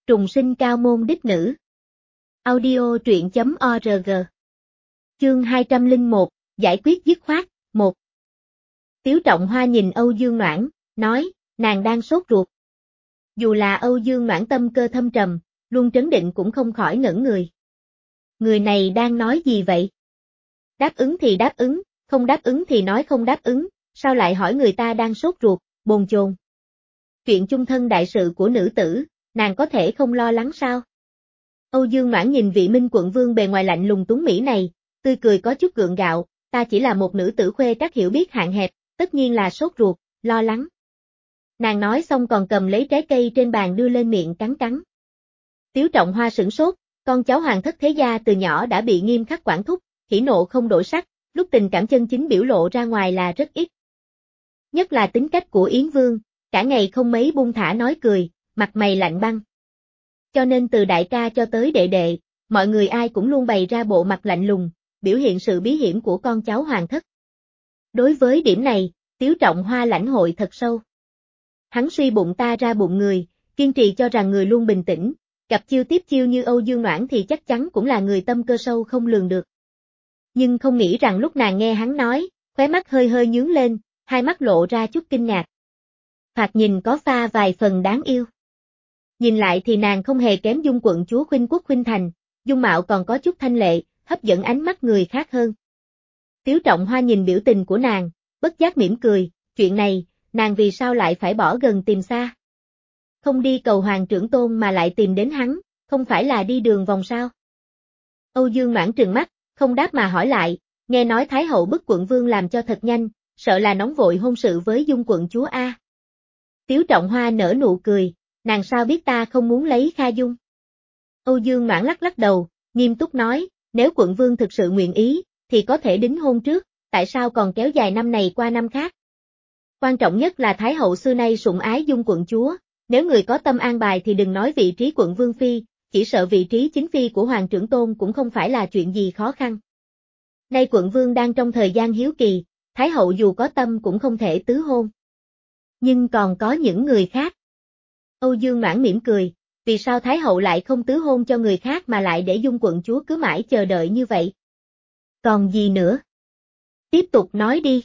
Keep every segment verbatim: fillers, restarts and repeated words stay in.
Trùng sinh cao môn đích nữ. Audio truyện chấm org. Chương hai trăm lẻ một, giải quyết dứt khoát, một. Tiếu Trọng Hoa nhìn Âu Dương Noãn, nói, nàng đang sốt ruột. Dù là Âu Dương Noãn tâm cơ thâm trầm, luôn trấn định cũng không khỏi ngẩn người. Người này đang nói gì vậy? Đáp ứng thì đáp ứng, không đáp ứng thì nói không đáp ứng, sao lại hỏi người ta đang sốt ruột, bồn chồn. Chuyện chung thân đại sự của nữ tử, nàng có thể không lo lắng sao? Âu Dương Noãn nhìn vị Minh quận vương bề ngoài lạnh lùng tuấn mỹ này, tươi cười có chút gượng gạo, ta chỉ là một nữ tử khuê các hiểu biết hạn hẹp, tất nhiên là sốt ruột, lo lắng. Nàng nói xong còn cầm lấy trái cây trên bàn đưa lên miệng cắn cắn. Tiếu Trọng Hoa sửng sốt, con cháu hoàng thất thế gia từ nhỏ đã bị nghiêm khắc quản thúc, hỉ nộ không đổi sắc, lúc tình cảm chân chính biểu lộ ra ngoài là rất ít. Nhất là tính cách của Yến Vương, cả ngày không mấy buông thả nói cười, mặt mày lạnh băng. Cho nên từ đại ca cho tới đệ đệ, mọi người ai cũng luôn bày ra bộ mặt lạnh lùng, biểu hiện sự bí hiểm của con cháu hoàng thất. Đối với điểm này, Tiếu Trọng Hoa lãnh hội thật sâu. Hắn suy bụng ta ra bụng người, kiên trì cho rằng người luôn bình tĩnh, gặp chiêu tiếp chiêu như Âu Dương Noãn thì chắc chắn cũng là người tâm cơ sâu không lường được. Nhưng không nghĩ rằng lúc nàng nghe hắn nói, khóe mắt hơi hơi nhướng lên, hai mắt lộ ra chút kinh ngạc. Thoạt nhìn có pha vài phần đáng yêu. Nhìn lại thì nàng không hề kém Dung quận chúa Khuynh Quốc Khuynh Thành, dung mạo còn có chút thanh lệ, hấp dẫn ánh mắt người khác hơn. Tiếu Trọng Hoa nhìn biểu tình của nàng, bất giác mỉm cười, chuyện này, nàng vì sao lại phải bỏ gần tìm xa? Không đi cầu hoàng trưởng tôn mà lại tìm đến hắn, không phải là đi đường vòng sao? Âu Dương Noãn trừng mắt, không đáp mà hỏi lại, nghe nói Thái hậu bức quận vương làm cho thật nhanh, sợ là nóng vội hôn sự với Dung quận chúa A. Tiếu Trọng Hoa nở nụ cười, nàng sao biết ta không muốn lấy Kha Dung? Âu Dương Noãn lắc lắc đầu, nghiêm túc nói, nếu quận vương thực sự nguyện ý, thì có thể đính hôn trước, tại sao còn kéo dài năm này qua năm khác? Quan trọng nhất là Thái hậu xưa nay sủng ái Dung quận chúa, nếu người có tâm an bài thì đừng nói vị trí quận vương phi, chỉ sợ vị trí chính phi của hoàng trưởng tôn cũng không phải là chuyện gì khó khăn. Nay quận vương đang trong thời gian hiếu kỳ, Thái hậu dù có tâm cũng không thể tứ hôn. Nhưng còn có những người khác. Âu Dương Noãn mỉm cười, vì sao Thái hậu lại không tứ hôn cho người khác mà lại để Dung quận chúa cứ mãi chờ đợi như vậy? Còn gì nữa? Tiếp tục nói đi.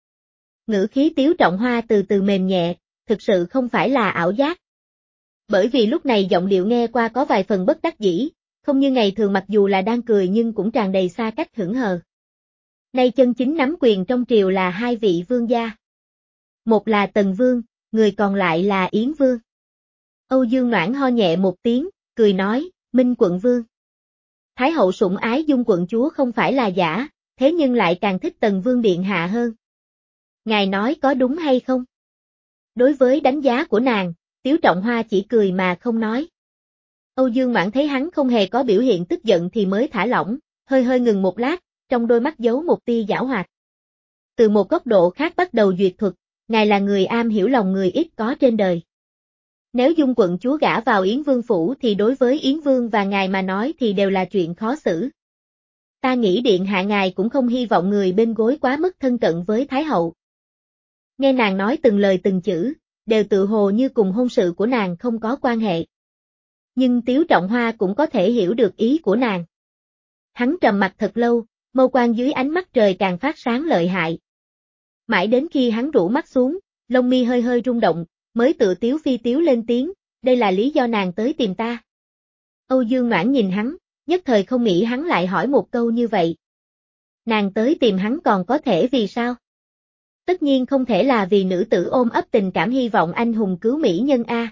Ngữ khí Tiếu Trọng Hoa từ từ mềm nhẹ, thực sự không phải là ảo giác. Bởi vì lúc này giọng điệu nghe qua có vài phần bất đắc dĩ, không như ngày thường mặc dù là đang cười nhưng cũng tràn đầy xa cách hững hờ. Nay chân chính nắm quyền trong triều là hai vị vương gia. Một là Tần Vương, người còn lại là Yến Vương. Âu Dương Noãn ho nhẹ một tiếng, cười nói, Minh quận vương. Thái hậu sủng ái Dung quận chúa không phải là giả, thế nhưng lại càng thích Tần Vương điện hạ hơn. Ngài nói có đúng hay không? Đối với đánh giá của nàng, Tiếu Trọng Hoa chỉ cười mà không nói. Âu Dương Noãn thấy hắn không hề có biểu hiện tức giận thì mới thả lỏng, hơi hơi ngừng một lát, trong đôi mắt giấu một tia giảo hoạt. Từ một góc độ khác bắt đầu duyệt thuật, ngài là người am hiểu lòng người ít có trên đời. Nếu Dung quận chúa gả vào Yến Vương phủ thì đối với Yến Vương và ngài mà nói thì đều là chuyện khó xử. Ta nghĩ điện hạ ngài cũng không hy vọng người bên gối quá mức thân cận với Thái hậu. Nghe nàng nói từng lời từng chữ, đều tự hồ như cùng hôn sự của nàng không có quan hệ. Nhưng Tiếu Trọng Hoa cũng có thể hiểu được ý của nàng. Hắn trầm mặt thật lâu, mâu quang dưới ánh mắt trời càng phát sáng lợi hại. Mãi đến khi hắn rũ mắt xuống, lông mi hơi hơi rung động, mới tự tiếu phi tiếu lên tiếng, đây là lý do nàng tới tìm ta. Âu Dương Noãn nhìn hắn, nhất thời không nghĩ hắn lại hỏi một câu như vậy. Nàng tới tìm hắn còn có thể vì sao? Tất nhiên không thể là vì nữ tử ôm ấp tình cảm hy vọng anh hùng cứu mỹ nhân A.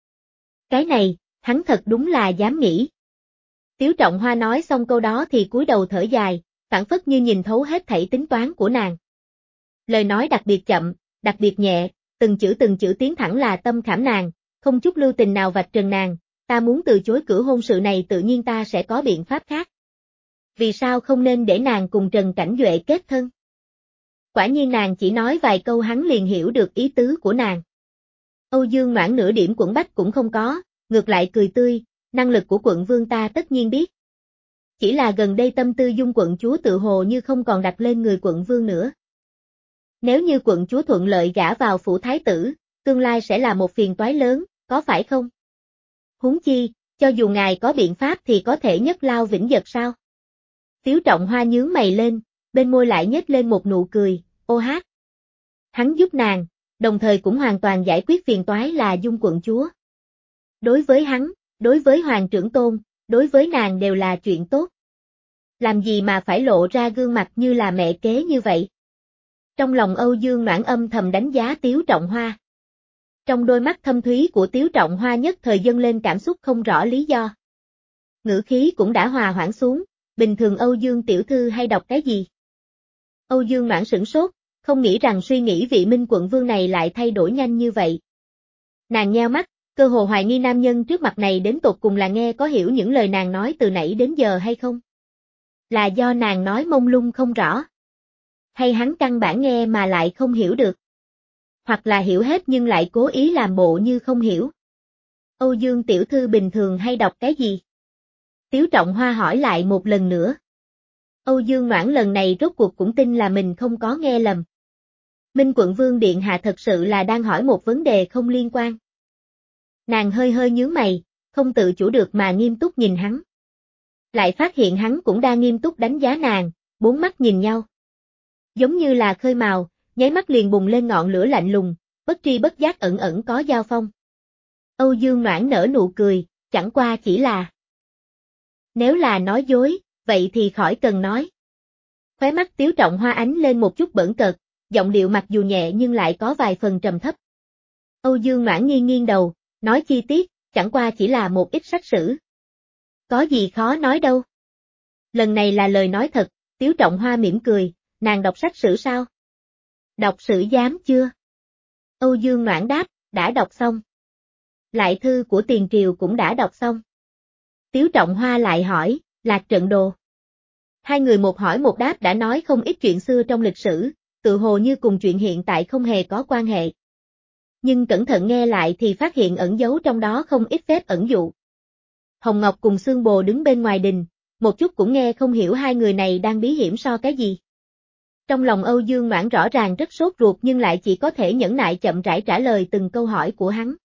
Cái này, hắn thật đúng là dám nghĩ. Tiếu Trọng Hoa nói xong câu đó thì cúi đầu thở dài, phảng phất như nhìn thấu hết thảy tính toán của nàng. Lời nói đặc biệt chậm, đặc biệt nhẹ, từng chữ từng chữ tiến thẳng là tâm khảm nàng, không chút lưu tình nào vạch trần nàng, ta muốn từ chối cử hôn sự này tự nhiên ta sẽ có biện pháp khác. Vì sao không nên để nàng cùng Trần Cảnh Duệ kết thân? Quả nhiên nàng chỉ nói vài câu hắn liền hiểu được ý tứ của nàng. Âu Dương Noãn nửa điểm quẫn bách cũng không có, ngược lại cười tươi, năng lực của quận vương ta tất nhiên biết. Chỉ là gần đây tâm tư Dung quận chúa tự hồ như không còn đặt lên người quận vương nữa. Nếu như quận chúa thuận lợi gả vào phủ thái tử, tương lai sẽ là một phiền toái lớn, có phải không? Huống chi, cho dù ngài có biện pháp thì có thể nhất lao vĩnh giật sao? Tiếu Trọng Hoa nhướng mày lên, bên môi lại nhếch lên một nụ cười, ô hát. Hắn giúp nàng, đồng thời cũng hoàn toàn giải quyết phiền toái là Dung quận chúa. Đối với hắn, đối với Hoàng trưởng tôn, đối với nàng đều là chuyện tốt. Làm gì mà phải lộ ra gương mặt như là mẹ kế như vậy? Trong lòng Âu Dương Noãn âm thầm đánh giá Tiếu Trọng Hoa. Trong đôi mắt thâm thúy của Tiếu Trọng Hoa nhất thời dâng lên cảm xúc không rõ lý do. Ngữ khí cũng đã hòa hoãn xuống, bình thường Âu Dương tiểu thư hay đọc cái gì? Âu Dương Noãn sửng sốt, không nghĩ rằng suy nghĩ vị Minh quận vương này lại thay đổi nhanh như vậy. Nàng nheo mắt, cơ hồ hoài nghi nam nhân trước mặt này đến tột cùng là nghe có hiểu những lời nàng nói từ nãy đến giờ hay không? Là do nàng nói mông lung không rõ? Hay hắn căn bản nghe mà lại không hiểu được? Hoặc là hiểu hết nhưng lại cố ý làm bộ như không hiểu? Âu Dương tiểu thư bình thường hay đọc cái gì? Tiếu Trọng Hoa hỏi lại một lần nữa. Âu Dương Noãn lần này rốt cuộc cũng tin là mình không có nghe lầm. Minh quận vương điện hạ thật sự là đang hỏi một vấn đề không liên quan. Nàng hơi hơi nhướng mày, không tự chủ được mà nghiêm túc nhìn hắn. Lại phát hiện hắn cũng đang nghiêm túc đánh giá nàng, bốn mắt nhìn nhau. Giống như là khơi mào, nháy mắt liền bùng lên ngọn lửa lạnh lùng, bất tri bất giác ẩn ẩn có giao phong. Âu Dương Noãn nở nụ cười, chẳng qua chỉ là. Nếu là nói dối, vậy thì khỏi cần nói. Khóe mắt Tiếu Trọng Hoa ánh lên một chút bỡn cợt, giọng điệu mặc dù nhẹ nhưng lại có vài phần trầm thấp. Âu Dương Noãn nghiêng nghiêng đầu, nói chi tiết, chẳng qua chỉ là một ít sách sử. Có gì khó nói đâu. Lần này là lời nói thật, Tiếu Trọng Hoa mỉm cười, nàng đọc sách sử sao? Đọc sử giám chưa? Âu Dương Noãn đáp, đã đọc xong. Lại thư của tiền triều cũng đã đọc xong. Tiếu Trọng Hoa lại hỏi, Lạc Trận Đồ. Hai người một hỏi một đáp đã nói không ít chuyện xưa trong lịch sử, tự hồ như cùng chuyện hiện tại không hề có quan hệ. Nhưng cẩn thận nghe lại thì phát hiện ẩn giấu trong đó không ít phép ẩn dụ. Hồng Ngọc cùng Xương Bồ đứng bên ngoài đình, một chút cũng nghe không hiểu hai người này đang bí hiểm so cái gì. Trong lòng Âu Dương Noãn rõ ràng rất sốt ruột nhưng lại chỉ có thể nhẫn nại chậm rãi trả lời từng câu hỏi của hắn.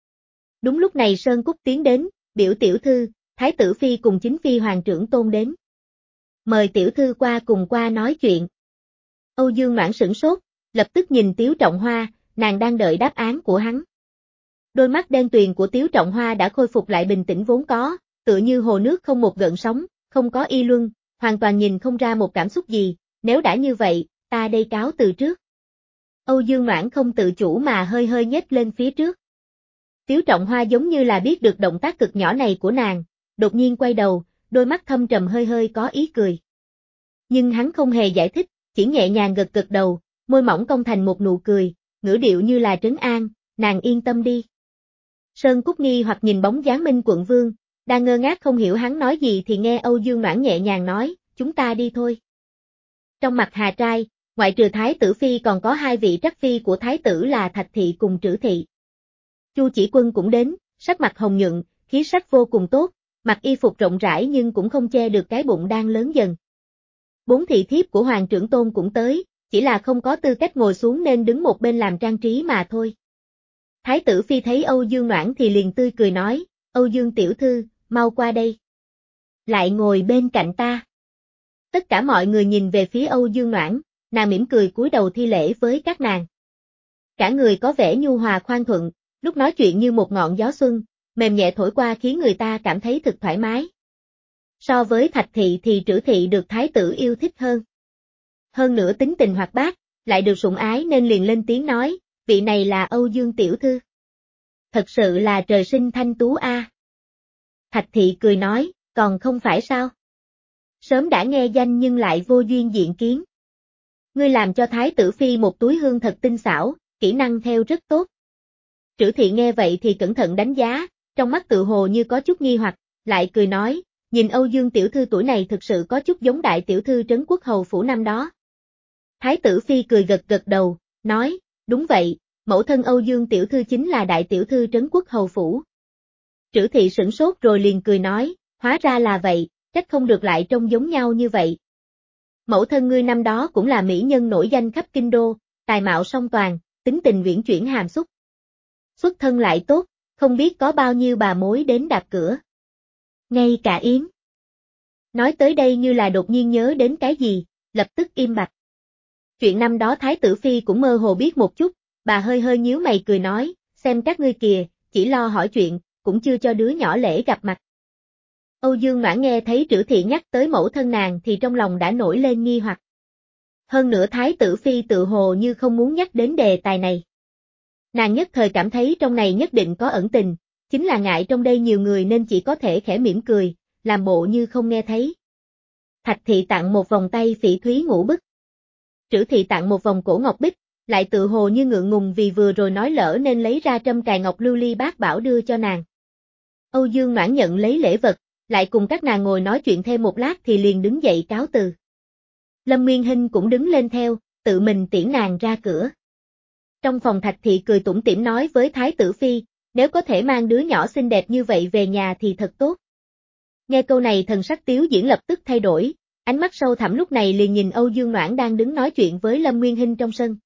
Đúng lúc này Sơn Cúc tiến đến, biểu tiểu thư, Thái tử Phi cùng chính Phi Hoàng trưởng tôn đến. Mời tiểu thư qua cùng qua nói chuyện. Âu Dương Noãn sửng sốt, lập tức nhìn Tiếu Trọng Hoa, nàng đang đợi đáp án của hắn. Đôi mắt đen tuyền của Tiếu Trọng Hoa đã khôi phục lại bình tĩnh vốn có, tựa như hồ nước không một gợn sóng, không có y luân, hoàn toàn nhìn không ra một cảm xúc gì, nếu đã như vậy, ta đây cáo từ trước. Âu Dương Noãn không tự chủ mà hơi hơi nhếch lên phía trước. Tiếu Trọng Hoa giống như là biết được động tác cực nhỏ này của nàng, đột nhiên quay đầu, đôi mắt thâm trầm hơi hơi có ý cười. Nhưng hắn không hề giải thích, chỉ nhẹ nhàng gật gật đầu, môi mỏng cong thành một nụ cười, ngữ điệu như là trấn an, nàng yên tâm đi. Sơn Cúc nghi hoặc nhìn bóng dáng Minh quận vương, đang ngơ ngác không hiểu hắn nói gì thì nghe Âu Dương Noãn nhẹ nhàng nói, chúng ta đi thôi. Trong mặt Hà Trai, ngoại trừ Thái tử Phi còn có hai vị trắc phi của Thái tử là Thạch Thị cùng Trữ Thị. Chu Chỉ Quân cũng đến, sắc mặt hồng nhuận, khí sắc vô cùng tốt, mặc y phục rộng rãi nhưng cũng không che được cái bụng đang lớn dần. Bốn thị thiếp của Hoàng trưởng tôn cũng tới, chỉ là không có tư cách ngồi xuống nên đứng một bên làm trang trí mà thôi. Thái tử Phi thấy Âu Dương Noãn thì liền tươi cười nói, Âu Dương tiểu thư, mau qua đây. Lại ngồi bên cạnh ta. Tất cả mọi người nhìn về phía Âu Dương Noãn, nàng mỉm cười cúi đầu thi lễ với các nàng. Cả người có vẻ nhu hòa khoan thuận, lúc nói chuyện như một ngọn gió xuân, mềm nhẹ thổi qua khiến người ta cảm thấy thực thoải mái. So với Thạch Thị thì Trữ Thị được Thái tử yêu thích hơn. Hơn nữa tính tình hoạt bát, lại được sủng ái nên liền lên tiếng nói, vị này là Âu Dương tiểu thư. Thật sự là trời sinh thanh tú a. À. Thạch Thị cười nói, còn không phải sao? Sớm đã nghe danh nhưng lại vô duyên diện kiến. Ngươi làm cho Thái tử Phi một túi hương thật tinh xảo, kỹ năng theo rất tốt. Trữ Thị nghe vậy thì cẩn thận đánh giá, trong mắt tự hồ như có chút nghi hoặc, lại cười nói, nhìn Âu Dương tiểu thư tuổi này thực sự có chút giống đại tiểu thư Trấn Quốc hầu phủ năm đó. Thái tử Phi cười gật gật đầu, nói, đúng vậy, mẫu thân Âu Dương tiểu thư chính là đại tiểu thư Trấn Quốc hầu phủ. Trữ Thị sửng sốt rồi liền cười nói, hóa ra là vậy, trách không được lại trông giống nhau như vậy. Mẫu thân ngươi năm đó cũng là mỹ nhân nổi danh khắp kinh đô, tài mạo song toàn, tính tình uyển chuyển hàm xúc. Xuất thân lại tốt, không biết có bao nhiêu bà mối đến đạp cửa. Ngay cả Yến. Nói tới đây như là đột nhiên nhớ đến cái gì, lập tức im bặt. Chuyện năm đó Thái tử Phi cũng mơ hồ biết một chút, bà hơi hơi nhíu mày cười nói, xem các ngươi kìa, chỉ lo hỏi chuyện, cũng chưa cho đứa nhỏ lễ gặp mặt. Âu Dương Noãn nghe thấy Trữ Thị nhắc tới mẫu thân nàng thì trong lòng đã nổi lên nghi hoặc. Hơn nữa Thái tử Phi tự hồ như không muốn nhắc đến đề tài này. Nàng nhất thời cảm thấy trong này nhất định có ẩn tình, chính là ngại trong đây nhiều người nên chỉ có thể khẽ mỉm cười, làm bộ như không nghe thấy. Thạch Thị tặng một vòng tay phỉ thúy ngũ bức. Trữ Thị tặng một vòng cổ ngọc bích, lại tự hồ như ngượng ngùng vì vừa rồi nói lỡ nên lấy ra trâm cài ngọc lưu ly bát bảo đưa cho nàng. Âu Dương Noãn nhận lấy lễ vật, lại cùng các nàng ngồi nói chuyện thêm một lát thì liền đứng dậy cáo từ. Lâm Nguyên Hinh cũng đứng lên theo, tự mình tiễn nàng ra cửa. Trong phòng Thạch Thị cười tủm tỉm nói với Thái tử Phi, nếu có thể mang đứa nhỏ xinh đẹp như vậy về nhà thì thật tốt. Nghe câu này thần sắc Tiếu Diễn lập tức thay đổi, ánh mắt sâu thẳm lúc này liền nhìn Âu Dương Noãn đang đứng nói chuyện với Lâm Nguyên Hinh trong sân.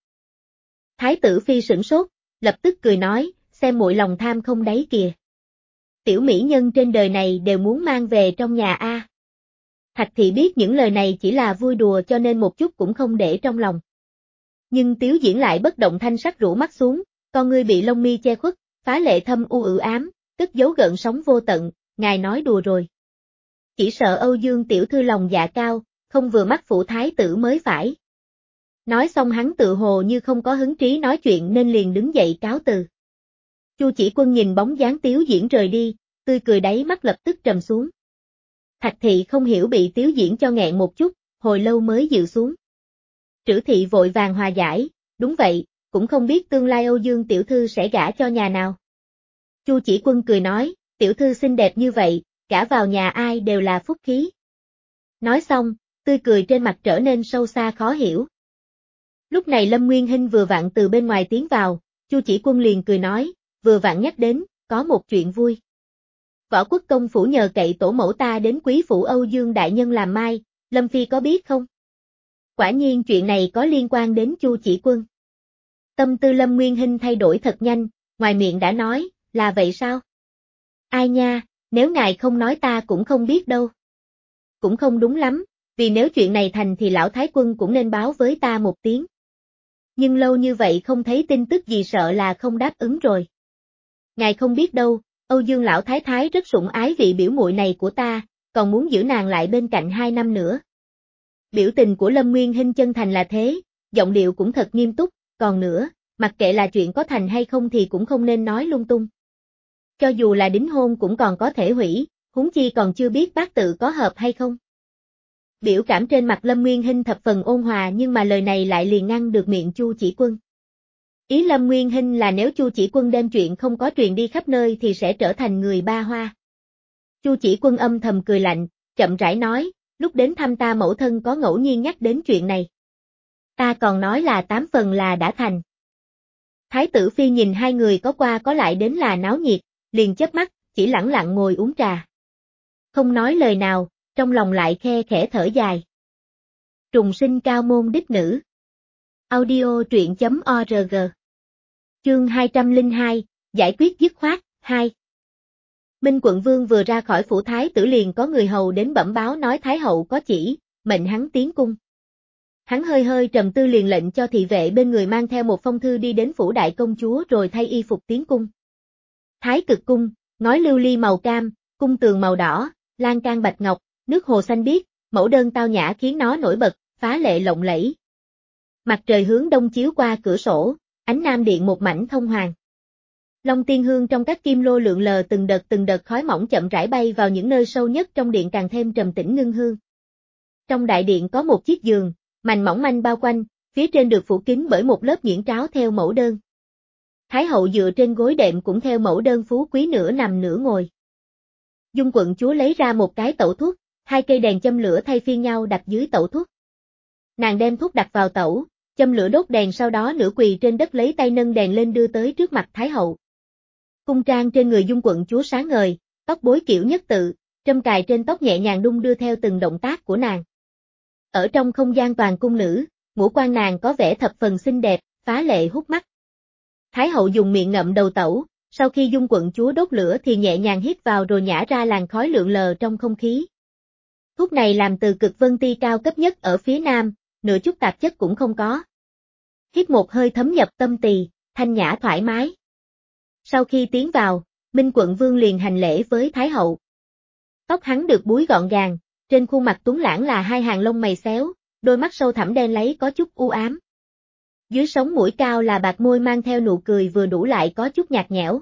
Thái tử Phi sửng sốt, lập tức cười nói, xem muội lòng tham không đáy kìa. Tiểu mỹ nhân trên đời này đều muốn mang về trong nhà a. Thạch Thị biết những lời này chỉ là vui đùa cho nên một chút cũng không để trong lòng. Nhưng Tiếu Diễn lại bất động thanh sắc rũ mắt xuống, con ngươi bị lông mi che khuất, phá lệ thâm u ử ám, cất giấu gợn sóng vô tận, ngài nói đùa rồi. Chỉ sợ Âu Dương tiểu thư lòng dạ cao, không vừa mắt phụ thái tử mới phải. Nói xong hắn tự hồ như không có hứng trí nói chuyện nên liền đứng dậy cáo từ. Chu Chỉ Quân nhìn bóng dáng Tiếu Diễn rời đi, tươi cười đáy mắt lập tức trầm xuống. Thạch Thị không hiểu bị Tiếu Diễn cho nghẹn một chút, hồi lâu mới dịu xuống. Trữ Thị vội vàng hòa giải, đúng vậy, cũng không biết tương lai Âu Dương tiểu thư sẽ gả cho nhà nào. Chu Chỉ Quân cười nói, tiểu thư xinh đẹp như vậy, gả vào nhà ai đều là phúc khí. Nói xong, tươi cười trên mặt trở nên sâu xa khó hiểu. Lúc này Lâm Nguyên Hinh vừa vặn từ bên ngoài tiến vào, Chu Chỉ Quân liền cười nói, vừa vặn nhắc đến, có một chuyện vui. Võ Quốc công phủ nhờ cậy tổ mẫu ta đến quý phủ Âu Dương đại nhân làm mai, Lâm Phi có biết không? Quả nhiên chuyện này có liên quan đến Chu Chỉ Quân. Tâm tư Lâm Nguyên Hinh thay đổi thật nhanh, ngoài miệng đã nói, là vậy sao? Ai nha, nếu ngài không nói ta cũng không biết đâu. Cũng không đúng lắm, vì nếu chuyện này thành thì lão thái quân cũng nên báo với ta một tiếng. Nhưng lâu như vậy không thấy tin tức gì sợ là không đáp ứng rồi. Ngài không biết đâu, Âu Dương lão thái thái rất sủng ái vị biểu muội này của ta, còn muốn giữ nàng lại bên cạnh hai năm nữa. Biểu tình của Lâm Nguyên Hinh chân thành là thế, giọng điệu cũng thật nghiêm túc, còn nữa, mặc kệ là chuyện có thành hay không thì cũng không nên nói lung tung. Cho dù là đính hôn cũng còn có thể hủy, huống chi còn chưa biết bát tự có hợp hay không. Biểu cảm trên mặt Lâm Nguyên Hinh thập phần ôn hòa nhưng mà lời này lại liền ngăn được miệng Chu Chỉ Quân. Ý Lâm Nguyên Hinh là nếu Chu Chỉ Quân đem chuyện không có truyền đi khắp nơi thì sẽ trở thành người ba hoa. Chu Chỉ Quân âm thầm cười lạnh, chậm rãi nói, lúc đến thăm ta mẫu thân có ngẫu nhiên nhắc đến chuyện này. Ta còn nói là tám phần là đã thành. Thái tử Phi nhìn hai người có qua có lại đến là náo nhiệt, liền chớp mắt, chỉ lẳng lặng ngồi uống trà. Không nói lời nào, trong lòng lại khe khẽ thở dài. Trùng sinh cao môn đích nữ. Audio truyện chấm org. Chương hai trăm lẻ hai, giải quyết dứt khoát, hai. Minh Quận Vương vừa ra khỏi phủ thái tử liền có người hầu đến bẩm báo nói Thái hậu có chỉ, mệnh hắn tiến cung. Hắn hơi hơi trầm tư liền lệnh cho thị vệ bên người mang theo một phong thư đi đến phủ đại công chúa rồi thay y phục tiến cung. Thái cực cung, ngói lưu ly màu cam, cung tường màu đỏ, lan can bạch ngọc, nước hồ xanh biếc, mẫu đơn tao nhã khiến nó nổi bật, phá lệ lộng lẫy. Mặt trời hướng đông chiếu qua cửa sổ, ánh nam điện một mảnh thông hoàng. Long tiên hương trong các kim lô lượn lờ từng đợt từng đợt khói mỏng chậm rãi bay vào những nơi sâu nhất trong điện càng thêm trầm tĩnh ngưng hương. Trong đại điện có một chiếc giường, mành mỏng manh bao quanh, phía trên được phủ kín bởi một lớp nhuyễn tráo theo mẫu đơn. Thái hậu dựa trên gối đệm cũng theo mẫu đơn phú quý nửa nằm nửa ngồi. Dung quận chúa lấy ra một cái tẩu thuốc, hai cây đèn châm lửa thay phiên nhau đặt dưới tẩu thuốc. Nàng đem thuốc đặt vào tẩu, châm lửa đốt đèn sau đó nửa quỳ trên đất lấy tay nâng đèn lên đưa tới trước mặt Thái hậu. Cung trang trên người Dung quận chúa sáng ngời, tóc bối kiểu nhất tự, trâm cài trên tóc nhẹ nhàng đung đưa theo từng động tác của nàng. Ở trong không gian toàn cung nữ, ngũ quan nàng có vẻ thập phần xinh đẹp, phá lệ hút mắt. Thái hậu dùng miệng ngậm đầu tẩu, Sau khi dung quận chúa đốt lửa thì nhẹ nhàng hít vào rồi nhả ra làn khói lượn lờ trong không khí. Thuốc này làm từ cực vân ti cao cấp nhất ở phía Nam, nửa chút tạp chất cũng không có. Hít một hơi thấm nhập tâm tỳ, thanh nhã thoải mái. Sau khi tiến vào, Minh Quận Vương liền hành lễ với Thái hậu. Tóc hắn được búi gọn gàng, trên khuôn mặt tuấn lãng là hai hàng lông mày xéo, đôi mắt sâu thẳm đen láy có chút u ám. Dưới sống mũi cao là bạc môi mang theo nụ cười vừa đủ lại có chút nhạt nhẽo.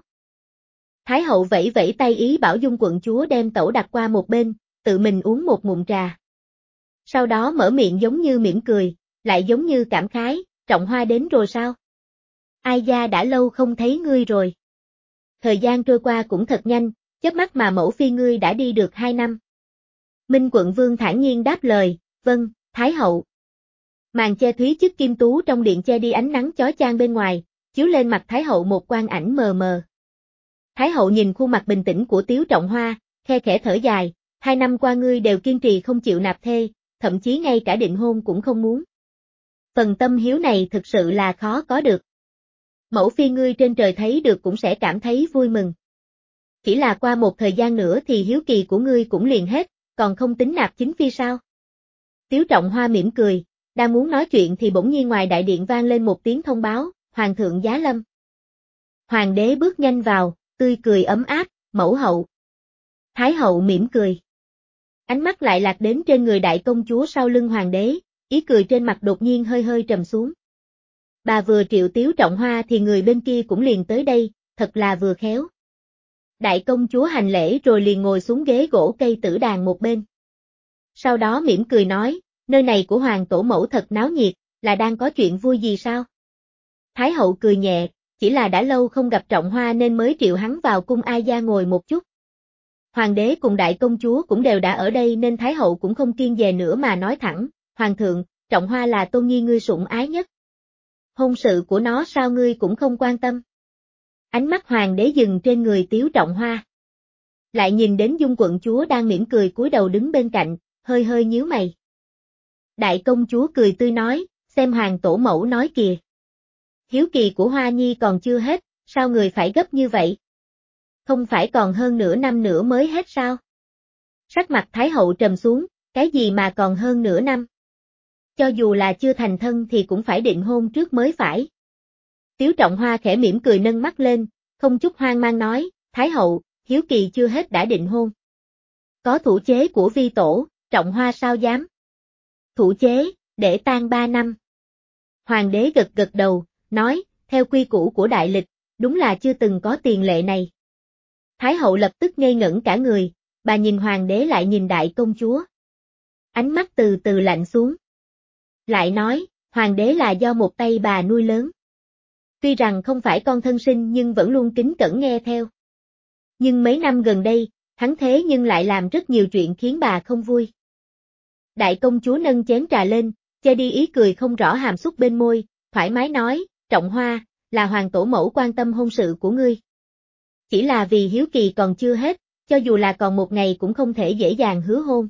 Thái hậu vẫy vẫy tay ý bảo dung quận chúa đem tẩu đặt qua một bên, tự mình uống một ngụm trà. Sau đó mở miệng giống như mỉm cười, lại giống như cảm khái, Trọng Hoa đến rồi sao? Ai gia đã lâu không thấy ngươi rồi. Thời gian trôi qua cũng thật nhanh, chớp mắt mà mẫu phi ngươi đã đi được hai năm. Minh Quận Vương thản nhiên đáp lời, vâng, Thái hậu. Màn che thúy chức kim tú trong điện che đi ánh nắng chói chang bên ngoài, chiếu lên mặt Thái hậu một quang ảnh mờ mờ. Thái hậu nhìn khuôn mặt bình tĩnh của Tiếu Trọng Hoa, khe khẽ thở dài, hai năm qua ngươi đều kiên trì không chịu nạp thê, thậm chí ngay cả định hôn cũng không muốn. Phần tâm hiếu này thực sự là khó có được. Mẫu phi ngươi trên trời thấy được cũng sẽ cảm thấy vui mừng. Chỉ là qua một thời gian nữa thì hiếu kỳ của ngươi cũng liền hết, còn không tính nạp chính phi sao? Tiếu Trọng Hoa mỉm cười, đang muốn nói chuyện thì bỗng nhiên ngoài đại điện vang lên một tiếng thông báo, Hoàng thượng giá lâm. Hoàng đế bước nhanh vào, tươi cười ấm áp, mẫu hậu. Thái hậu mỉm cười. Ánh mắt lại lạc đến trên người đại công chúa sau lưng hoàng đế, ý cười trên mặt đột nhiên hơi hơi trầm xuống. Bà vừa triệu Tiếu Trọng Hoa thì người bên kia cũng liền tới đây, thật là vừa khéo. Đại công chúa hành lễ rồi liền ngồi xuống ghế gỗ cây tử đàn một bên. Sau đó mỉm cười nói, nơi này của hoàng tổ mẫu thật náo nhiệt, là đang có chuyện vui gì sao? Thái hậu cười nhẹ, chỉ là đã lâu không gặp Trọng Hoa nên mới triệu hắn vào cung ai gia ngồi một chút. Hoàng đế cùng đại công chúa cũng đều đã ở đây nên Thái hậu cũng không kiêng dè nữa mà nói thẳng, Hoàng thượng, Trọng Hoa là tôn nhi ngươi sủng ái nhất. Hôn sự của nó sao ngươi cũng không quan tâm? Ánh mắt hoàng đế dừng trên người Tiếu Trọng Hoa. Lại nhìn đến dung quận chúa đang mỉm cười cúi đầu đứng bên cạnh, hơi hơi nhíu mày. Đại công chúa cười tươi nói, xem hoàng tổ mẫu nói kìa. Hiếu kỳ của Hoa Nhi còn chưa hết, sao người phải gấp như vậy? Không phải còn hơn nửa năm nữa mới hết sao? Sắc mặt Thái hậu trầm xuống, cái gì mà còn hơn nửa năm? Cho dù là chưa thành thân thì cũng phải định hôn trước mới phải. Tiếu Trọng Hoa khẽ mỉm cười nâng mắt lên, không chút hoang mang nói, Thái hậu, hiếu kỳ chưa hết đã định hôn. Có thủ chế của vi tổ, Trọng Hoa sao dám? Thủ chế, để tang ba năm. Hoàng đế gật gật đầu, nói, theo quy củ của đại lịch, đúng là chưa từng có tiền lệ này. Thái hậu lập tức ngây ngẩn cả người, bà nhìn hoàng đế lại nhìn đại công chúa. Ánh mắt từ từ lạnh xuống. Lại nói, hoàng đế là do một tay bà nuôi lớn. Tuy rằng không phải con thân sinh nhưng vẫn luôn kính cẩn nghe theo. Nhưng mấy năm gần đây, hắn thế nhưng lại làm rất nhiều chuyện khiến bà không vui. Đại công chúa nâng chén trà lên, che đi ý cười không rõ hàm xúc bên môi, thoải mái nói, Trọng Hoa, là hoàng tổ mẫu quan tâm hôn sự của ngươi. Chỉ là vì hiếu kỳ còn chưa hết, cho dù là còn một ngày cũng không thể dễ dàng hứa hôn.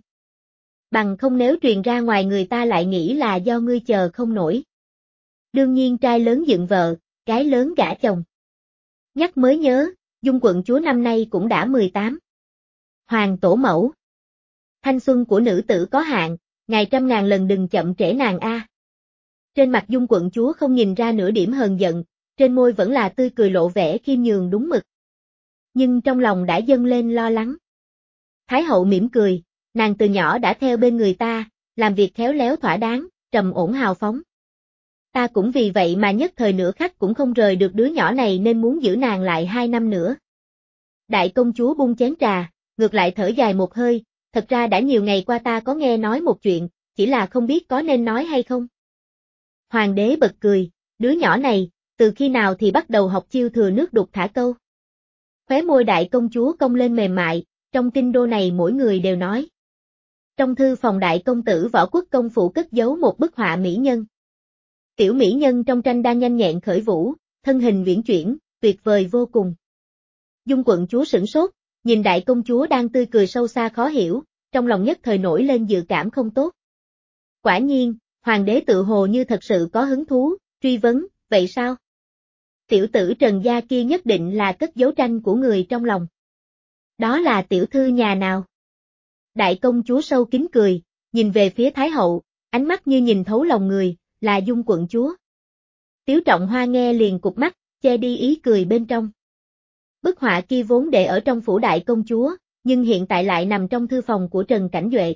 Bằng không nếu truyền ra ngoài người ta lại nghĩ là do ngươi chờ không nổi. Đương nhiên trai lớn dựng vợ, gái lớn gả chồng. Nhắc mới nhớ, dung quận chúa năm nay cũng đã mười tám. Hoàng tổ mẫu. Thanh xuân của nữ tử có hạn, ngài trăm ngàn lần đừng chậm trễ nàng a. Trên mặt dung quận chúa không nhìn ra nửa điểm hờn giận, trên môi vẫn là tươi cười lộ vẻ khiêm nhường đúng mực. Nhưng trong lòng đã dâng lên lo lắng. Thái hậu mỉm cười, nàng từ nhỏ đã theo bên người ta, làm việc khéo léo thỏa đáng, trầm ổn hào phóng. Ta cũng vì vậy mà nhất thời nửa khắc cũng không rời được đứa nhỏ này nên muốn giữ nàng lại hai năm nữa. Đại công chúa bung chén trà, ngược lại thở dài một hơi, thật ra đã nhiều ngày qua ta có nghe nói một chuyện, chỉ là không biết có nên nói hay không. Hoàng đế bật cười, đứa nhỏ này, từ khi nào thì bắt đầu học chiêu thừa nước đục thả câu. Khóe môi đại công chúa cong lên mềm mại, trong kinh đô này mỗi người đều nói. Trong thư phòng đại công tử Võ Quốc công phủ cất giấu một bức họa mỹ nhân. Tiểu mỹ nhân trong tranh đang nhanh nhẹn khởi vũ, thân hình uyển chuyển, tuyệt vời vô cùng. Dung quận chúa sửng sốt, nhìn đại công chúa đang tươi cười sâu xa khó hiểu, trong lòng nhất thời nổi lên dự cảm không tốt. Quả nhiên, hoàng đế tự hồ như thật sự có hứng thú, truy vấn, vậy sao? Tiểu tử Trần gia kia nhất định là cất giấu tranh của người trong lòng. Đó là tiểu thư nhà nào? Đại công chúa sâu kín cười, nhìn về phía Thái hậu, ánh mắt như nhìn thấu lòng người, là Dung quận chúa. Tiếu Trọng Hoa nghe liền cụp mắt, che đi ý cười bên trong. Bức họa kia vốn để ở trong phủ đại công chúa, nhưng hiện tại lại nằm trong thư phòng của Trần Cảnh Duệ.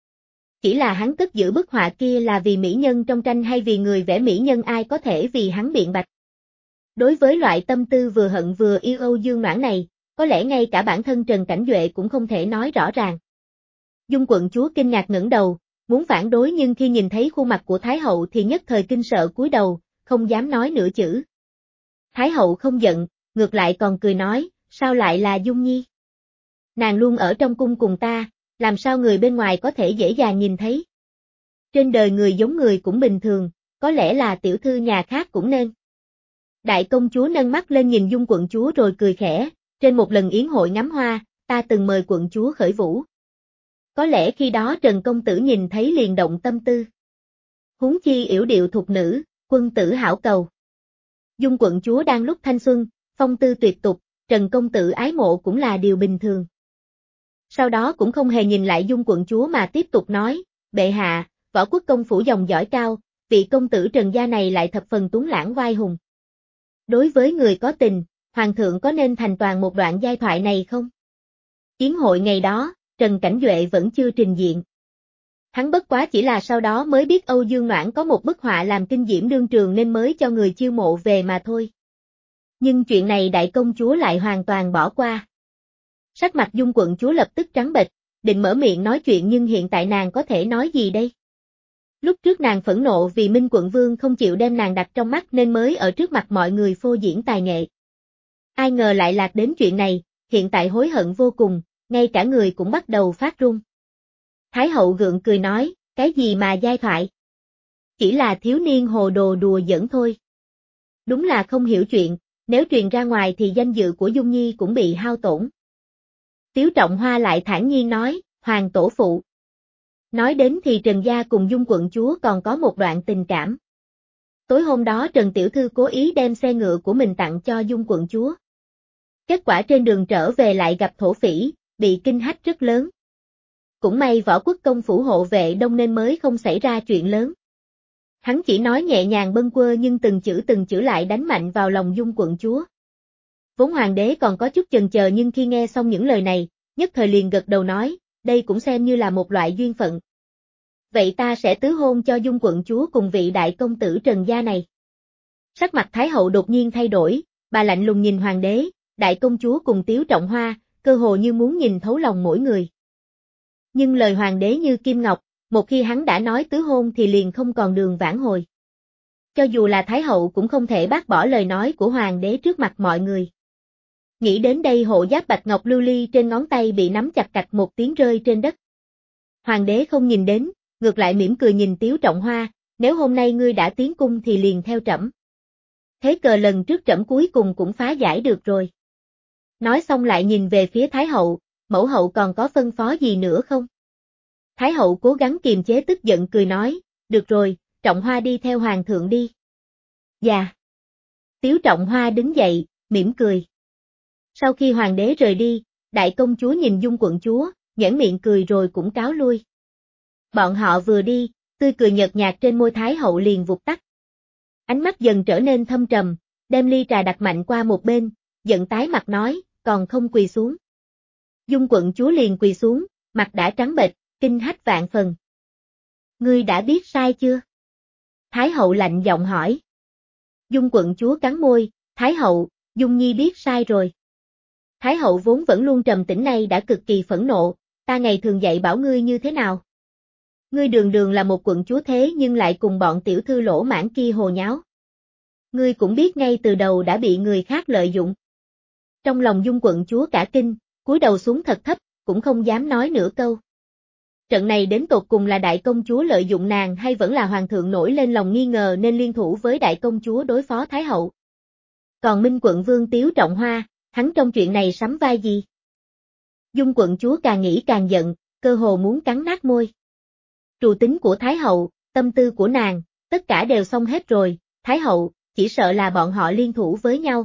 Chỉ là hắn cất giữ bức họa kia là vì mỹ nhân trong tranh hay vì người vẽ mỹ nhân ai có thể vì hắn biện bạch. Đối với loại tâm tư vừa hận vừa yêu Âu Dương Noãn này, có lẽ ngay cả bản thân Trần Cảnh Duệ cũng không thể nói rõ ràng. Dung quận chúa kinh ngạc ngẩng đầu, muốn phản đối nhưng khi nhìn thấy khuôn mặt của Thái hậu thì nhất thời kinh sợ cúi đầu, không dám nói nửa chữ. Thái hậu không giận, ngược lại còn cười nói, sao lại là Dung Nhi? Nàng luôn ở trong cung cùng ta, làm sao người bên ngoài có thể dễ dàng nhìn thấy? Trên đời người giống người cũng bình thường, có lẽ là tiểu thư nhà khác cũng nên. Đại công chúa nâng mắt lên nhìn Dung quận chúa rồi cười khẽ, trên một lần yến hội ngắm hoa, ta từng mời quận chúa khởi vũ. Có lẽ khi đó Trần công tử nhìn thấy liền động tâm tư. Huống chi yểu điệu thục nữ, quân tử hảo cầu. Dung quận chúa đang lúc thanh xuân, phong tư tuyệt tục, Trần công tử ái mộ cũng là điều bình thường. Sau đó cũng không hề nhìn lại Dung quận chúa mà tiếp tục nói, bệ hạ, võ quốc công phủ dòng dõi cao, vị công tử Trần gia này lại thập phần tuấn lãng oai hùng. Đối với người có tình, hoàng thượng có nên thành toàn một đoạn giai thoại này không? Yến hội ngày đó, Trần Cảnh Duệ vẫn chưa trình diện. Hắn bất quá chỉ là sau đó mới biết Âu Dương Noãn có một bức họa làm kinh diễm đương trường nên mới cho người chiêu mộ về mà thôi. Nhưng chuyện này đại công chúa lại hoàn toàn bỏ qua. Sắc mặt Dung quận chúa lập tức trắng bệch, định mở miệng nói chuyện nhưng hiện tại nàng có thể nói gì đây? Lúc trước nàng phẫn nộ vì Minh quận vương không chịu đem nàng đặt trong mắt nên mới ở trước mặt mọi người phô diễn tài nghệ. Ai ngờ lại lạc đến chuyện này, hiện tại hối hận vô cùng, ngay cả người cũng bắt đầu phát run. Thái hậu gượng cười nói, cái gì mà giai thoại? Chỉ là thiếu niên hồ đồ đùa giỡn thôi. Đúng là không hiểu chuyện, nếu truyền ra ngoài thì danh dự của Dung Nhi cũng bị hao tổn. Tiếu Trọng Hoa lại thản nhiên nói, hoàng tổ phụ. Nói đến thì Trần gia cùng Dung quận chúa còn có một đoạn tình cảm. Tối hôm đó Trần Tiểu Thư cố ý đem xe ngựa của mình tặng cho Dung quận chúa. Kết quả trên đường trở về lại gặp thổ phỉ, bị kinh hách rất lớn. Cũng may võ quốc công phủ hộ vệ đông nên mới không xảy ra chuyện lớn. Hắn chỉ nói nhẹ nhàng bâng quơ nhưng từng chữ từng chữ lại đánh mạnh vào lòng Dung quận chúa. Vốn hoàng đế còn có chút chần chờ nhưng khi nghe xong những lời này, nhất thời liền gật đầu nói, đây cũng xem như là một loại duyên phận. Vậy ta sẽ tứ hôn cho Dung quận chúa cùng vị đại công tử Trần gia này. Sắc mặt Thái hậu đột nhiên thay đổi, bà lạnh lùng nhìn hoàng đế, đại công chúa cùng Tiếu Trọng Hoa, cơ hồ như muốn nhìn thấu lòng mỗi người. Nhưng lời hoàng đế như kim ngọc, một khi hắn đã nói tứ hôn thì liền không còn đường vãn hồi. Cho dù là Thái hậu cũng không thể bác bỏ lời nói của hoàng đế trước mặt mọi người. Nghĩ đến đây hộ giáp bạch ngọc lưu ly trên ngón tay bị nắm chặt cạch một tiếng rơi trên đất. Hoàng đế không nhìn đến, ngược lại mỉm cười nhìn Tiếu Trọng Hoa, nếu hôm nay ngươi đã tiến cung thì liền theo trẫm. Thế cờ lần trước trẫm cuối cùng cũng phá giải được rồi. Nói xong lại nhìn về phía Thái hậu, mẫu hậu còn có phân phó gì nữa không? Thái hậu cố gắng kiềm chế tức giận cười nói, được rồi, Trọng Hoa đi theo hoàng thượng đi. Dạ. Tiếu Trọng Hoa đứng dậy, mỉm cười. Sau khi hoàng đế rời đi, đại công chúa nhìn Dung quận chúa, nhếch miệng cười rồi cũng cáo lui. Bọn họ vừa đi, tươi cười nhợt nhạt trên môi Thái hậu liền vụt tắt. Ánh mắt dần trở nên thâm trầm, đem ly trà đặt mạnh qua một bên, giận tái mặt nói, còn không quỳ xuống. Dung quận chúa liền quỳ xuống, mặt đã trắng bệch, kinh hách vạn phần. Ngươi đã biết sai chưa? Thái hậu lạnh giọng hỏi. Dung quận chúa cắn môi, Thái hậu, Dung Nhi biết sai rồi. Thái hậu vốn vẫn luôn trầm tĩnh này đã cực kỳ phẫn nộ, ta ngày thường dạy bảo ngươi như thế nào? Ngươi đường đường là một quận chúa thế nhưng lại cùng bọn tiểu thư lỗ mãng kia hồ nháo. Ngươi cũng biết ngay từ đầu đã bị người khác lợi dụng. Trong lòng Dung quận chúa cả kinh, cúi đầu xuống thật thấp, cũng không dám nói nửa câu. Trận này đến tột cùng là đại công chúa lợi dụng nàng hay vẫn là hoàng thượng nổi lên lòng nghi ngờ nên liên thủ với đại công chúa đối phó Thái hậu. Còn Minh quận vương Tiếu Trọng Hoa, hắn trong chuyện này sắm vai gì? Dung quận chúa càng nghĩ càng giận, cơ hồ muốn cắn nát môi. Trù tính của Thái hậu, tâm tư của nàng, tất cả đều xong hết rồi, Thái hậu, chỉ sợ là bọn họ liên thủ với nhau.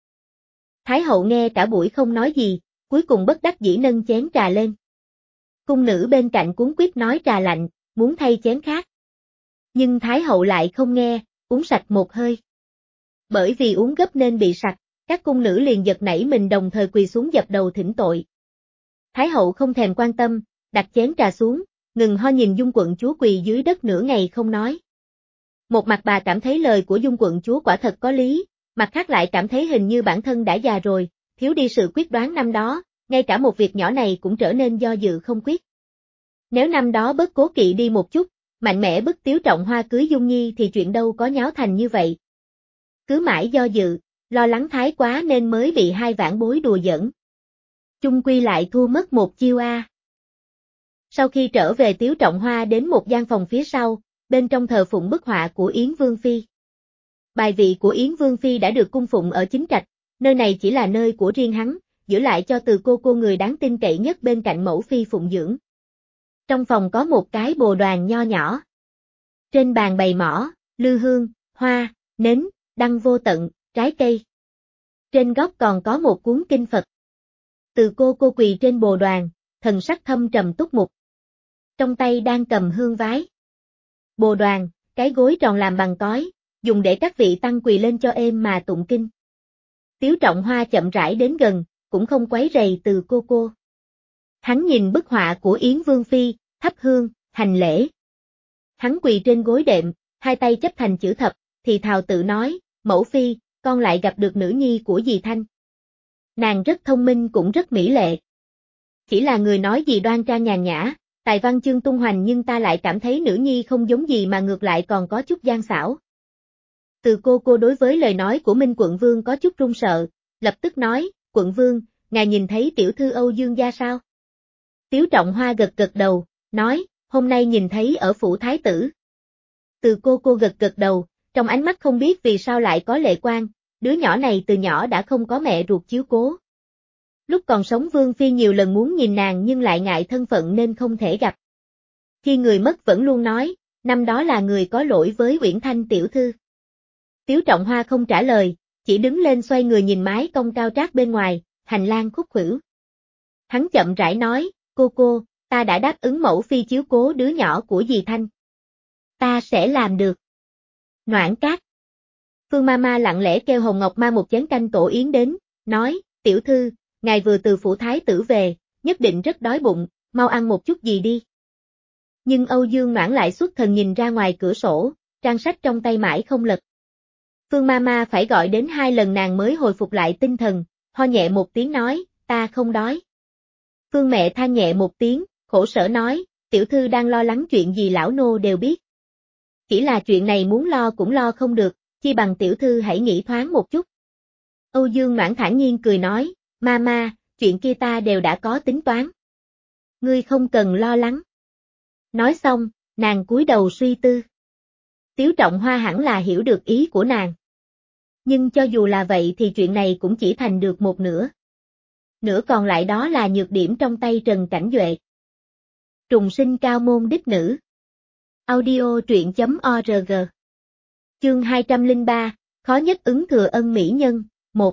Thái hậu nghe cả buổi không nói gì, cuối cùng bất đắc dĩ nâng chén trà lên. Cung nữ bên cạnh cuống quýt nói trà lạnh, muốn thay chén khác. Nhưng Thái hậu lại không nghe, uống sạch một hơi. Bởi vì uống gấp nên bị sặc, các cung nữ liền giật nảy mình đồng thời quỳ xuống dập đầu thỉnh tội. Thái hậu không thèm quan tâm, đặt chén trà xuống, ngừng ho nhìn Dung quận chúa quỳ dưới đất nửa ngày không nói. Một mặt bà cảm thấy lời của Dung quận chúa quả thật có lý, mặt khác lại cảm thấy hình như bản thân đã già rồi, thiếu đi sự quyết đoán năm đó, ngay cả một việc nhỏ này cũng trở nên do dự không quyết. Nếu năm đó bớt cố kỵ đi một chút, mạnh mẽ bức Tiếu Trọng Hoa cưới Dung Nhi thì chuyện đâu có nháo thành như vậy. Cứ mãi do dự, lo lắng thái quá nên mới bị hai vãn bối đùa giỡn. Chung quy lại thua mất một chiêu a. À. Sau khi trở về Tiếu Trọng Hoa đến một gian phòng phía sau, bên trong thờ phụng bức họa của Yến Vương Phi. Bài vị của Yến Vương Phi đã được cung phụng ở chính trạch, nơi này chỉ là nơi của riêng hắn, giữ lại cho từ cô cô người đáng tin cậy nhất bên cạnh mẫu phi phụng dưỡng. Trong phòng có một cái bồ đoàn nho nhỏ. Trên bàn bày mõ, lư hương, hoa, nến, đăng vô tận, trái cây. Trên góc còn có một cuốn kinh Phật. Từ cô cô quỳ trên bồ đoàn, thần sắc thâm trầm túc mục. Trong tay đang cầm hương vái. Bồ đoàn, cái gối tròn làm bằng cói, dùng để các vị tăng quỳ lên cho êm mà tụng kinh. Tiếu Trọng Hoa chậm rãi đến gần, cũng không quấy rầy từ cô cô. Hắn nhìn bức họa của Yến Vương Phi, thắp hương, hành lễ. Hắn quỳ trên gối đệm, hai tay chấp thành chữ thập, thì thào tự nói, mẫu phi, con lại gặp được nữ nhi của dì Thanh. Nàng rất thông minh cũng rất mỹ lệ. Chỉ là người nói gì đoan trang nhàn nhã, tài văn chương tung hoành nhưng ta lại cảm thấy nữ nhi không giống gì mà ngược lại còn có chút gian xảo. Từ cô cô đối với lời nói của Minh quận vương có chút run sợ, lập tức nói, quận vương, ngài nhìn thấy tiểu thư Âu Dương gia sao? Tiếu Trọng Hoa gật gật đầu, nói, hôm nay nhìn thấy ở phủ thái tử. Từ cô cô gật gật đầu, trong ánh mắt không biết vì sao lại có lệ quang, đứa nhỏ này từ nhỏ đã không có mẹ ruột chiếu cố. Lúc còn sống Vương Phi nhiều lần muốn nhìn nàng nhưng lại ngại thân phận nên không thể gặp. Khi người mất vẫn luôn nói, năm đó là người có lỗi với Uyển Thanh tiểu thư. Tiếu Trọng Hoa không trả lời, chỉ đứng lên xoay người nhìn mái cong cao trác bên ngoài, hành lang khúc khuỷu. Hắn chậm rãi nói, cô cô, ta đã đáp ứng mẫu phi chiếu cố đứa nhỏ của dì Thanh. Ta sẽ làm được. Noãn Cát. Phương Mama lặng lẽ kêu Hồng Ngọc Ma một chén canh tổ yến đến, nói, tiểu thư, ngài vừa từ phủ thái tử về, nhất định rất đói bụng, mau ăn một chút gì đi. Nhưng Âu Dương Noãn lại xuất thần nhìn ra ngoài cửa sổ, trang sách trong tay mãi không lật. Phương Mama phải gọi đến hai lần nàng mới hồi phục lại tinh thần, ho nhẹ một tiếng nói, ta không đói. Phương mẹ than nhẹ một tiếng, khổ sở nói, tiểu thư đang lo lắng chuyện gì lão nô đều biết. Chỉ là chuyện này muốn lo cũng lo không được, chi bằng tiểu thư hãy nghĩ thoáng một chút. Âu Dương Noãn thản nhiên cười nói, Mama, chuyện kia ta đều đã có tính toán. Ngươi không cần lo lắng. Nói xong, nàng cúi đầu suy tư. Tiếu Trọng Hoa hẳn là hiểu được ý của nàng. Nhưng cho dù là vậy thì chuyện này cũng chỉ thành được một nửa. Nửa còn lại đó là nhược điểm trong tay Trần Cảnh Duệ. Trùng sinh cao môn đích nữ. Audio truyện chấm org. Chương hai trăm lẻ ba, khó nhất ứng thừa ân mỹ nhân, một.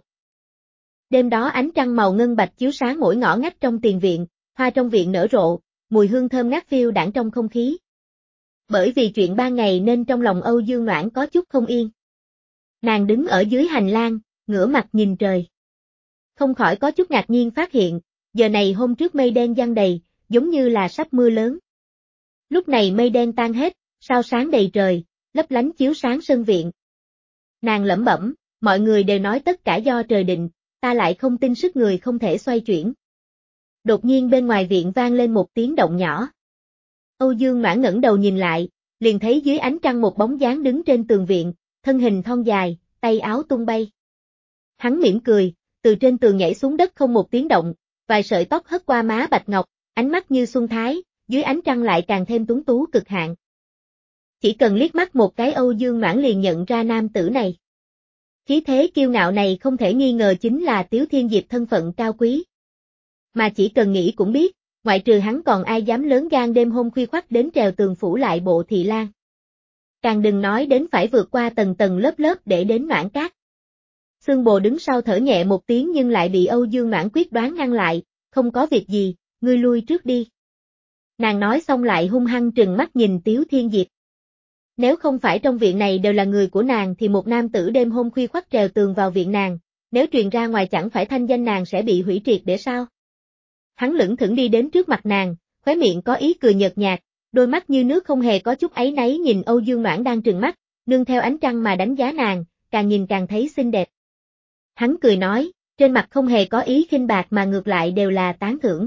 Đêm đó ánh trăng màu ngân bạch chiếu sáng mỗi ngõ ngách trong tiền viện, hoa trong viện nở rộ, mùi hương thơm ngát phiêu đãng trong không khí. Bởi vì chuyện ban ngày nên trong lòng Âu Dương Noãn có chút không yên. Nàng đứng ở dưới hành lang, ngửa mặt nhìn trời. Không khỏi có chút ngạc nhiên phát hiện, giờ này hôm trước mây đen giăng đầy, giống như là sắp mưa lớn. Lúc này mây đen tan hết, sao sáng đầy trời, lấp lánh chiếu sáng sân viện. Nàng lẩm bẩm, mọi người đều nói tất cả do trời định, ta lại không tin sức người không thể xoay chuyển. Đột nhiên bên ngoài viện vang lên một tiếng động nhỏ. Âu Dương Noãn ngẩng đầu nhìn lại, liền thấy dưới ánh trăng một bóng dáng đứng trên tường viện, thân hình thon dài, tay áo tung bay. Hắn mỉm cười, từ trên tường nhảy xuống đất không một tiếng động, vài sợi tóc hất qua má bạch ngọc, ánh mắt như xuân thái, dưới ánh trăng lại càng thêm tuấn tú cực hạn. Chỉ cần liếc mắt một cái Âu Dương Noãn liền nhận ra nam tử này. Khí thế kiêu ngạo này không thể nghi ngờ chính là Tiếu Thiên Diệp thân phận cao quý. Mà chỉ cần nghĩ cũng biết, ngoại trừ hắn còn ai dám lớn gan đêm hôm khuya khoắt đến trèo tường phủ lại bộ thị lang. Càng đừng nói đến phải vượt qua tầng tầng lớp lớp để đến Noãn Cát. Xương Bồ đứng sau thở nhẹ một tiếng nhưng lại bị Âu Dương Noãn quyết đoán ngăn lại, không có việc gì, ngươi lui trước đi. Nàng nói xong lại hung hăng trừng mắt nhìn Tiếu Thiên Diệp. Nếu không phải trong viện này đều là người của nàng thì một nam tử đêm hôm khuya khoắt trèo tường vào viện nàng, nếu truyền ra ngoài chẳng phải thanh danh nàng sẽ bị hủy triệt để sao? Hắn lững thững đi đến trước mặt nàng, khóe miệng có ý cười nhợt nhạt, đôi mắt như nước không hề có chút áy náy nhìn Âu Dương Noãn đang trừng mắt, nương theo ánh trăng mà đánh giá nàng, càng nhìn càng thấy xinh đẹp. Hắn cười nói, trên mặt không hề có ý khinh bạc mà ngược lại đều là tán thưởng.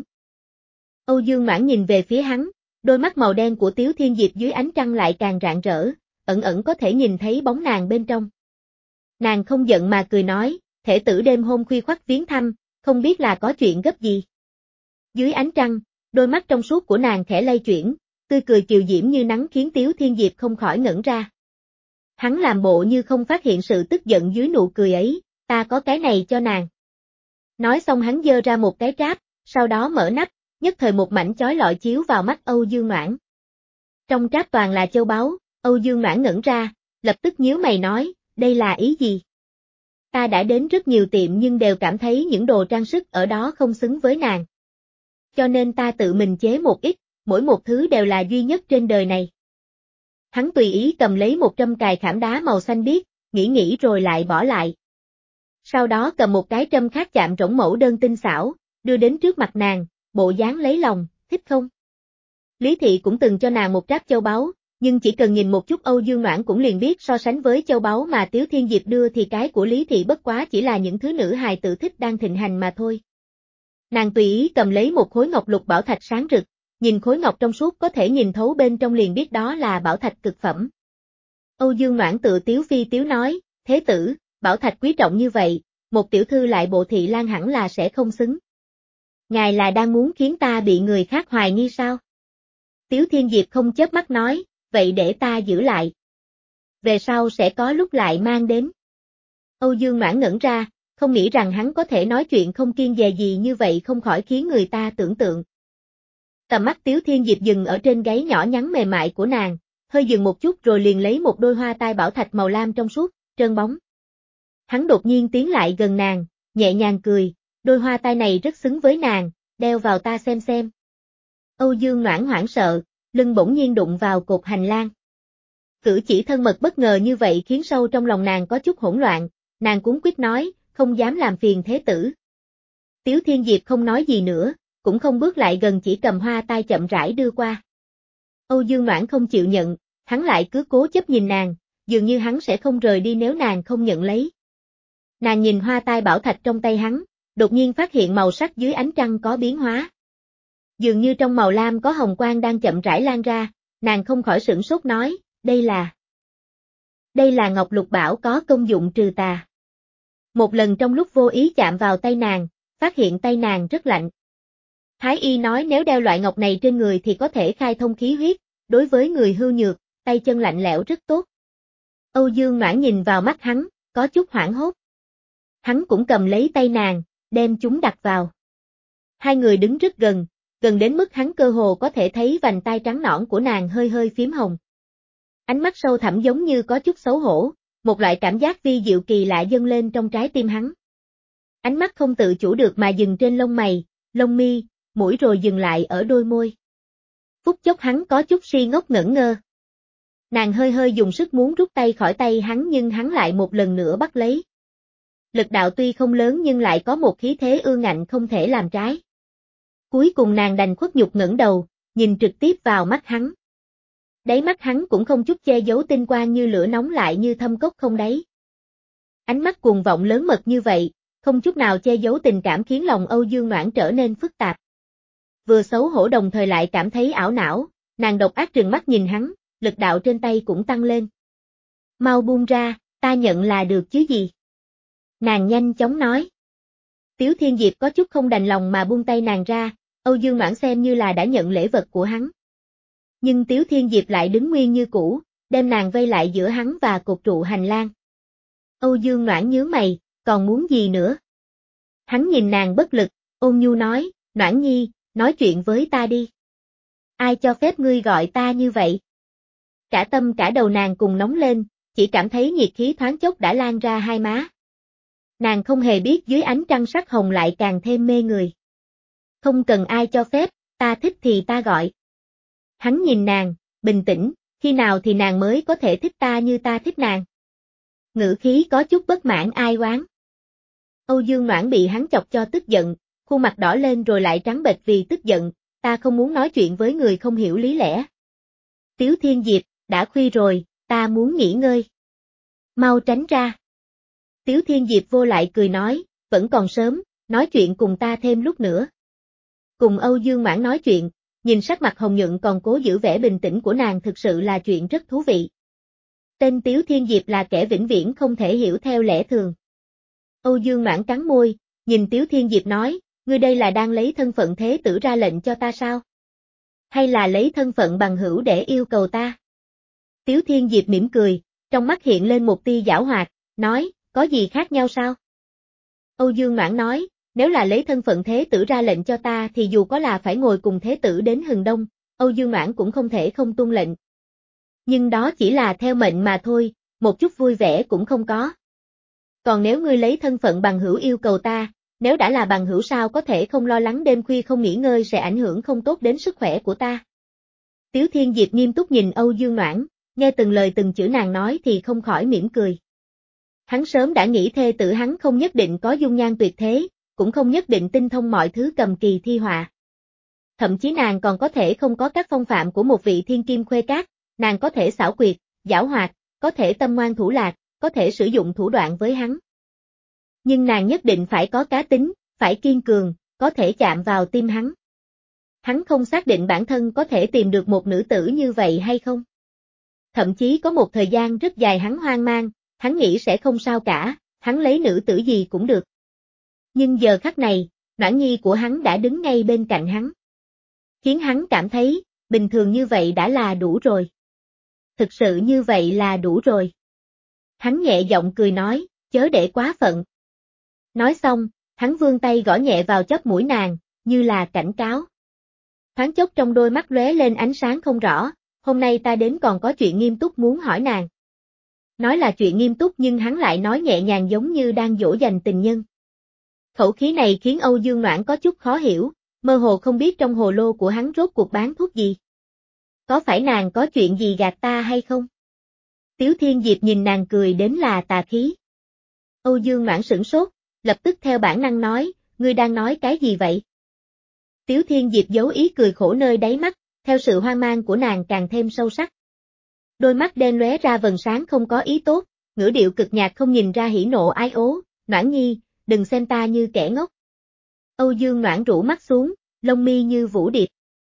Âu Dương Noãn nhìn về phía hắn, đôi mắt màu đen của Tiếu Thiên Diệp dưới ánh trăng lại càng rạng rỡ, ẩn ẩn có thể nhìn thấy bóng nàng bên trong. Nàng không giận mà cười nói, thể tử đêm hôm khuya khoắt viếng thăm, không biết là có chuyện gấp gì. Dưới ánh trăng, đôi mắt trong suốt của nàng khẽ lay chuyển, tươi cười kiều diễm như nắng khiến Tiếu Thiên Diệp không khỏi ngẩn ra. Hắn làm bộ như không phát hiện sự tức giận dưới nụ cười ấy, ta có cái này cho nàng. Nói xong hắn giơ ra một cái tráp, sau đó mở nắp, nhất thời một mảnh chói lọi chiếu vào mắt Âu Dương Noãn. Trong tráp toàn là châu báu, Âu Dương Noãn ngẩn ra, lập tức nhíu mày nói, đây là ý gì? Ta đã đến rất nhiều tiệm nhưng đều cảm thấy những đồ trang sức ở đó không xứng với nàng. Cho nên ta tự mình chế một ít, mỗi một thứ đều là duy nhất trên đời này. Hắn tùy ý cầm lấy một trâm cài khảm đá màu xanh biếc, nghĩ nghĩ rồi lại bỏ lại. Sau đó cầm một cái trâm khác chạm rỗng mẫu đơn tinh xảo, đưa đến trước mặt nàng, bộ dáng lấy lòng, thích không? Lý Thị cũng từng cho nàng một tráp châu báu, nhưng chỉ cần nhìn một chút Âu Dương Noãn cũng liền biết so sánh với châu báu mà Tiếu Thiên Diệp đưa thì cái của Lý Thị bất quá chỉ là những thứ nữ hài tử thích đang thịnh hành mà thôi. Nàng tùy ý cầm lấy một khối ngọc lục bảo thạch sáng rực, nhìn khối ngọc trong suốt có thể nhìn thấu bên trong liền biết đó là bảo thạch cực phẩm. Âu Dương Noãn tự tiếu phi tiếu nói, thế tử, bảo thạch quý trọng như vậy, một tiểu thư lại bộ thị lan hẳn là sẽ không xứng. Ngài là đang muốn khiến ta bị người khác hoài nghi sao? Tiếu Thiên Diệp không chớp mắt nói, vậy để ta giữ lại. Về sau sẽ có lúc lại mang đến. Âu Dương Noãn ngẩn ra, không nghĩ rằng hắn có thể nói chuyện không kiêng dè gì như vậy không khỏi khiến người ta tưởng tượng. Tầm mắt Tiếu Thiên Diệp dừng ở trên gáy nhỏ nhắn mềm mại của nàng, hơi dừng một chút rồi liền lấy một đôi hoa tai bảo thạch màu lam trong suốt, trơn bóng. Hắn đột nhiên tiến lại gần nàng, nhẹ nhàng cười, đôi hoa tai này rất xứng với nàng, đeo vào ta xem xem. Âu Dương Noãn hoảng sợ, lưng bỗng nhiên đụng vào cột hành lang. Cử chỉ thân mật bất ngờ như vậy khiến sâu trong lòng nàng có chút hỗn loạn, nàng cuống quýt nói, không dám làm phiền thế tử. Tiếu Thiên Diệp không nói gì nữa, cũng không bước lại gần chỉ cầm hoa tai chậm rãi đưa qua. Âu Dương Noãn không chịu nhận, hắn lại cứ cố chấp nhìn nàng, dường như hắn sẽ không rời đi nếu nàng không nhận lấy. Nàng nhìn hoa tai bảo thạch trong tay hắn, đột nhiên phát hiện màu sắc dưới ánh trăng có biến hóa. Dường như trong màu lam có hồng quang đang chậm rãi lan ra, nàng không khỏi sửng sốt nói, đây là... Đây là ngọc lục bảo có công dụng trừ tà. Một lần trong lúc vô ý chạm vào tay nàng, phát hiện tay nàng rất lạnh. Thái y nói nếu đeo loại ngọc này trên người thì có thể khai thông khí huyết, đối với người hưu nhược, tay chân lạnh lẽo rất tốt. Âu Dương Noãn nhìn vào mắt hắn, có chút hoảng hốt. Hắn cũng cầm lấy tay nàng, đem chúng đặt vào. Hai người đứng rất gần, gần đến mức hắn cơ hồ có thể thấy vành tai trắng nõn của nàng hơi hơi phím hồng. Ánh mắt sâu thẳm giống như có chút xấu hổ, một loại cảm giác vi diệu kỳ lạ dâng lên trong trái tim hắn. Ánh mắt không tự chủ được mà dừng trên lông mày, lông mi, mũi rồi dừng lại ở đôi môi. Phút chốc hắn có chút si ngốc ngẩn ngơ. Nàng hơi hơi dùng sức muốn rút tay khỏi tay hắn nhưng hắn lại một lần nữa bắt lấy. Lực đạo tuy không lớn nhưng lại có một khí thế ương ngạnh không thể làm trái. Cuối cùng nàng đành khuất nhục ngẩng đầu, nhìn trực tiếp vào mắt hắn. Đáy mắt hắn cũng không chút che giấu tinh quang như lửa nóng lại như thâm cốc không đáy. Ánh mắt cuồng vọng lớn mật như vậy, không chút nào che giấu tình cảm khiến lòng Âu Dương Noãn trở nên phức tạp. Vừa xấu hổ đồng thời lại cảm thấy ảo não, nàng độc ác trừng mắt nhìn hắn, lực đạo trên tay cũng tăng lên. Mau buông ra, ta nhận là được chứ gì. Nàng nhanh chóng nói. Tiếu Thiên Diệp có chút không đành lòng mà buông tay nàng ra, Âu Dương Noãn xem như là đã nhận lễ vật của hắn. Nhưng Tiếu Thiên Diệp lại đứng nguyên như cũ, đem nàng vây lại giữa hắn và cột trụ hành lang. Âu Dương Noãn nhướng mày, còn muốn gì nữa? Hắn nhìn nàng bất lực, ôn nhu nói, Noãn nhi, nói chuyện với ta đi. Ai cho phép ngươi gọi ta như vậy? Cả tâm cả đầu nàng cùng nóng lên, chỉ cảm thấy nhiệt khí thoáng chốc đã lan ra hai má. Nàng không hề biết dưới ánh trăng sắc hồng lại càng thêm mê người. Không cần ai cho phép, ta thích thì ta gọi. Hắn nhìn nàng, bình tĩnh, khi nào thì nàng mới có thể thích ta như ta thích nàng. Ngữ khí có chút bất mãn ai oán. Âu Dương Noãn bị hắn chọc cho tức giận, khuôn mặt đỏ lên rồi lại trắng bệch vì tức giận, ta không muốn nói chuyện với người không hiểu lý lẽ. Tiếu Thiên Diệp, đã khuya rồi, ta muốn nghỉ ngơi. Mau tránh ra. Tiếu Thiên Diệp vô lại cười nói, vẫn còn sớm, nói chuyện cùng ta thêm lúc nữa. Cùng Âu Dương Noãn nói chuyện, nhìn sắc mặt hồng nhuận còn cố giữ vẻ bình tĩnh của nàng thực sự là chuyện rất thú vị. Tên Tiếu Thiên Diệp là kẻ vĩnh viễn không thể hiểu theo lẽ thường. Âu Dương Noãn cắn môi, nhìn Tiếu Thiên Diệp nói, ngươi đây là đang lấy thân phận thế tử ra lệnh cho ta sao? Hay là lấy thân phận bằng hữu để yêu cầu ta? Tiếu Thiên Diệp mỉm cười, trong mắt hiện lên một tia giảo hoạt, nói, có gì khác nhau sao? Âu Dương Noãn nói, nếu là lấy thân phận thế tử ra lệnh cho ta thì dù có là phải ngồi cùng thế tử đến hừng đông, Âu Dương Noãn cũng không thể không tuân lệnh. Nhưng đó chỉ là theo mệnh mà thôi, một chút vui vẻ cũng không có. Còn nếu ngươi lấy thân phận bằng hữu yêu cầu ta, nếu đã là bằng hữu sao có thể không lo lắng đêm khuya không nghỉ ngơi sẽ ảnh hưởng không tốt đến sức khỏe của ta. Tiếu Thiên Diệp nghiêm túc nhìn Âu Dương Noãn, nghe từng lời từng chữ nàng nói thì không khỏi mỉm cười. Hắn sớm đã nghĩ thê tử hắn không nhất định có dung nhan tuyệt thế, cũng không nhất định tinh thông mọi thứ cầm kỳ thi họa. Thậm chí nàng còn có thể không có các phong phạm của một vị thiên kim khuê cát, nàng có thể xảo quyệt, giảo hoạt, có thể tâm ngoan thủ lạc, có thể sử dụng thủ đoạn với hắn. Nhưng nàng nhất định phải có cá tính, phải kiên cường, có thể chạm vào tim hắn. Hắn không xác định bản thân có thể tìm được một nữ tử như vậy hay không. Thậm chí có một thời gian rất dài hắn hoang mang, hắn nghĩ sẽ không sao cả, hắn lấy nữ tử gì cũng được. Nhưng giờ khắc này, Noãn Nhi của hắn đã đứng ngay bên cạnh hắn. Khiến hắn cảm thấy, bình thường như vậy đã là đủ rồi. Thực sự như vậy là đủ rồi. Hắn nhẹ giọng cười nói, chớ để quá phận. Nói xong, hắn vươn tay gõ nhẹ vào chóp mũi nàng, như là cảnh cáo. Thoáng chốc trong đôi mắt lóe lên ánh sáng không rõ, hôm nay ta đến còn có chuyện nghiêm túc muốn hỏi nàng. Nói là chuyện nghiêm túc nhưng hắn lại nói nhẹ nhàng giống như đang dỗ dành tình nhân. Khẩu khí này khiến Âu Dương Noãn có chút khó hiểu, mơ hồ không biết trong hồ lô của hắn rốt cuộc bán thuốc gì. Có phải nàng có chuyện gì gạt ta hay không? Tiếu Thiên Diệp nhìn nàng cười đến là tà khí. Âu Dương Noãn sửng sốt, lập tức theo bản năng nói, ngươi đang nói cái gì vậy? Tiếu Thiên Diệp giấu ý cười khổ nơi đáy mắt, theo sự hoang mang của nàng càng thêm sâu sắc. Đôi mắt đen lóe ra vầng sáng không có ý tốt, ngữ điệu cực nhạt không nhìn ra hỉ nộ ái ố, Noãn Nhi, đừng xem ta như kẻ ngốc. Âu Dương Noãn rũ mắt xuống, lông mi như vũ điệp.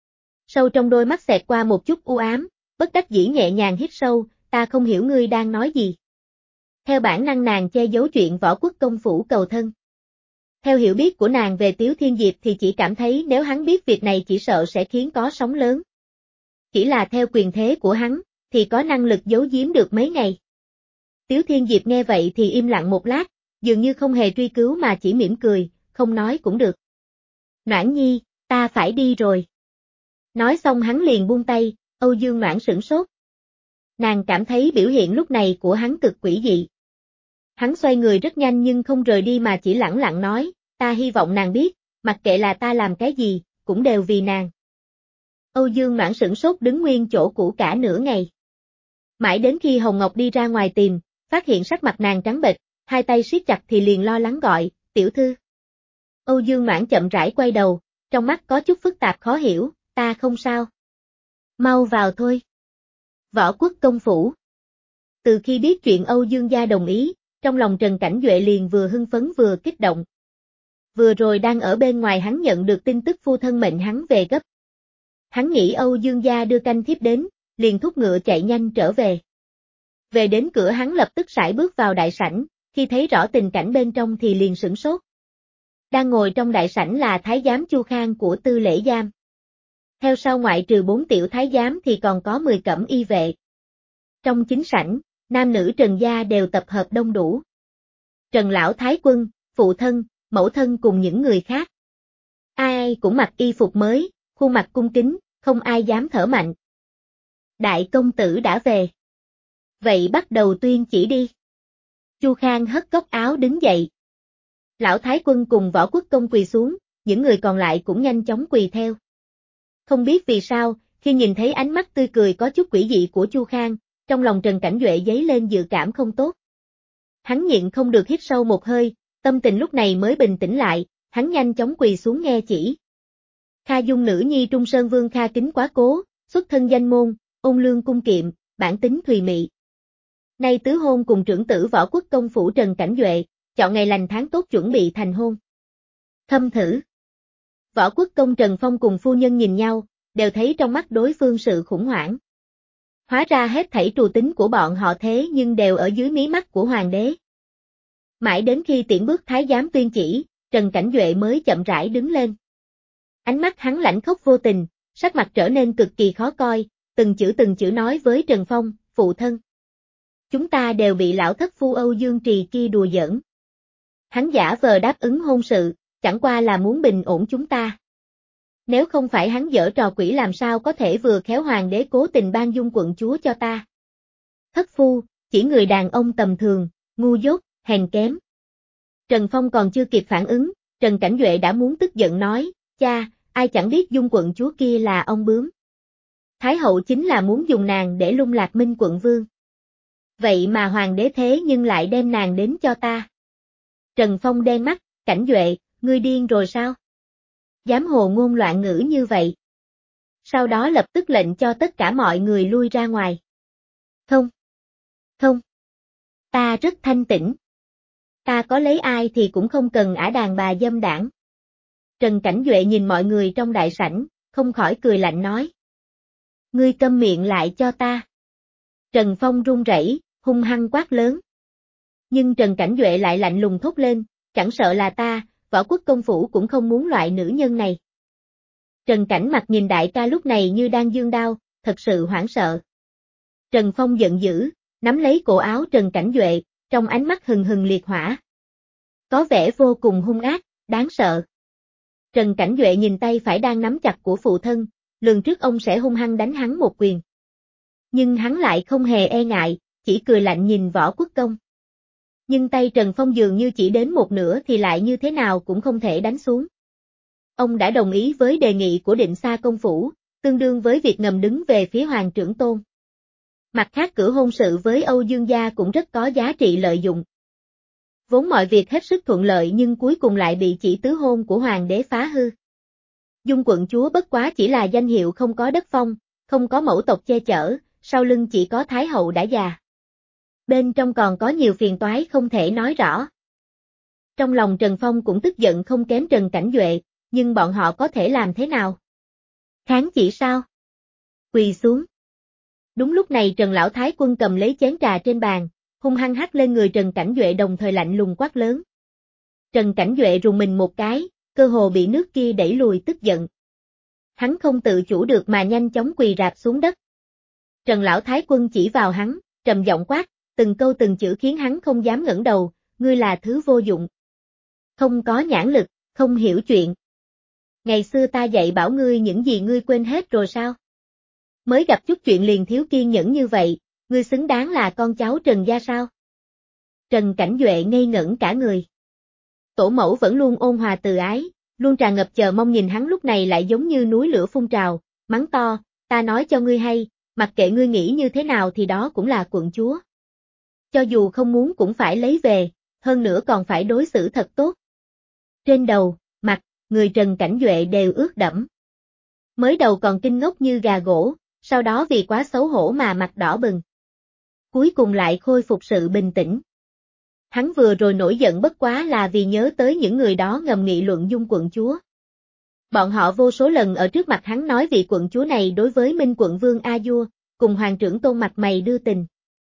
Sâu trong đôi mắt xẹt qua một chút u ám, bất đắc dĩ nhẹ nhàng hít sâu, ta không hiểu ngươi đang nói gì. Theo bản năng nàng che giấu chuyện võ quốc công phủ cầu thân. Theo hiểu biết của nàng về Tiếu Thiên Diệp thì chỉ cảm thấy nếu hắn biết việc này chỉ sợ sẽ khiến có sóng lớn. Chỉ là theo quyền thế của hắn, thì có năng lực giấu giếm được mấy ngày. Tiếu Thiên Diệp nghe vậy thì im lặng một lát, dường như không hề truy cứu mà chỉ mỉm cười, không nói cũng được. Noãn Nhi, ta phải đi rồi. Nói xong hắn liền buông tay, Âu Dương Noãn sửng sốt. Nàng cảm thấy biểu hiện lúc này của hắn cực quỷ dị. Hắn xoay người rất nhanh nhưng không rời đi mà chỉ lẳng lặng nói, ta hy vọng nàng biết, mặc kệ là ta làm cái gì, cũng đều vì nàng. Âu Dương Noãn sửng sốt đứng nguyên chỗ cũ cả nửa ngày. Mãi đến khi Hồng Ngọc đi ra ngoài tìm, phát hiện sắc mặt nàng trắng bệch, hai tay siết chặt thì liền lo lắng gọi, tiểu thư. Âu Dương Noãn chậm rãi quay đầu, trong mắt có chút phức tạp khó hiểu, ta không sao. Mau vào thôi. Võ quốc công phủ. Từ khi biết chuyện Âu Dương gia đồng ý, trong lòng Trần Cảnh Duệ liền vừa hưng phấn vừa kích động. Vừa rồi đang ở bên ngoài hắn nhận được tin tức phu thân mệnh hắn về gấp. Hắn nghĩ Âu Dương gia đưa canh thiếp đến, liền thúc ngựa chạy nhanh trở về. Về đến cửa hắn lập tức sải bước vào đại sảnh, khi thấy rõ tình cảnh bên trong thì liền sửng sốt. Đang ngồi trong đại sảnh là thái giám Chu Khang của Tư Lễ Giam. Theo sau ngoại trừ bốn tiểu thái giám thì còn có mười cẩm y vệ. Trong chính sảnh, nam nữ Trần gia đều tập hợp đông đủ. Trần lão thái quân, phụ thân, mẫu thân cùng những người khác. Ai cũng mặc y phục mới, khuôn mặt cung kính, không ai dám thở mạnh. Đại công tử đã về. Vậy bắt đầu tuyên chỉ đi. Chu Khang hất góc áo đứng dậy. Lão Thái Quân cùng Võ Quốc Công quỳ xuống, những người còn lại cũng nhanh chóng quỳ theo. Không biết vì sao, khi nhìn thấy ánh mắt tươi cười có chút quỷ dị của Chu Khang, trong lòng Trần Cảnh Duệ dấy lên dự cảm không tốt. Hắn nhịn không được hít sâu một hơi, tâm tình lúc này mới bình tĩnh lại, hắn nhanh chóng quỳ xuống nghe chỉ. Kha Dung nữ nhi Trung Sơn Vương Kha Kính Quá Cố, xuất thân danh môn, ôn lương cung kiệm, bản tính thùy mị. Nay tứ hôn cùng trưởng tử Võ Quốc Công phủ Trần Cảnh Duệ, chọn ngày lành tháng tốt chuẩn bị thành hôn. Thâm thử. Võ Quốc Công Trần Phong cùng phu nhân nhìn nhau, đều thấy trong mắt đối phương sự khủng hoảng. Hóa ra hết thảy trù tính của bọn họ thế nhưng đều ở dưới mí mắt của hoàng đế. Mãi đến khi tiễn bước thái giám tuyên chỉ, Trần Cảnh Duệ mới chậm rãi đứng lên. Ánh mắt hắn lãnh khốc vô tình, sắc mặt trở nên cực kỳ khó coi, từng chữ từng chữ nói với Trần Phong, phụ thân. Chúng ta đều bị lão thất phu Âu Dương Trì kia đùa giỡn. Hắn giả vờ đáp ứng hôn sự, chẳng qua là muốn bình ổn chúng ta. Nếu không phải hắn giở trò quỷ làm sao có thể vừa khéo hoàng đế cố tình ban dung quận chúa cho ta. Thất phu, chỉ người đàn ông tầm thường, ngu dốt, hèn kém. Trần Phong còn chưa kịp phản ứng, Trần Cảnh Duệ đã muốn tức giận nói, cha, ai chẳng biết dung quận chúa kia là ông bướm. Thái hậu chính là muốn dùng nàng để lung lạc Minh quận vương. Vậy mà hoàng đế thế nhưng lại đem nàng đến cho ta. Trần Phong đen mắt, Cảnh Duệ, ngươi điên rồi sao? Dám hồ ngôn loạn ngữ như vậy. Sau đó lập tức lệnh cho tất cả mọi người lui ra ngoài. Không. Không. Ta rất thanh tĩnh. Ta có lấy ai thì cũng không cần ả đàn bà dâm đảng. Trần Cảnh Duệ nhìn mọi người trong đại sảnh, không khỏi cười lạnh nói. Ngươi câm miệng lại cho ta. Trần Phong run rẩy, hung hăng quát lớn. Nhưng Trần Cảnh Duệ lại lạnh lùng thốt lên, chẳng sợ là ta, Võ Quốc Công phủ cũng không muốn loại nữ nhân này. Trần Cảnh Mặc nhìn đại ca lúc này như đang giương đao, thật sự hoảng sợ. Trần Phong giận dữ, nắm lấy cổ áo Trần Cảnh Duệ, trong ánh mắt hừng hừng liệt hỏa. Có vẻ vô cùng hung ác, đáng sợ. Trần Cảnh Duệ nhìn tay phải đang nắm chặt của phụ thân, lường trước ông sẽ hung hăng đánh hắn một quyền. Nhưng hắn lại không hề e ngại, chỉ cười lạnh nhìn Võ Quốc Công. Nhưng tay Trần Phong dường như chỉ đến một nửa thì lại như thế nào cũng không thể đánh xuống. Ông đã đồng ý với đề nghị của Định Xa công phủ, tương đương với việc ngầm đứng về phía Hoàng trưởng tôn. Mặt khác cử hôn sự với Âu Dương gia cũng rất có giá trị lợi dụng. Vốn mọi việc hết sức thuận lợi nhưng cuối cùng lại bị chỉ tứ hôn của Hoàng đế phá hư. Dung quận chúa bất quá chỉ là danh hiệu không có đất phong, không có mẫu tộc che chở, sau lưng chỉ có Thái hậu đã già. Bên trong còn có nhiều phiền toái không thể nói rõ. Trong lòng Trần Phong cũng tức giận không kém Trần Cảnh Duệ, nhưng bọn họ có thể làm thế nào? Kháng chỉ sao? Quỳ xuống. Đúng lúc này Trần Lão Thái Quân cầm lấy chén trà trên bàn, hung hăng hắt lên người Trần Cảnh Duệ đồng thời lạnh lùng quát lớn. Trần Cảnh Duệ rùng mình một cái, cơ hồ bị nước kia đẩy lùi tức giận. Hắn không tự chủ được mà nhanh chóng quỳ rạp xuống đất. Trần Lão Thái Quân chỉ vào hắn, trầm giọng quát, từng câu từng chữ khiến hắn không dám ngẩng đầu, ngươi là thứ vô dụng. Không có nhãn lực, không hiểu chuyện. Ngày xưa ta dạy bảo ngươi những gì ngươi quên hết rồi sao? Mới gặp chút chuyện liền thiếu kiên nhẫn như vậy, ngươi xứng đáng là con cháu Trần gia sao? Trần Cảnh Duệ ngây ngẩn cả người. Tổ mẫu vẫn luôn ôn hòa từ ái, luôn tràn ngập chờ mong nhìn hắn lúc này lại giống như núi lửa phun trào, mắng to, ta nói cho ngươi hay, mặc kệ ngươi nghĩ như thế nào thì đó cũng là quận chúa. Cho dù không muốn cũng phải lấy về, hơn nữa còn phải đối xử thật tốt. Trên đầu, mặt, người Trần Cảnh Duệ đều ướt đẫm. Mới đầu còn kinh ngốc như gà gỗ, sau đó vì quá xấu hổ mà mặt đỏ bừng. Cuối cùng lại khôi phục sự bình tĩnh. Hắn vừa rồi nổi giận bất quá là vì nhớ tới những người đó ngầm nghị luận Dung quận chúa. Bọn họ vô số lần ở trước mặt hắn nói vị quận chúa này đối với Minh quận vương A Dua, cùng hoàng trưởng tôn mặt mày đưa tình.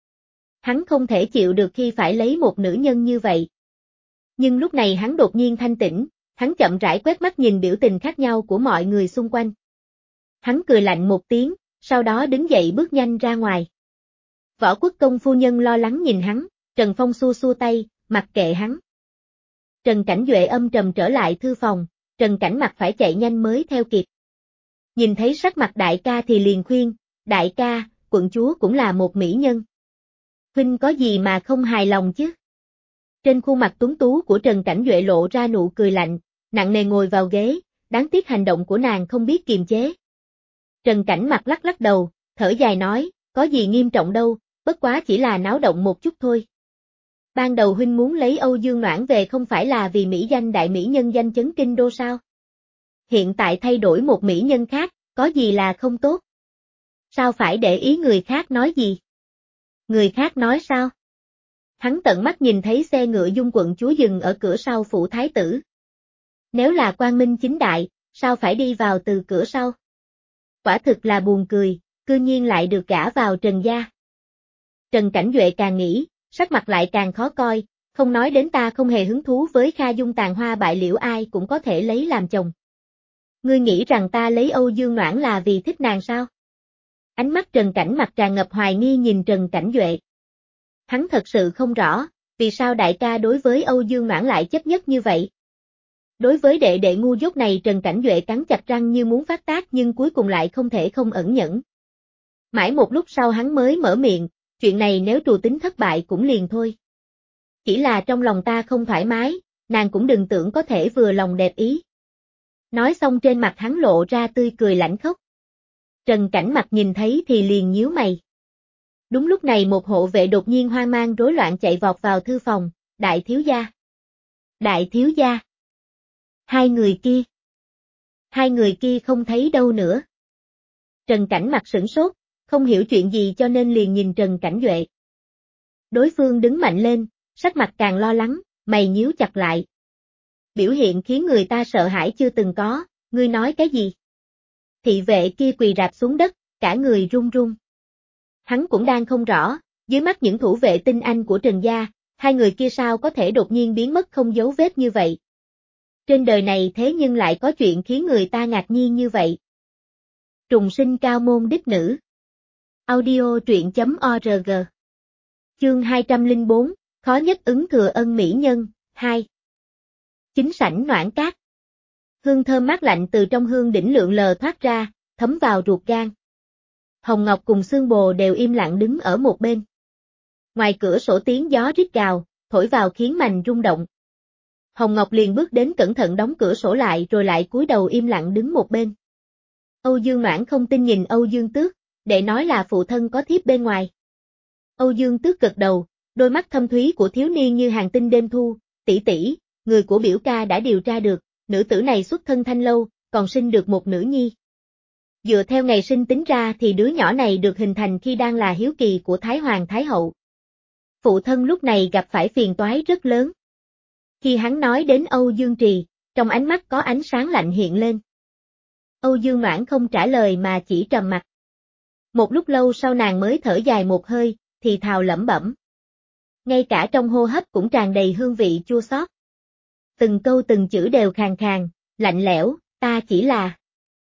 Hắn không thể chịu được khi phải lấy một nữ nhân như vậy. Nhưng lúc này hắn đột nhiên thanh tĩnh, hắn chậm rãi quét mắt nhìn biểu tình khác nhau của mọi người xung quanh. Hắn cười lạnh một tiếng, sau đó đứng dậy bước nhanh ra ngoài. Võ Quốc Công phu nhân lo lắng nhìn hắn, Trần Phong xua xua tay, mặc kệ hắn. Trần Cảnh Duệ âm trầm trở lại thư phòng, Trần Cảnh Mặc phải chạy nhanh mới theo kịp. Nhìn thấy sắc mặt đại ca thì liền khuyên, đại ca, quận chúa cũng là một mỹ nhân. Huynh có gì mà không hài lòng chứ? Trên khuôn mặt tuấn tú của Trần Cảnh Duệ lộ ra nụ cười lạnh, nặng nề ngồi vào ghế, đáng tiếc hành động của nàng không biết kiềm chế. Trần Cảnh mặt lắc lắc đầu, thở dài nói, có gì nghiêm trọng đâu, bất quá chỉ là náo động một chút thôi. Ban đầu huynh muốn lấy Âu Dương Noãn về không phải là vì mỹ danh đại mỹ nhân danh chấn kinh đô sao? Hiện tại thay đổi một mỹ nhân khác, có gì là không tốt? Sao phải để ý người khác nói gì? Người khác nói sao? Hắn tận mắt nhìn thấy xe ngựa Dung quận chúa dừng ở cửa sau phủ thái tử. Nếu là quang minh chính đại, sao phải đi vào từ cửa sau? Quả thực là buồn cười, cư nhiên lại được gả vào Trần gia. Trần Cảnh Duệ càng nghĩ, sắc mặt lại càng khó coi, không nói đến ta không hề hứng thú với Kha Dung tàn hoa bại liễu ai cũng có thể lấy làm chồng. Ngươi nghĩ rằng ta lấy Âu Dương Noãn là vì thích nàng sao? Ánh mắt Trần Cảnh mặt tràn ngập hoài nghi nhìn Trần Cảnh Duệ. Hắn thật sự không rõ, vì sao đại ca đối với Âu Dương Noãn lại chấp nhất như vậy. Đối với đệ đệ ngu dốt này Trần Cảnh Duệ cắn chặt răng như muốn phát tác nhưng cuối cùng lại không thể không ẩn nhẫn. Mãi một lúc sau hắn mới mở miệng, chuyện này nếu trù tính thất bại cũng liền thôi. Chỉ là trong lòng ta không thoải mái, nàng cũng đừng tưởng có thể vừa lòng đẹp ý. Nói xong trên mặt hắn lộ ra tươi cười lãnh khốc. Trần Cảnh mặt nhìn thấy thì liền nhíu mày. Đúng lúc này một hộ vệ đột nhiên hoang mang rối loạn chạy vọt vào thư phòng, đại thiếu gia. Đại thiếu gia. Hai người kia. Hai người kia không thấy đâu nữa. Trần Cảnh mặt sửng sốt, không hiểu chuyện gì cho nên liền nhìn Trần Cảnh Duệ. Đối phương đứng mạnh lên, sắc mặt càng lo lắng, mày nhíu chặt lại. Biểu hiện khiến người ta sợ hãi chưa từng có, ngươi nói cái gì? Thị vệ kia quỳ rạp xuống đất, cả người run run. Hắn cũng đang không rõ, dưới mắt những thủ vệ tinh anh của Trần gia, hai người kia sao có thể đột nhiên biến mất không dấu vết như vậy. Trên đời này thế nhưng lại có chuyện khiến người ta ngạc nhiên như vậy. Trùng sinh cao môn đích nữ. Audio truyện.org. Chương hai trăm lẻ bốn, khó nhất ứng thừa ân mỹ nhân, hai. Chính sảnh Noãn Cát. Hương thơm mát lạnh từ trong hương đỉnh lượn lờ thoát ra, thấm vào ruột gan. Hồng Ngọc cùng Xương Bồ đều im lặng đứng ở một bên. Ngoài cửa sổ tiếng gió rít gào, thổi vào khiến mành rung động. Hồng Ngọc liền bước đến cẩn thận đóng cửa sổ lại rồi lại cúi đầu im lặng đứng một bên. Âu Dương Noãn không tin nhìn Âu Dương Tước, để nói là phụ thân có thiếp bên ngoài. Âu Dương Tước gật đầu, đôi mắt thâm thúy của thiếu niên như hàng tinh đêm thu, tỷ tỷ, người của biểu ca đã điều tra được, nữ tử này xuất thân Thanh Lâu, còn sinh được một nữ nhi. Dựa theo ngày sinh tính ra thì đứa nhỏ này được hình thành khi đang là hiếu kỳ của Thái Hoàng Thái Hậu. Phụ thân lúc này gặp phải phiền toái rất lớn. Khi hắn nói đến Âu Dương Trì, trong ánh mắt có ánh sáng lạnh hiện lên. Âu Dương Noãn không trả lời mà chỉ trầm mặc. Một lúc lâu sau nàng mới thở dài một hơi, thì thào lẩm bẩm. Ngay cả trong hô hấp cũng tràn đầy hương vị chua xót. Từng câu từng chữ đều khàn khàn, lạnh lẽo, ta chỉ là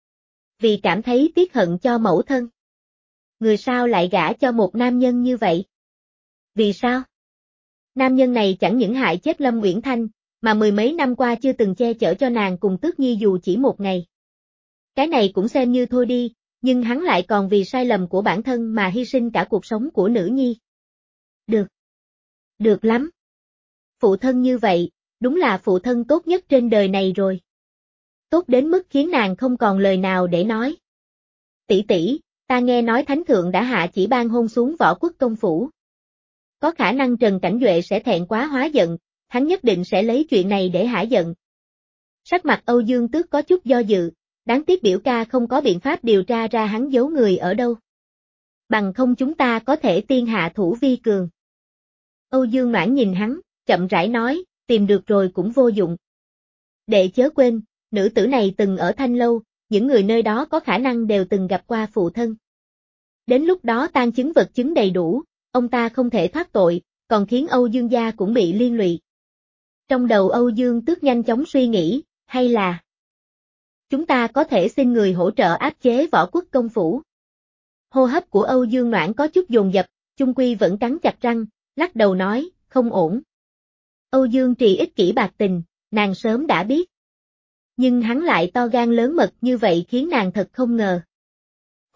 vì cảm thấy tiếc hận cho mẫu thân. Người sao lại gả cho một nam nhân như vậy? Vì sao? Nam nhân này chẳng những hại chết Lâm Uyển Thanh, mà mười mấy năm qua chưa từng che chở cho nàng cùng Tước Nhi dù chỉ một ngày. Cái này cũng xem như thôi đi, nhưng hắn lại còn vì sai lầm của bản thân mà hy sinh cả cuộc sống của nữ nhi. Được. Được lắm. Phụ thân như vậy, đúng là phụ thân tốt nhất trên đời này rồi. Tốt đến mức khiến nàng không còn lời nào để nói. Tỷ tỷ, ta nghe nói Thánh Thượng đã hạ chỉ ban hôn xuống Võ Quốc công phủ. Có khả năng Trần Cảnh Duệ sẽ thẹn quá hóa giận, hắn nhất định sẽ lấy chuyện này để hả giận. Sắc mặt Âu Dương Tước có chút do dự, đáng tiếc biểu ca không có biện pháp điều tra ra hắn giấu người ở đâu. Bằng không chúng ta có thể tiên hạ thủ vi cường. Âu Dương Noãn nhìn hắn, chậm rãi nói, tìm được rồi cũng vô dụng. Đệ chớ quên, nữ tử này từng ở Thanh Lâu, những người nơi đó có khả năng đều từng gặp qua phụ thân. Đến lúc đó tang chứng vật chứng đầy đủ, ông ta không thể thoát tội, còn khiến Âu Dương gia cũng bị liên lụy. Trong đầu Âu Dương Tước nhanh chóng suy nghĩ, hay là chúng ta có thể xin người hỗ trợ áp chế Võ Quốc công phủ. Hô hấp của Âu Dương Noãn có chút dồn dập, chung quy vẫn cắn chặt răng, lắc đầu nói, không ổn. Âu Dương Trì ích kỷ bạc tình, nàng sớm đã biết. Nhưng hắn lại to gan lớn mật như vậy khiến nàng thật không ngờ.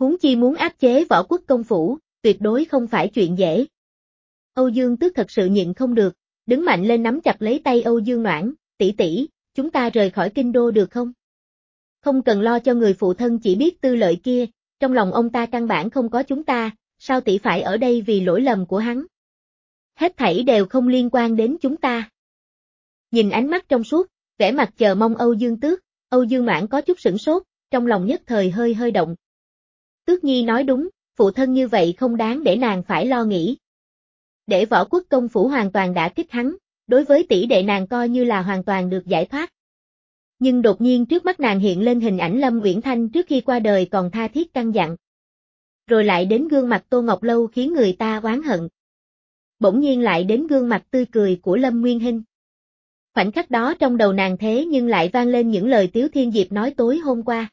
Huống chi muốn áp chế Võ Quốc công phủ, tuyệt đối không phải chuyện dễ. Âu Dương Tước thật sự nhịn không được, đứng mạnh lên nắm chặt lấy tay Âu Dương Noãn, tỷ tỷ, chúng ta rời khỏi kinh đô được không? Không cần lo cho người phụ thân chỉ biết tư lợi kia, trong lòng ông ta căn bản không có chúng ta, sao tỷ phải ở đây vì lỗi lầm của hắn? Hết thảy đều không liên quan đến chúng ta. Nhìn ánh mắt trong suốt, vẻ mặt chờ mong Âu Dương Tước, Âu Dương Noãn có chút sửng sốt, trong lòng nhất thời hơi hơi động. Tước Nhi nói đúng, phụ thân như vậy không đáng để nàng phải lo nghĩ. Để Võ Quốc công phủ hoàn toàn đã kích hắn, đối với tỷ đệ nàng coi như là hoàn toàn được giải thoát. Nhưng đột nhiên trước mắt nàng hiện lên hình ảnh Lâm Uyển Thanh trước khi qua đời còn tha thiết căn dặn. Rồi lại đến gương mặt Tô Ngọc Lâu khiến người ta oán hận. Bỗng nhiên lại đến gương mặt tươi cười của Lâm Nguyên Hinh. Khoảnh khắc đó trong đầu nàng thế nhưng lại vang lên những lời Tiếu Thiên Diệp nói tối hôm qua.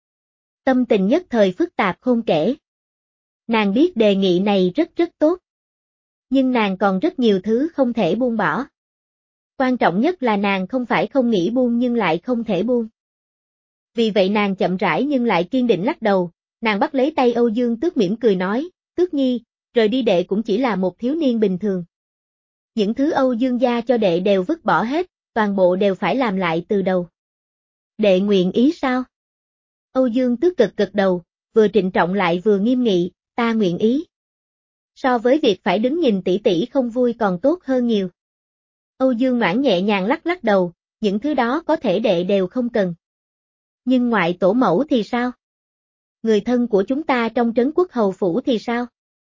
Tâm tình nhất thời phức tạp không kể. Nàng biết đề nghị này rất rất tốt. Nhưng nàng còn rất nhiều thứ không thể buông bỏ. Quan trọng nhất là nàng không phải không nghĩ buông nhưng lại không thể buông. Vì vậy nàng chậm rãi nhưng lại kiên định lắc đầu, nàng bắt lấy tay Âu Dương Tước mỉm cười nói, Tước Nhi, rời đi đệ cũng chỉ là một thiếu niên bình thường. Những thứ Âu Dương gia cho đệ đều vứt bỏ hết, toàn bộ đều phải làm lại từ đầu. Đệ nguyện ý sao? Âu Dương Tước cực cực đầu, vừa trịnh trọng lại vừa nghiêm nghị, ta nguyện ý. So với việc phải đứng nhìn tỷ tỷ không vui còn tốt hơn nhiều. Âu Dương Noãn nhẹ nhàng lắc lắc đầu, những thứ đó có thể đệ đều không cần. Nhưng ngoại tổ mẫu thì sao? Người thân của chúng ta trong trấn quốc hầu phủ thì sao?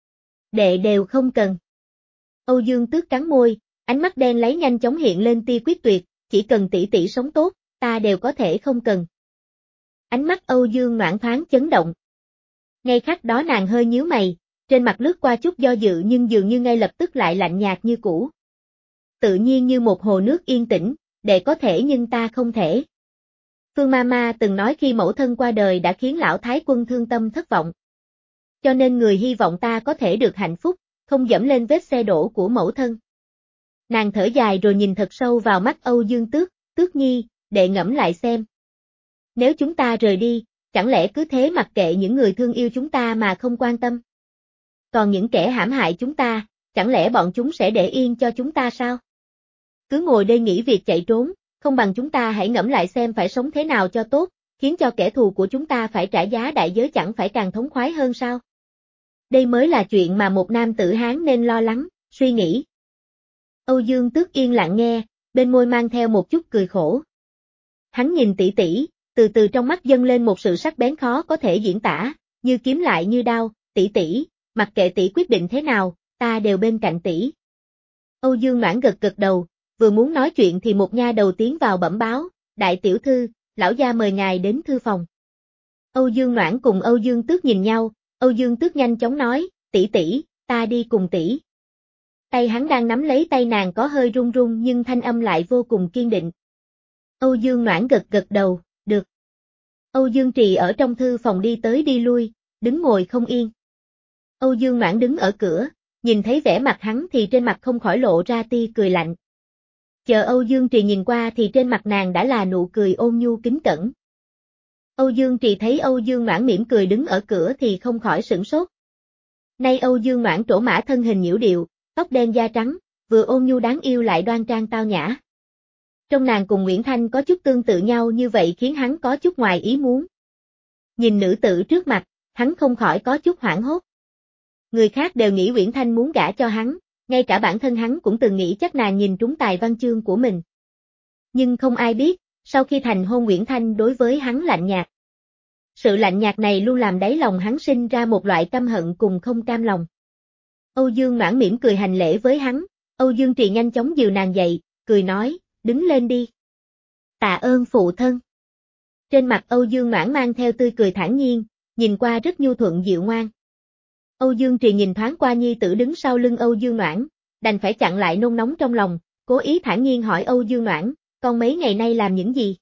Đệ đều không cần. Âu Dương Tước cắn môi, ánh mắt đen lấy nhanh chóng hiện lên tia quyết tuyệt, chỉ cần tỷ tỷ sống tốt, ta đều có thể không cần. Ánh mắt Âu Dương Noãn thoáng chấn động. Ngay khắc đó nàng hơi nhíu mày, trên mặt lướt qua chút do dự nhưng dường như ngay lập tức lại lạnh nhạt như cũ. Tự nhiên như một hồ nước yên tĩnh, đệ có thể nhưng ta không thể. Phương Mama từng nói khi mẫu thân qua đời đã khiến lão thái quân thương tâm thất vọng. Cho nên người hy vọng ta có thể được hạnh phúc, không dẫm lên vết xe đổ của mẫu thân. Nàng thở dài rồi nhìn thật sâu vào mắt Âu Dương Tước, Tước Nhi, đệ ngẫm lại xem. Nếu chúng ta rời đi, chẳng lẽ cứ thế mặc kệ những người thương yêu chúng ta mà không quan tâm? Còn những kẻ hãm hại chúng ta, chẳng lẽ bọn chúng sẽ để yên cho chúng ta sao? Cứ ngồi đây nghĩ việc chạy trốn, không bằng chúng ta hãy ngẫm lại xem phải sống thế nào cho tốt, khiến cho kẻ thù của chúng ta phải trả giá đại giới chẳng phải càng thống khoái hơn sao? Đây mới là chuyện mà một nam tử Hán nên lo lắng, suy nghĩ. Âu Dương Tước yên lặng nghe, bên môi mang theo một chút cười khổ. Hắn nhìn tỷ tỷ, từ từ trong mắt dâng lên một sự sắc bén khó có thể diễn tả, như kiếm lại như đao, tỷ tỷ, mặc kệ tỷ quyết định thế nào, ta đều bên cạnh tỷ. Âu Dương Noãn gật gật đầu, vừa muốn nói chuyện thì một nha đầu tiến vào bẩm báo, đại tiểu thư, lão gia mời ngài đến thư phòng. Âu Dương Noãn cùng Âu Dương Tước nhìn nhau, Âu Dương Tước nhanh chóng nói, tỷ tỷ, ta đi cùng tỷ. Tay hắn đang nắm lấy tay nàng có hơi run run nhưng thanh âm lại vô cùng kiên định. Âu Dương Noãn gật gật đầu, được. Âu Dương Trì ở trong thư phòng đi tới đi lui, đứng ngồi không yên. Âu Dương Noãn đứng ở cửa, nhìn thấy vẻ mặt hắn thì trên mặt không khỏi lộ ra tia cười lạnh. Chờ Âu Dương Trì nhìn qua thì trên mặt nàng đã là nụ cười ôn nhu kính cẩn. Âu Dương Trì thấy Âu Dương Noãn mỉm cười đứng ở cửa thì không khỏi sửng sốt. Nay Âu Dương Noãn trổ mã thân hình nhiễu điệu, tóc đen da trắng, vừa ôn nhu đáng yêu lại đoan trang tao nhã. Trong nàng cùng Nguyễn Thanh có chút tương tự nhau như vậy khiến hắn có chút ngoài ý muốn. Nhìn nữ tử trước mặt, hắn không khỏi có chút hoảng hốt. Người khác đều nghĩ Nguyễn Thanh muốn gả cho hắn, ngay cả bản thân hắn cũng từng nghĩ chắc nàng nhìn trúng tài văn chương của mình. Nhưng không ai biết, sau khi thành hôn Nguyễn Thanh đối với hắn lạnh nhạt. Sự lạnh nhạt này luôn làm đáy lòng hắn sinh ra một loại căm hận cùng không cam lòng. Âu Dương Noãn mỉm cười hành lễ với hắn, Âu Dương Trì nhanh chóng dìu nàng dậy, cười nói, đứng lên đi. Tạ ơn phụ thân. Trên mặt Âu Dương Noãn mang theo tươi cười thản nhiên, nhìn qua rất nhu thuận dịu ngoan. Âu Dương Trì nhìn thoáng qua nhi tử đứng sau lưng Âu Dương Noãn, đành phải chặn lại nôn nóng trong lòng, cố ý thản nhiên hỏi Âu Dương Noãn, con mấy ngày nay làm những gì?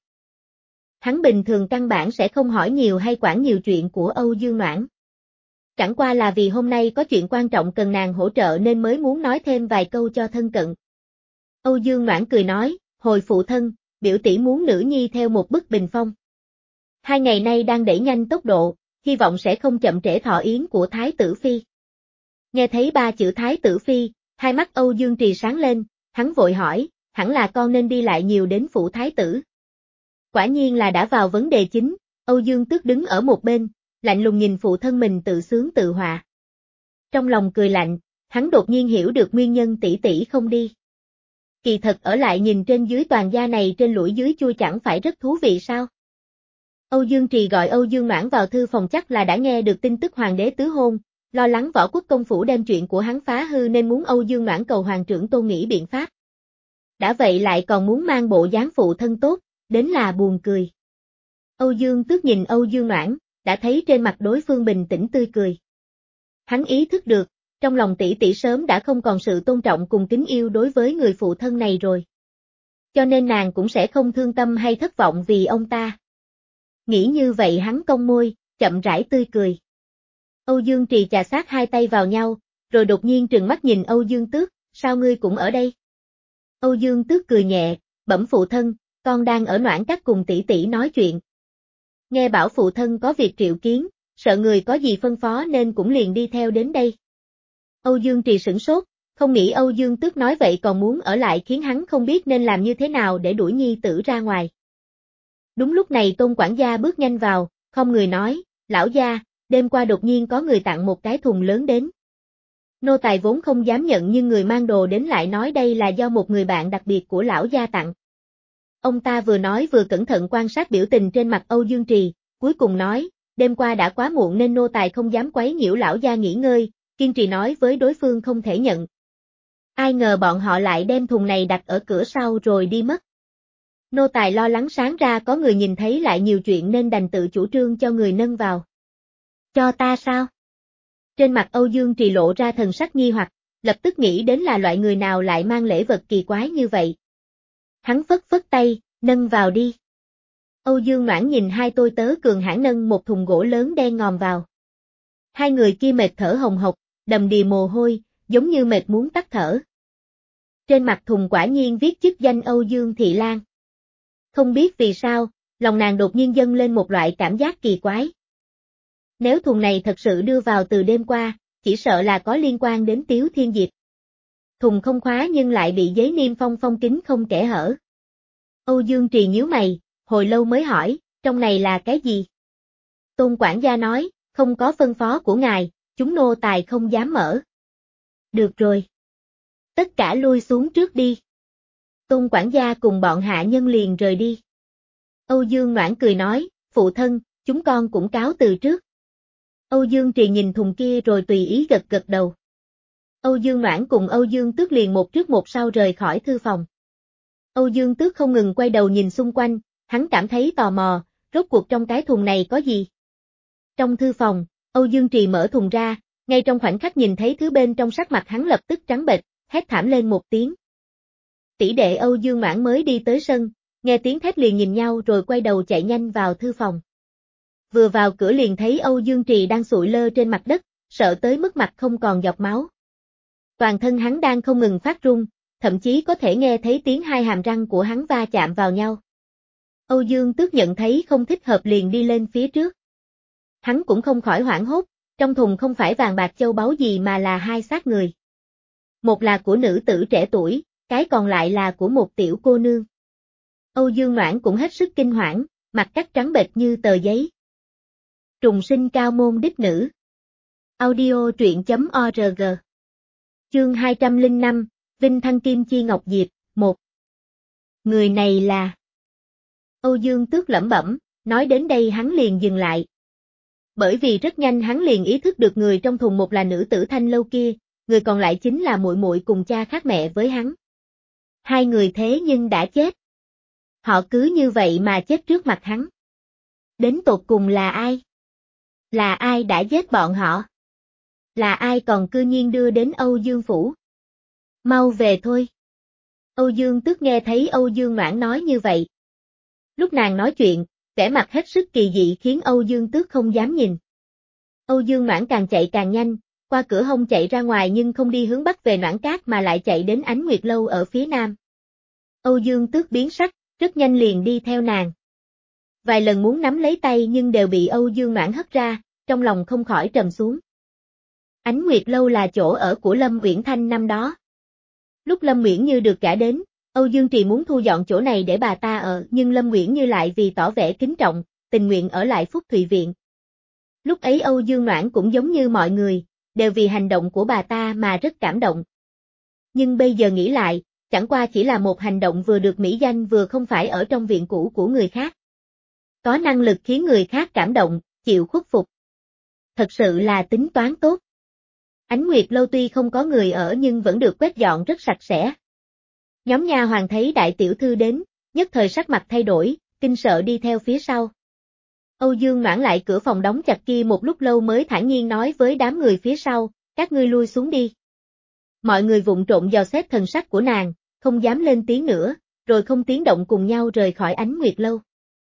Hắn bình thường căn bản sẽ không hỏi nhiều hay quản nhiều chuyện của Âu Dương Noãn. Chẳng qua là vì hôm nay có chuyện quan trọng cần nàng hỗ trợ nên mới muốn nói thêm vài câu cho thân cận. Âu Dương Noãn cười nói, hồi phụ thân, biểu tỷ muốn nữ nhi theo một bức bình phong. Hai ngày nay đang đẩy nhanh tốc độ, hy vọng sẽ không chậm trễ thọ yến của Thái tử Phi. Nghe thấy ba chữ Thái tử Phi, hai mắt Âu Dương Trì sáng lên, hắn vội hỏi, hẳn là con nên đi lại nhiều đến phủ Thái tử. Quả nhiên là đã vào vấn đề chính, Âu Dương Tước đứng ở một bên, lạnh lùng nhìn phụ thân mình tự sướng tự họa. Trong lòng cười lạnh, hắn đột nhiên hiểu được nguyên nhân tỷ tỷ không đi. Kỳ thật ở lại nhìn trên dưới toàn gia này trên lũi dưới chui chẳng phải rất thú vị sao? Âu Dương Trì gọi Âu Dương Noãn vào thư phòng chắc là đã nghe được tin tức hoàng đế tứ hôn, lo lắng Võ Quốc công phủ đem chuyện của hắn phá hư nên muốn Âu Dương Noãn cầu hoàng trưởng tôn nghĩ biện pháp. Đã vậy lại còn muốn mang bộ dáng phụ thân tốt, đến là buồn cười. Âu Dương Tước nhìn Âu Dương Noãn, đã thấy trên mặt đối phương bình tĩnh tươi cười. Hắn ý thức được, trong lòng tỷ tỷ sớm đã không còn sự tôn trọng cùng kính yêu đối với người phụ thân này rồi. Cho nên nàng cũng sẽ không thương tâm hay thất vọng vì ông ta. Nghĩ như vậy hắn cong môi, chậm rãi tươi cười. Âu Dương Trì chà sát hai tay vào nhau, rồi đột nhiên trừng mắt nhìn Âu Dương Tước, sao ngươi cũng ở đây? Âu Dương Tước cười nhẹ, bẩm phụ thân, con đang ở Noãn Các cùng tỷ tỷ nói chuyện. Nghe bảo phụ thân có việc triệu kiến, sợ người có gì phân phó nên cũng liền đi theo đến đây. Âu Dương Trì sửng sốt, không nghĩ Âu Dương Tước nói vậy còn muốn ở lại khiến hắn không biết nên làm như thế nào để đuổi nhi tử ra ngoài. Đúng lúc này Tôn quản gia bước nhanh vào, không người nói, lão gia, đêm qua đột nhiên có người tặng một cái thùng lớn đến. Nô tài vốn không dám nhận nhưng người mang đồ đến lại nói đây là do một người bạn đặc biệt của lão gia tặng. Ông ta vừa nói vừa cẩn thận quan sát biểu tình trên mặt Âu Dương Trì, cuối cùng nói, đêm qua đã quá muộn nên nô tài không dám quấy nhiễu lão gia nghỉ ngơi, kiên trì nói với đối phương không thể nhận. Ai ngờ bọn họ lại đem thùng này đặt ở cửa sau rồi đi mất. Nô tài lo lắng sáng ra có người nhìn thấy lại nhiều chuyện nên đành tự chủ trương cho người nâng vào. Cho ta sao? Trên mặt Âu Dương Trì lộ ra thần sắc nghi hoặc, lập tức nghĩ đến là loại người nào lại mang lễ vật kỳ quái như vậy. Hắn phất phất tay, nâng vào đi. Âu Dương Noãn nhìn hai tôi tớ cường hãn nâng một thùng gỗ lớn đen ngòm vào. Hai người kia mệt thở hồng hộc, đầm đìa mồ hôi, giống như mệt muốn tắt thở. Trên mặt thùng quả nhiên viết chức danh Âu Dương Thị Lan. Không biết vì sao, lòng nàng đột nhiên dâng lên một loại cảm giác kỳ quái. Nếu thùng này thật sự đưa vào từ đêm qua, chỉ sợ là có liên quan đến Tiếu Thiên Diệp. Thùng không khóa nhưng lại bị giấy niêm phong phong kín không kẽ hở. Âu Dương Trì nhíu mày, hồi lâu mới hỏi, trong này là cái gì? Tôn quản gia nói, không có phân phó của ngài, chúng nô tài không dám mở. Được rồi. Tất cả lui xuống trước đi. Tôn quản gia cùng bọn hạ nhân liền rời đi. Âu Dương Noãn cười nói, phụ thân, chúng con cũng cáo từ trước. Âu Dương Trì nhìn thùng kia rồi tùy ý gật gật đầu. Âu Dương Noãn cùng Âu Dương Tước liền một trước một sau rời khỏi thư phòng. Âu Dương Tước không ngừng quay đầu nhìn xung quanh, hắn cảm thấy tò mò, rốt cuộc trong cái thùng này có gì? Trong thư phòng, Âu Dương Trì mở thùng ra, ngay trong khoảnh khắc nhìn thấy thứ bên trong sắc mặt hắn lập tức trắng bệch, hét thảm lên một tiếng. Tỷ đệ Âu Dương Noãn mới đi tới sân, nghe tiếng thét liền nhìn nhau rồi quay đầu chạy nhanh vào thư phòng. Vừa vào cửa liền thấy Âu Dương Trì đang sụi lơ trên mặt đất, sợ tới mức mặt không còn giọt máu. Toàn thân hắn đang không ngừng phát run, thậm chí có thể nghe thấy tiếng hai hàm răng của hắn va chạm vào nhau. Âu Dương Tước nhận thấy không thích hợp liền đi lên phía trước. Hắn cũng không khỏi hoảng hốt, trong thùng không phải vàng bạc châu báu gì mà là hai xác người. Một là của nữ tử trẻ tuổi, cái còn lại là của một tiểu cô nương. Âu Dương Noãn cũng hết sức kinh hoảng, mặt cắt trắng bệch như tờ giấy. Trùng sinh cao môn đích nữ. Audio truyện chấm org. Chương hai trăm lẻ năm, Vinh Thăng Kim Chi Ngọc Diệp, một. Người này là... Âu Dương Tước lẩm bẩm, nói đến đây hắn liền dừng lại. Bởi vì rất nhanh hắn liền ý thức được người trong thùng một là nữ tử Thanh Lâu kia, người còn lại chính là muội muội cùng cha khác mẹ với hắn. Hai người thế nhưng đã chết. Họ cứ như vậy mà chết trước mặt hắn. Đến tột cùng là ai? Là ai đã giết bọn họ? Là ai còn cư nhiên đưa đến Âu Dương Phủ? Mau về thôi. Âu Dương Tước nghe thấy Âu Dương Noãn nói như vậy. Lúc nàng nói chuyện, vẻ mặt hết sức kỳ dị khiến Âu Dương Tước không dám nhìn. Âu Dương Noãn càng chạy càng nhanh, qua cửa hông chạy ra ngoài nhưng không đi hướng bắc về Noãn Cát mà lại chạy đến Ánh Nguyệt Lâu ở phía nam. Âu Dương Tước biến sắc, rất nhanh liền đi theo nàng. Vài lần muốn nắm lấy tay nhưng đều bị Âu Dương Noãn hất ra, trong lòng không khỏi trầm xuống. Ánh Nguyệt Lâu là chỗ ở của Lâm Uyển Thanh năm đó. Lúc Lâm Uyển Như được gả đến, Âu Dương Trì muốn thu dọn chỗ này để bà ta ở, nhưng Lâm Uyển Như lại vì tỏ vẻ kính trọng, tình nguyện ở lại Phúc Thụy Viện. Lúc ấy Âu Dương Noãn cũng giống như mọi người, đều vì hành động của bà ta mà rất cảm động. Nhưng bây giờ nghĩ lại, chẳng qua chỉ là một hành động vừa được mỹ danh vừa không phải ở trong viện cũ của người khác. Có năng lực khiến người khác cảm động, chịu khuất phục. Thật sự là tính toán tốt. Ánh Nguyệt Lâu tuy không có người ở nhưng vẫn được quét dọn rất sạch sẽ. Nhóm nha hoàn thấy đại tiểu thư đến, nhất thời sắc mặt thay đổi, kinh sợ đi theo phía sau. Âu Dương Noãn lại cửa phòng đóng chặt kia một lúc lâu mới thản nhiên nói với đám người phía sau, các ngươi lui xuống đi. Mọi người vụng trộn dò xét thần sắc của nàng, không dám lên tiếng nữa, rồi không tiếng động cùng nhau rời khỏi Ánh Nguyệt Lâu.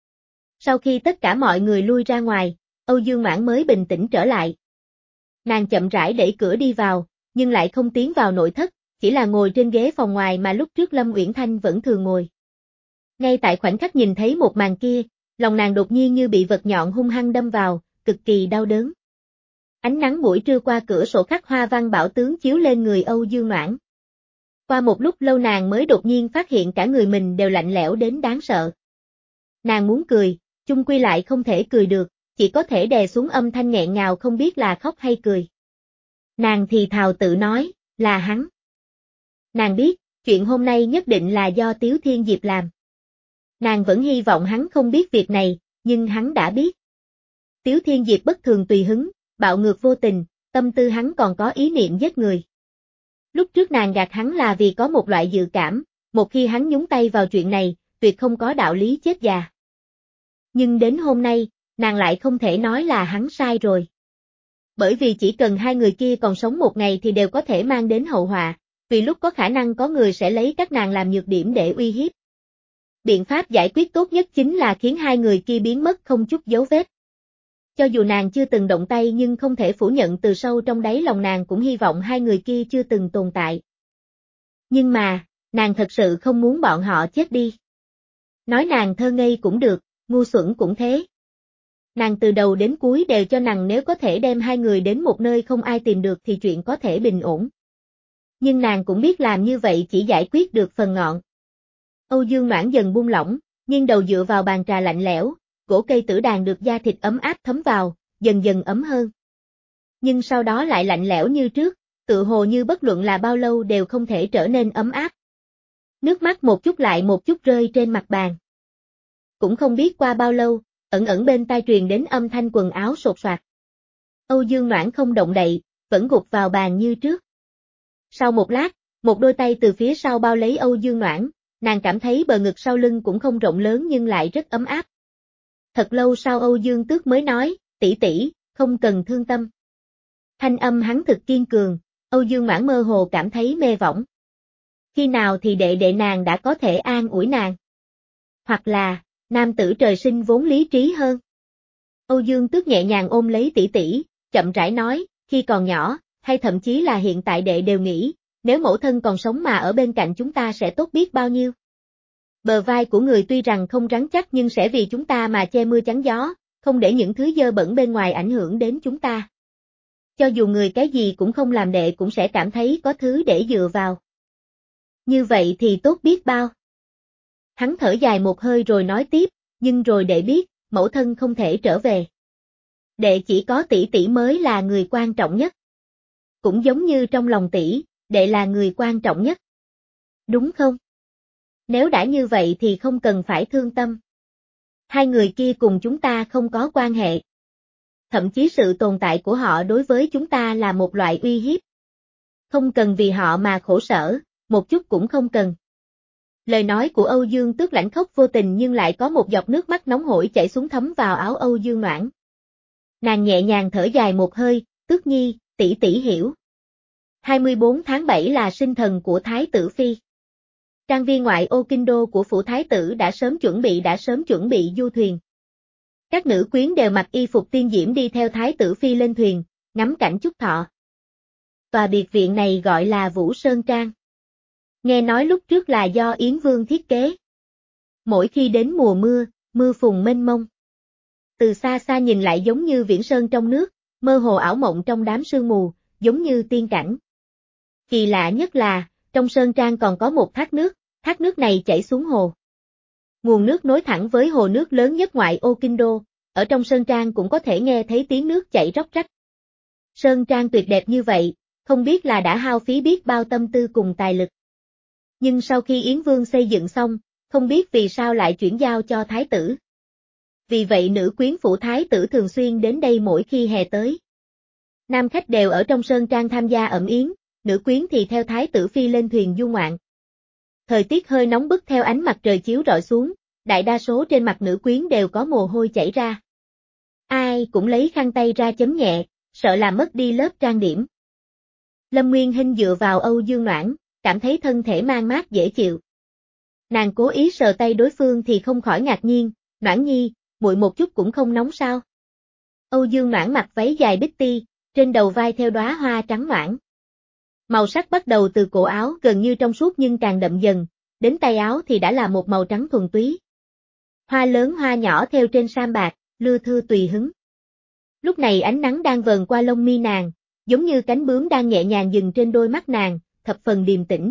Sau khi tất cả mọi người lui ra ngoài, Âu Dương Noãn mới bình tĩnh trở lại. Nàng chậm rãi đẩy cửa đi vào, nhưng lại không tiến vào nội thất, chỉ là ngồi trên ghế phòng ngoài mà lúc trước Lâm Uyển Thanh vẫn thường ngồi. Ngay tại khoảnh khắc nhìn thấy một màn kia, lòng nàng đột nhiên như bị vật nhọn hung hăng đâm vào, cực kỳ đau đớn. Ánh nắng buổi trưa qua cửa sổ khắc hoa văn bảo tướng chiếu lên người Âu Dương Noãn. Qua một lúc lâu nàng mới đột nhiên phát hiện cả người mình đều lạnh lẽo đến đáng sợ. Nàng muốn cười, chung quy lại không thể cười được, chỉ có thể đè xuống âm thanh nghẹn ngào không biết là khóc hay cười. Nàng thì thào tự nói, là hắn. Nàng biết, chuyện hôm nay nhất định là do Tiếu Thiên Diệp làm. Nàng vẫn hy vọng hắn không biết việc này, nhưng hắn đã biết. Tiếu Thiên Diệp bất thường tùy hứng, bạo ngược vô tình, tâm tư hắn còn có ý niệm giết người. Lúc trước nàng gạt hắn là vì có một loại dự cảm, một khi hắn nhúng tay vào chuyện này, tuyệt không có đạo lý chết già. Nhưng đến hôm nay, nàng lại không thể nói là hắn sai rồi. Bởi vì chỉ cần hai người kia còn sống một ngày thì đều có thể mang đến hậu họa, vì lúc có khả năng có người sẽ lấy các nàng làm nhược điểm để uy hiếp. Biện pháp giải quyết tốt nhất chính là khiến hai người kia biến mất không chút dấu vết. Cho dù nàng chưa từng động tay nhưng không thể phủ nhận từ sâu trong đáy lòng nàng cũng hy vọng hai người kia chưa từng tồn tại. Nhưng mà, nàng thật sự không muốn bọn họ chết đi. Nói nàng thơ ngây cũng được, ngu xuẩn cũng thế. Nàng từ đầu đến cuối đều cho rằng nếu có thể đem hai người đến một nơi không ai tìm được thì chuyện có thể bình ổn. Nhưng nàng cũng biết làm như vậy chỉ giải quyết được phần ngọn. Âu Dương Noãn dần buông lỏng, nhưng đầu dựa vào bàn trà lạnh lẽo, gỗ cây tử đàn được da thịt ấm áp thấm vào, dần dần ấm hơn. Nhưng sau đó lại lạnh lẽo như trước, tự hồ như bất luận là bao lâu đều không thể trở nên ấm áp. Nước mắt một chút lại một chút rơi trên mặt bàn. Cũng không biết qua bao lâu, ẩn ẩn bên tai truyền đến âm thanh quần áo sột soạt. Âu Dương Noãn không động đậy, vẫn gục vào bàn như trước. Sau một lát, một đôi tay từ phía sau bao lấy Âu Dương Noãn, nàng cảm thấy bờ ngực sau lưng cũng không rộng lớn nhưng lại rất ấm áp. Thật lâu sau Âu Dương Tước mới nói, tỷ tỷ, không cần thương tâm. Thanh âm hắn thực kiên cường, Âu Dương Noãn mơ hồ cảm thấy mê võng. Khi nào thì đệ đệ nàng đã có thể an ủi nàng? Hoặc là, nam tử trời sinh vốn lý trí hơn. Âu Dương Tước nhẹ nhàng ôm lấy tỷ tỷ, chậm rãi nói, khi còn nhỏ, hay thậm chí là hiện tại đệ đều nghĩ, nếu mẫu thân còn sống mà ở bên cạnh chúng ta sẽ tốt biết bao nhiêu. Bờ vai của người tuy rằng không rắn chắc nhưng sẽ vì chúng ta mà che mưa chắn gió, không để những thứ dơ bẩn bên ngoài ảnh hưởng đến chúng ta. Cho dù người cái gì cũng không làm đệ cũng sẽ cảm thấy có thứ để dựa vào. Như vậy thì tốt biết bao. Hắn thở dài một hơi rồi nói tiếp, nhưng rồi đệ biết, mẫu thân không thể trở về. Đệ chỉ có tỷ tỷ mới là người quan trọng nhất. Cũng giống như trong lòng tỷ, đệ là người quan trọng nhất. Đúng không? Nếu đã như vậy thì không cần phải thương tâm. Hai người kia cùng chúng ta không có quan hệ. Thậm chí sự tồn tại của họ đối với chúng ta là một loại uy hiếp. Không cần vì họ mà khổ sở, một chút cũng không cần. Lời nói của Âu Dương Tước lãnh khốc vô tình nhưng lại có một giọt nước mắt nóng hổi chảy xuống thấm vào áo Âu Dương Noãn. Nàng nhẹ nhàng thở dài một hơi, Tước nhi, tỷ tỷ hiểu. hai mươi bốn tháng bảy là sinh thần của Thái tử Phi. Trang viên ngoại ô kinh đô của phủ Thái tử đã sớm chuẩn bị đã sớm chuẩn bị du thuyền. Các nữ quyến đều mặc y phục tiên diễm đi theo Thái tử Phi lên thuyền, ngắm cảnh chúc thọ. Tòa biệt viện này gọi là Vũ Sơn Trang. Nghe nói lúc trước là do Yến Vương thiết kế. Mỗi khi đến mùa mưa, mưa phùn mênh mông. Từ xa xa nhìn lại giống như viễn sơn trong nước, mơ hồ ảo mộng trong đám sương mù, giống như tiên cảnh. Kỳ lạ nhất là, trong sơn trang còn có một thác nước, thác nước này chảy xuống hồ. Nguồn nước nối thẳng với hồ nước lớn nhất ngoại ô kinh đô, ở trong sơn trang cũng có thể nghe thấy tiếng nước chảy róc rách. Sơn trang tuyệt đẹp như vậy, không biết là đã hao phí biết bao tâm tư cùng tài lực. Nhưng sau khi Yến Vương xây dựng xong, không biết vì sao lại chuyển giao cho thái tử. Vì vậy nữ quyến phủ thái tử thường xuyên đến đây mỗi khi hè tới. Nam khách đều ở trong sơn trang tham gia ẩm yến, nữ quyến thì theo thái tử phi lên thuyền du ngoạn. Thời tiết hơi nóng bức theo ánh mặt trời chiếu rọi xuống, đại đa số trên mặt nữ quyến đều có mồ hôi chảy ra. Ai cũng lấy khăn tay ra chấm nhẹ, sợ làm mất đi lớp trang điểm. Lâm Nguyên Hinh dựa vào Âu Dương Noãn, cảm thấy thân thể man mát dễ chịu. Nàng cố ý sờ tay đối phương thì không khỏi ngạc nhiên, Noãn nhi, muội một chút cũng không nóng sao? Âu Dương Noãn mặc váy dài bích ti, trên đầu vai theo đóa hoa trắng noãn. Màu sắc bắt đầu từ cổ áo gần như trong suốt nhưng càng đậm dần, đến tay áo thì đã là một màu trắng thuần túy. Hoa lớn hoa nhỏ theo trên sam bạc, lưa thưa tùy hứng. Lúc này ánh nắng đang vờn qua lông mi nàng, giống như cánh bướm đang nhẹ nhàng dừng trên đôi mắt nàng, thập phần điềm tĩnh.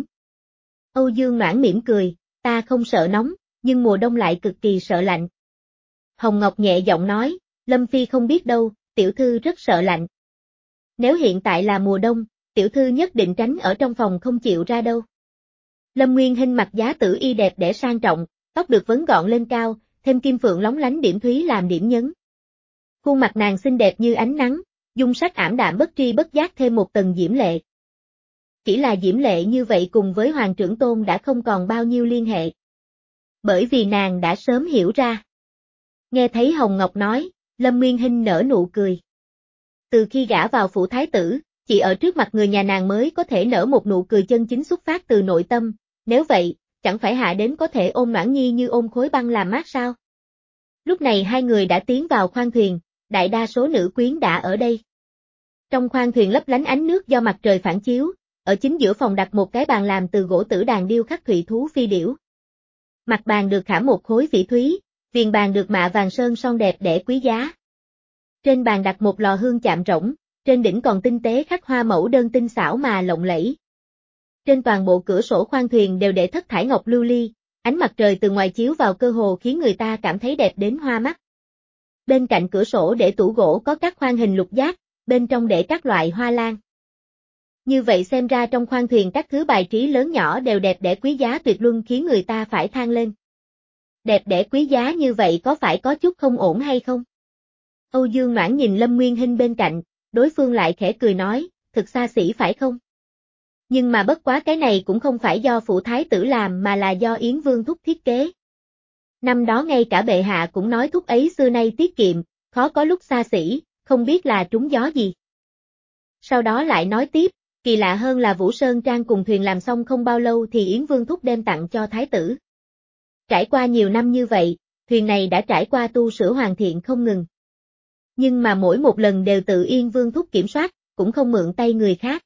Âu Dương Noãn mỉm cười, ta không sợ nóng, nhưng mùa đông lại cực kỳ sợ lạnh. Hồng Ngọc nhẹ giọng nói, Lâm Phi không biết đâu, tiểu thư rất sợ lạnh. Nếu hiện tại là mùa đông, tiểu thư nhất định tránh ở trong phòng không chịu ra đâu. Lâm Nguyên Hinh mặc giá tử y đẹp đẽ sang trọng, tóc được vấn gọn lên cao, thêm kim phượng lóng lánh điểm thúy làm điểm nhấn. Khuôn mặt nàng xinh đẹp như ánh nắng, dung sắc ảm đạm bất tri bất giác thêm một tầng diễm lệ. Chỉ là diễm lệ như vậy cùng với Hoàng trưởng tôn đã không còn bao nhiêu liên hệ. Bởi vì nàng đã sớm hiểu ra. Nghe thấy Hồng Ngọc nói, Lâm Nguyên Hinh nở nụ cười. Từ khi gả vào phủ thái tử, chỉ ở trước mặt người nhà nàng mới có thể nở một nụ cười chân chính xuất phát từ nội tâm, nếu vậy, chẳng phải hạ đến có thể ôm Noãn nhi như ôm khối băng làm mát sao? Lúc này hai người đã tiến vào khoang thuyền, đại đa số nữ quyến đã ở đây. Trong khoang thuyền lấp lánh ánh nước do mặt trời phản chiếu, ở chính giữa phòng đặt một cái bàn làm từ gỗ tử đàn điêu khắc thụy thú phi điểu. Mặt bàn được khảm một khối phỉ thúy, viền bàn được mạ vàng sơn son đẹp đẽ quý giá. Trên bàn đặt một lò hương chạm rỗng, trên đỉnh còn tinh tế khắc hoa mẫu đơn tinh xảo mà lộng lẫy. Trên toàn bộ cửa sổ khoang thuyền đều để thất thải ngọc lưu ly, ánh mặt trời từ ngoài chiếu vào cơ hồ khiến người ta cảm thấy đẹp đến hoa mắt. Bên cạnh cửa sổ để tủ gỗ có các khoang hình lục giác, bên trong để các loại hoa lan. Như vậy xem ra trong khoang thuyền các thứ bài trí lớn nhỏ đều đẹp đẽ quý giá tuyệt luân khiến người ta phải than lên. Đẹp đẽ quý giá như vậy có phải có chút không ổn hay không? Âu Dương Noãn nhìn Lâm Nguyên Hinh bên cạnh, đối phương lại khẽ cười nói, thực xa xỉ phải không? Nhưng mà bất quá cái này cũng không phải do phủ thái tử làm mà là do Yến Vương thúc thiết kế. Năm đó ngay cả bệ hạ cũng nói thúc ấy xưa nay tiết kiệm, khó có lúc xa xỉ, không biết là trúng gió gì. Sau đó lại nói tiếp, kỳ lạ hơn là Vũ Sơn Trang cùng thuyền làm xong không bao lâu thì Yến Vương thúc đem tặng cho thái tử. Trải qua nhiều năm như vậy, thuyền này đã trải qua tu sửa hoàn thiện không ngừng. Nhưng mà mỗi một lần đều tự Yến Vương thúc kiểm soát, cũng không mượn tay người khác.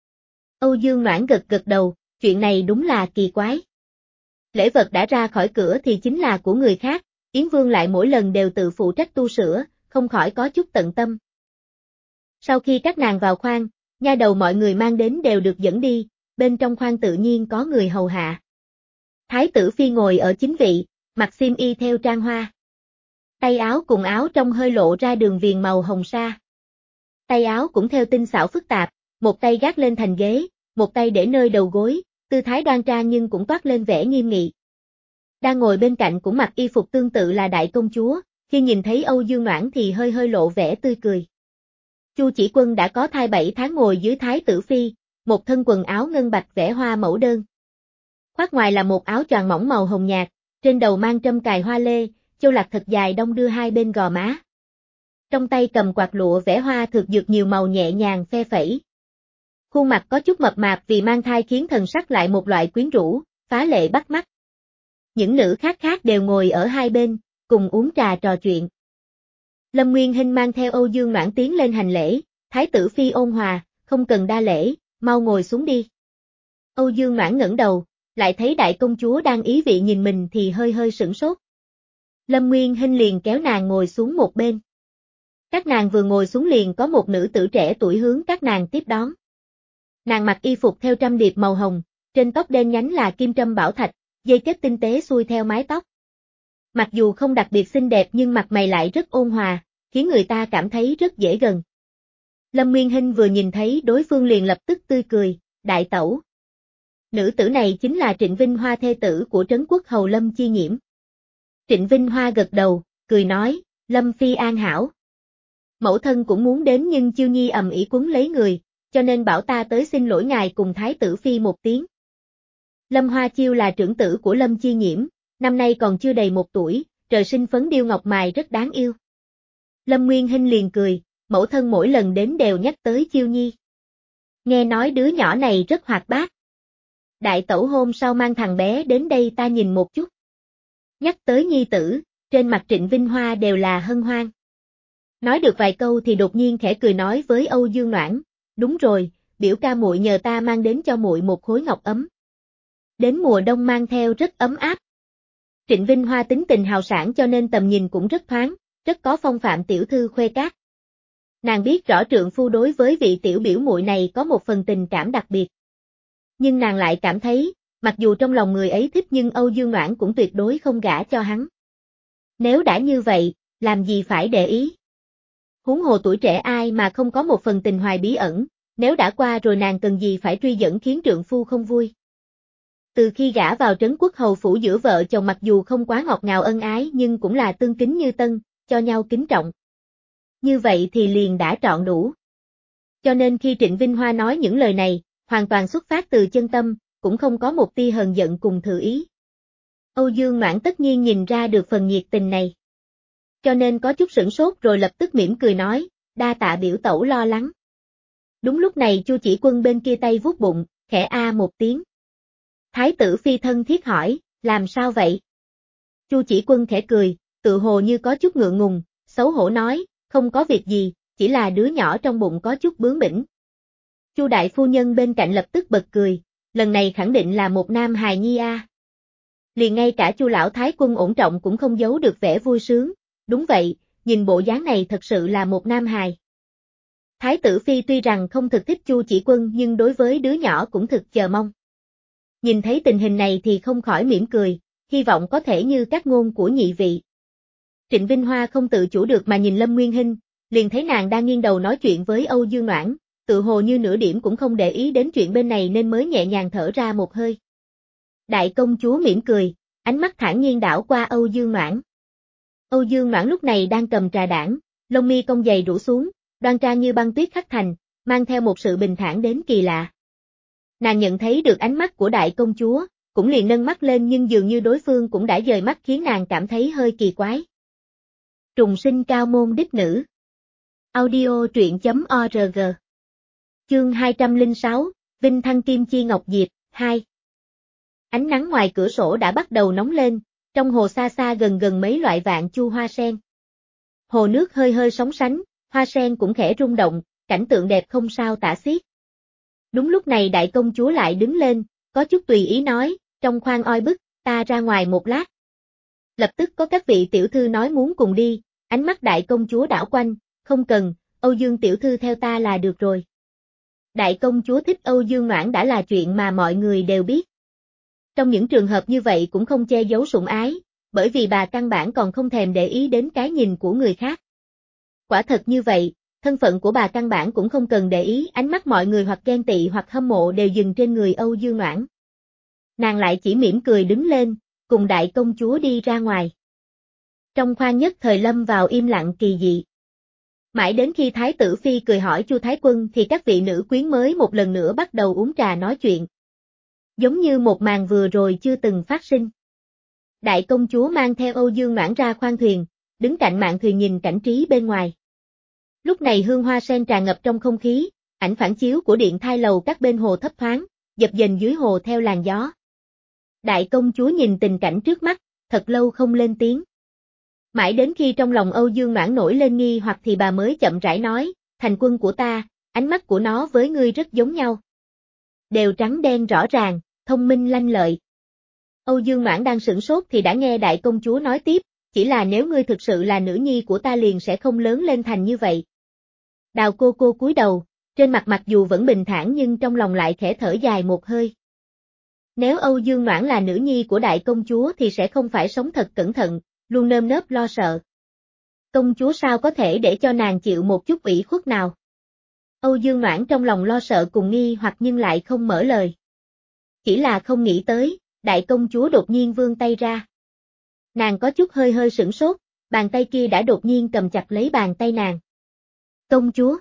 Âu Dương Noãn gật gật đầu, chuyện này đúng là kỳ quái. Lễ vật đã ra khỏi cửa thì chính là của người khác, Yến Vương lại mỗi lần đều tự phụ trách tu sửa, không khỏi có chút tận tâm. Sau khi các nàng vào khoang, nha đầu mọi người mang đến đều được dẫn đi, bên trong khoang tự nhiên có người hầu hạ. Thái tử phi ngồi ở chính vị, mặc xiêm y theo trang hoa. Tay áo cùng áo trong hơi lộ ra đường viền màu hồng sa. Tay áo cũng theo tinh xảo phức tạp, một tay gác lên thành ghế, một tay để nơi đầu gối, tư thái đoan trang nhưng cũng toát lên vẻ nghiêm nghị. Đang ngồi bên cạnh cũng mặc y phục tương tự là đại công chúa, khi nhìn thấy Âu Dương Noãn thì hơi hơi lộ vẻ tươi cười. Chu Chỉ Quân đã có thai bảy tháng ngồi dưới thái tử phi, một thân quần áo ngân bạch vẽ hoa mẫu đơn. Khoác ngoài là một áo choàng mỏng màu hồng nhạt, trên đầu mang trâm cài hoa lê, châu lạc thật dài đong đưa hai bên gò má. Trong tay cầm quạt lụa vẽ hoa thực dược nhiều màu nhẹ nhàng phe phẩy. Khuôn mặt có chút mập mạp vì mang thai khiến thần sắc lại một loại quyến rũ, phá lệ bắt mắt. Những nữ khác khác đều ngồi ở hai bên, cùng uống trà trò chuyện. Lâm Nguyên Hinh mang theo Âu Dương Noãn tiến lên hành lễ, thái tử phi ôn hòa, không cần đa lễ, mau ngồi xuống đi. Âu Dương Noãn ngẩng đầu, lại thấy đại công chúa đang ý vị nhìn mình thì hơi hơi sửng sốt. Lâm Nguyên Hinh liền kéo nàng ngồi xuống một bên. Các nàng vừa ngồi xuống liền có một nữ tử trẻ tuổi hướng các nàng tiếp đón. Nàng mặc y phục theo trăm điệp màu hồng, trên tóc đen nhánh là kim trâm bảo thạch, dây kết tinh tế xuôi theo mái tóc. Mặc dù không đặc biệt xinh đẹp nhưng mặt mày lại rất ôn hòa, khiến người ta cảm thấy rất dễ gần. Lâm Nguyên Hinh vừa nhìn thấy đối phương liền lập tức tươi cười, đại tẩu. Nữ tử này chính là Trịnh Vinh Hoa thê tử của Trấn Quốc hầu Lâm Chi Nhiễm. Trịnh Vinh Hoa gật đầu, cười nói, Lâm Phi an hảo. Mẫu thân cũng muốn đến nhưng Chiêu Nhi ầm ĩ quấn lấy người, cho nên bảo ta tới xin lỗi ngài cùng Thái tử Phi một tiếng. Lâm Hoa Chiêu là trưởng tử của Lâm Chi Nhiễm, năm nay còn chưa đầy một tuổi, trời sinh phấn điêu ngọc mài rất đáng yêu. Lâm Nguyên Hinh liền cười, mẫu thân mỗi lần đến đều nhắc tới Chiêu Nhi. Nghe nói đứa nhỏ này rất hoạt bát. Đại tẩu hôm sau mang thằng bé đến đây ta nhìn một chút. Nhắc tới nhi tử, trên mặt Trịnh Vinh Hoa đều là hân hoan. Nói được vài câu thì đột nhiên khẽ cười nói với Âu Dương Noãn, đúng rồi, biểu ca muội nhờ ta mang đến cho muội một khối ngọc ấm. Đến mùa đông mang theo rất ấm áp. Trịnh Vinh Hoa tính tình hào sảng cho nên tầm nhìn cũng rất thoáng, rất có phong phạm tiểu thư khuê cát. Nàng biết rõ trượng phu đối với vị tiểu biểu muội này có một phần tình cảm đặc biệt. Nhưng nàng lại cảm thấy, mặc dù trong lòng người ấy thích nhưng Âu Dương Noãn cũng tuyệt đối không gả cho hắn. Nếu đã như vậy, làm gì phải để ý? Huống hồ tuổi trẻ ai mà không có một phần tình hoài bí ẩn, nếu đã qua rồi nàng cần gì phải truy dẫn khiến trượng phu không vui. Từ khi gả vào Trấn Quốc hầu phủ giữa vợ chồng mặc dù không quá ngọt ngào ân ái nhưng cũng là tương kính như tân, cho nhau kính trọng. Như vậy thì liền đã trọn đủ. Cho nên khi Trịnh Vinh Hoa nói những lời này, hoàn toàn xuất phát từ chân tâm, cũng không có một tia hờn giận cùng thừa ý. Âu Dương Noãn tất nhiên nhìn ra được phần nhiệt tình này. Cho nên có chút sửng sốt rồi lập tức mỉm cười nói, đa tạ biểu tẩu lo lắng. Đúng lúc này Chu Chỉ Quân bên kia tay vuốt bụng, khẽ a một tiếng. Thái tử Phi thân thiết hỏi, làm sao vậy? Chu Chỉ Quân khẽ cười, tự hồ như có chút ngượng ngùng, xấu hổ nói, không có việc gì, chỉ là đứa nhỏ trong bụng có chút bướng bỉnh. Chu đại phu nhân bên cạnh lập tức bật cười, lần này khẳng định là một nam hài nhi a. Liền ngay cả Chu lão thái quân ổn trọng cũng không giấu được vẻ vui sướng, đúng vậy, nhìn bộ dáng này thật sự là một nam hài. Thái tử Phi tuy rằng không thực thích Chu Chỉ Quân nhưng đối với đứa nhỏ cũng thực chờ mong. Nhìn thấy tình hình này thì không khỏi mỉm cười, hy vọng có thể như các ngôn của nhị vị. Trịnh Vinh Hoa không tự chủ được mà nhìn Lâm Nguyên Hinh, liền thấy nàng đang nghiêng đầu nói chuyện với Âu Dương Noãn, tự hồ như nửa điểm cũng không để ý đến chuyện bên này nên mới nhẹ nhàng thở ra một hơi. Đại công chúa mỉm cười, ánh mắt thản nhiên đảo qua Âu Dương Noãn. Âu Dương Noãn lúc này đang cầm trà đãng, lông mi cong dày rủ xuống, đoan trang như băng tuyết khắc thành, mang theo một sự bình thản đến kỳ lạ. Nàng nhận thấy được ánh mắt của đại công chúa, cũng liền nâng mắt lên nhưng dường như đối phương cũng đã dời mắt khiến nàng cảm thấy hơi kỳ quái. Trùng sinh cao môn đích nữ. Audio truyện chấm org. Chương hai trăm lẻ sáu, Vinh Thăng Kim Chi Ngọc Diệp, hai. Ánh nắng ngoài cửa sổ đã bắt đầu nóng lên, trong hồ xa xa gần gần mấy loại vạn chu hoa sen. Hồ nước hơi hơi sóng sánh, hoa sen cũng khẽ rung động, cảnh tượng đẹp không sao tả xiết. Đúng lúc này đại công chúa lại đứng lên, có chút tùy ý nói, trong khoang oi bức, ta ra ngoài một lát. Lập tức có các vị tiểu thư nói muốn cùng đi, ánh mắt đại công chúa đảo quanh, không cần, Âu Dương tiểu thư theo ta là được rồi. Đại công chúa thích Âu Dương Noãn đã là chuyện mà mọi người đều biết. Trong những trường hợp như vậy cũng không che giấu sủng ái, bởi vì bà căn bản còn không thèm để ý đến cái nhìn của người khác. Quả thật như vậy, thân phận của bà căn bản cũng không cần để ý, ánh mắt mọi người hoặc ghen tị hoặc hâm mộ đều dừng trên người Âu Dương Noãn. Nàng lại chỉ mỉm cười đứng lên, cùng đại công chúa đi ra ngoài. Trong khoang nhất thời lâm vào im lặng kỳ dị. Mãi đến khi Thái tử Phi cười hỏi Chu Thái Quân thì các vị nữ quyến mới một lần nữa bắt đầu uống trà nói chuyện. Giống như một màn vừa rồi chưa từng phát sinh. Đại công chúa mang theo Âu Dương Noãn ra khoang thuyền, đứng cạnh mạn thuyền nhìn cảnh trí bên ngoài. Lúc này hương hoa sen tràn ngập trong không khí, ảnh phản chiếu của điện thai lầu các bên hồ thấp thoáng, dập dềnh dưới hồ theo làn gió. Đại công chúa nhìn tình cảnh trước mắt, thật lâu không lên tiếng. Mãi đến khi trong lòng Âu Dương Noãn nổi lên nghi hoặc thì bà mới chậm rãi nói, thành quân của ta, ánh mắt của nó với ngươi rất giống nhau. Đều trắng đen rõ ràng, thông minh lanh lợi. Âu Dương Noãn đang sửng sốt thì đã nghe đại công chúa nói tiếp, chỉ là nếu ngươi thực sự là nữ nhi của ta liền sẽ không lớn lên thành như vậy. Đào cô cô cúi đầu, trên mặt mặc dù vẫn bình thản nhưng trong lòng lại khẽ thở dài một hơi. Nếu Âu Dương Noãn là nữ nhi của đại công chúa thì sẽ không phải sống thật cẩn thận, luôn nơm nớp lo sợ. Công chúa sao có thể để cho nàng chịu một chút ủy khuất nào? Âu Dương Noãn trong lòng lo sợ cùng nghi hoặc nhưng lại không mở lời. Chỉ là không nghĩ tới, đại công chúa đột nhiên vươn tay ra. Nàng có chút hơi hơi sửng sốt, bàn tay kia đã đột nhiên cầm chặt lấy bàn tay nàng. Công chúa!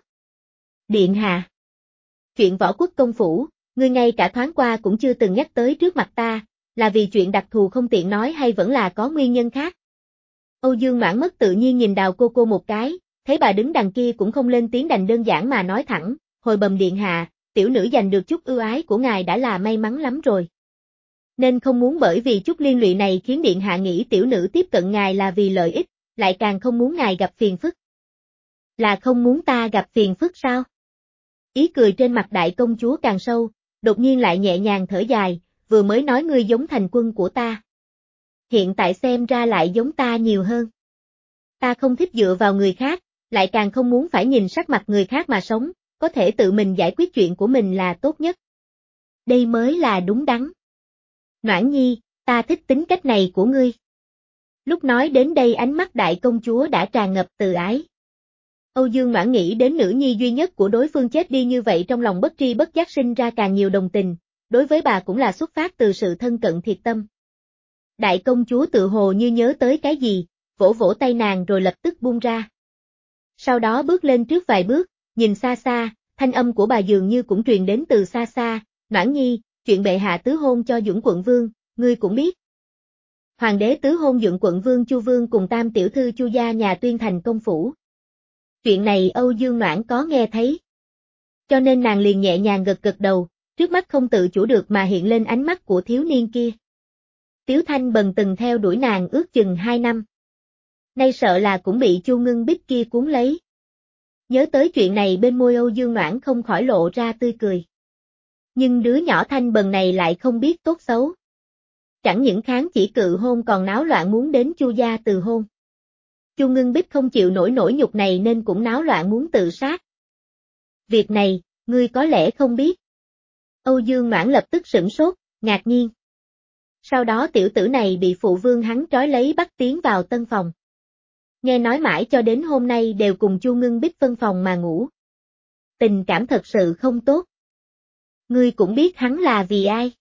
Điện hạ! Chuyện Võ Quốc công phủ, ngươi ngay cả thoáng qua cũng chưa từng nhắc tới trước mặt ta, là vì chuyện đặc thù không tiện nói hay vẫn là có nguyên nhân khác? Âu Dương Noãn mất tự nhiên nhìn Đào cô cô một cái, thấy bà đứng đằng kia cũng không lên tiếng đành đơn giản mà nói thẳng, hồi bẩm điện hạ, tiểu nữ giành được chút ưu ái của ngài đã là may mắn lắm rồi. Nên không muốn bởi vì chút liên lụy này khiến điện hạ nghĩ tiểu nữ tiếp cận ngài là vì lợi ích, lại càng không muốn ngài gặp phiền phức. Là không muốn ta gặp phiền phức sao? Ý cười trên mặt đại công chúa càng sâu, đột nhiên lại nhẹ nhàng thở dài, vừa mới nói ngươi giống thành quân của ta. Hiện tại xem ra lại giống ta nhiều hơn. Ta không thích dựa vào người khác, lại càng không muốn phải nhìn sắc mặt người khác mà sống, có thể tự mình giải quyết chuyện của mình là tốt nhất. Đây mới là đúng đắn. Noãn nhi, ta thích tính cách này của ngươi. Lúc nói đến đây ánh mắt đại công chúa đã tràn ngập từ ái. Âu Dương Noãn nghĩ đến nữ nhi duy nhất của đối phương chết đi như vậy trong lòng bất tri bất giác sinh ra càng nhiều đồng tình, đối với bà cũng là xuất phát từ sự thân cận thiệt tâm. Đại công chúa tự hồ như nhớ tới cái gì, vỗ vỗ tay nàng rồi lập tức buông ra. Sau đó bước lên trước vài bước, nhìn xa xa, thanh âm của bà dường như cũng truyền đến từ xa xa, Noãn nhi, chuyện bệ hạ tứ hôn cho Dũng quận vương, ngươi cũng biết. Hoàng đế tứ hôn Dũng quận vương Chu Vương cùng tam tiểu thư Chu gia nhà Tuyên Thành công phủ. Chuyện này Âu Dương Noãn có nghe thấy. Cho nên nàng liền nhẹ nhàng gật gật đầu, trước mắt không tự chủ được mà hiện lên ánh mắt của thiếu niên kia. Tiếu Thanh Bần từng theo đuổi nàng ước chừng hai năm. Nay sợ là cũng bị Chu Ngưng Bích kia cuốn lấy. Nhớ tới chuyện này bên môi Âu Dương Noãn không khỏi lộ ra tươi cười. Nhưng đứa nhỏ Thanh Bần này lại không biết tốt xấu. Chẳng những kháng chỉ cự hôn còn náo loạn muốn đến Chu gia từ hôn. Chu Ngưng Bích không chịu nổi nỗi nhục này nên cũng náo loạn muốn tự sát. Việc này, ngươi có lẽ không biết. Âu Dương Noãn lập tức sửng sốt, ngạc nhiên. Sau đó tiểu tử này bị phụ vương hắn trói lấy bắt tiến vào tân phòng. Nghe nói mãi cho đến hôm nay đều cùng Chu Ngưng Bích phân phòng mà ngủ. Tình cảm thật sự không tốt. Ngươi cũng biết hắn là vì ai?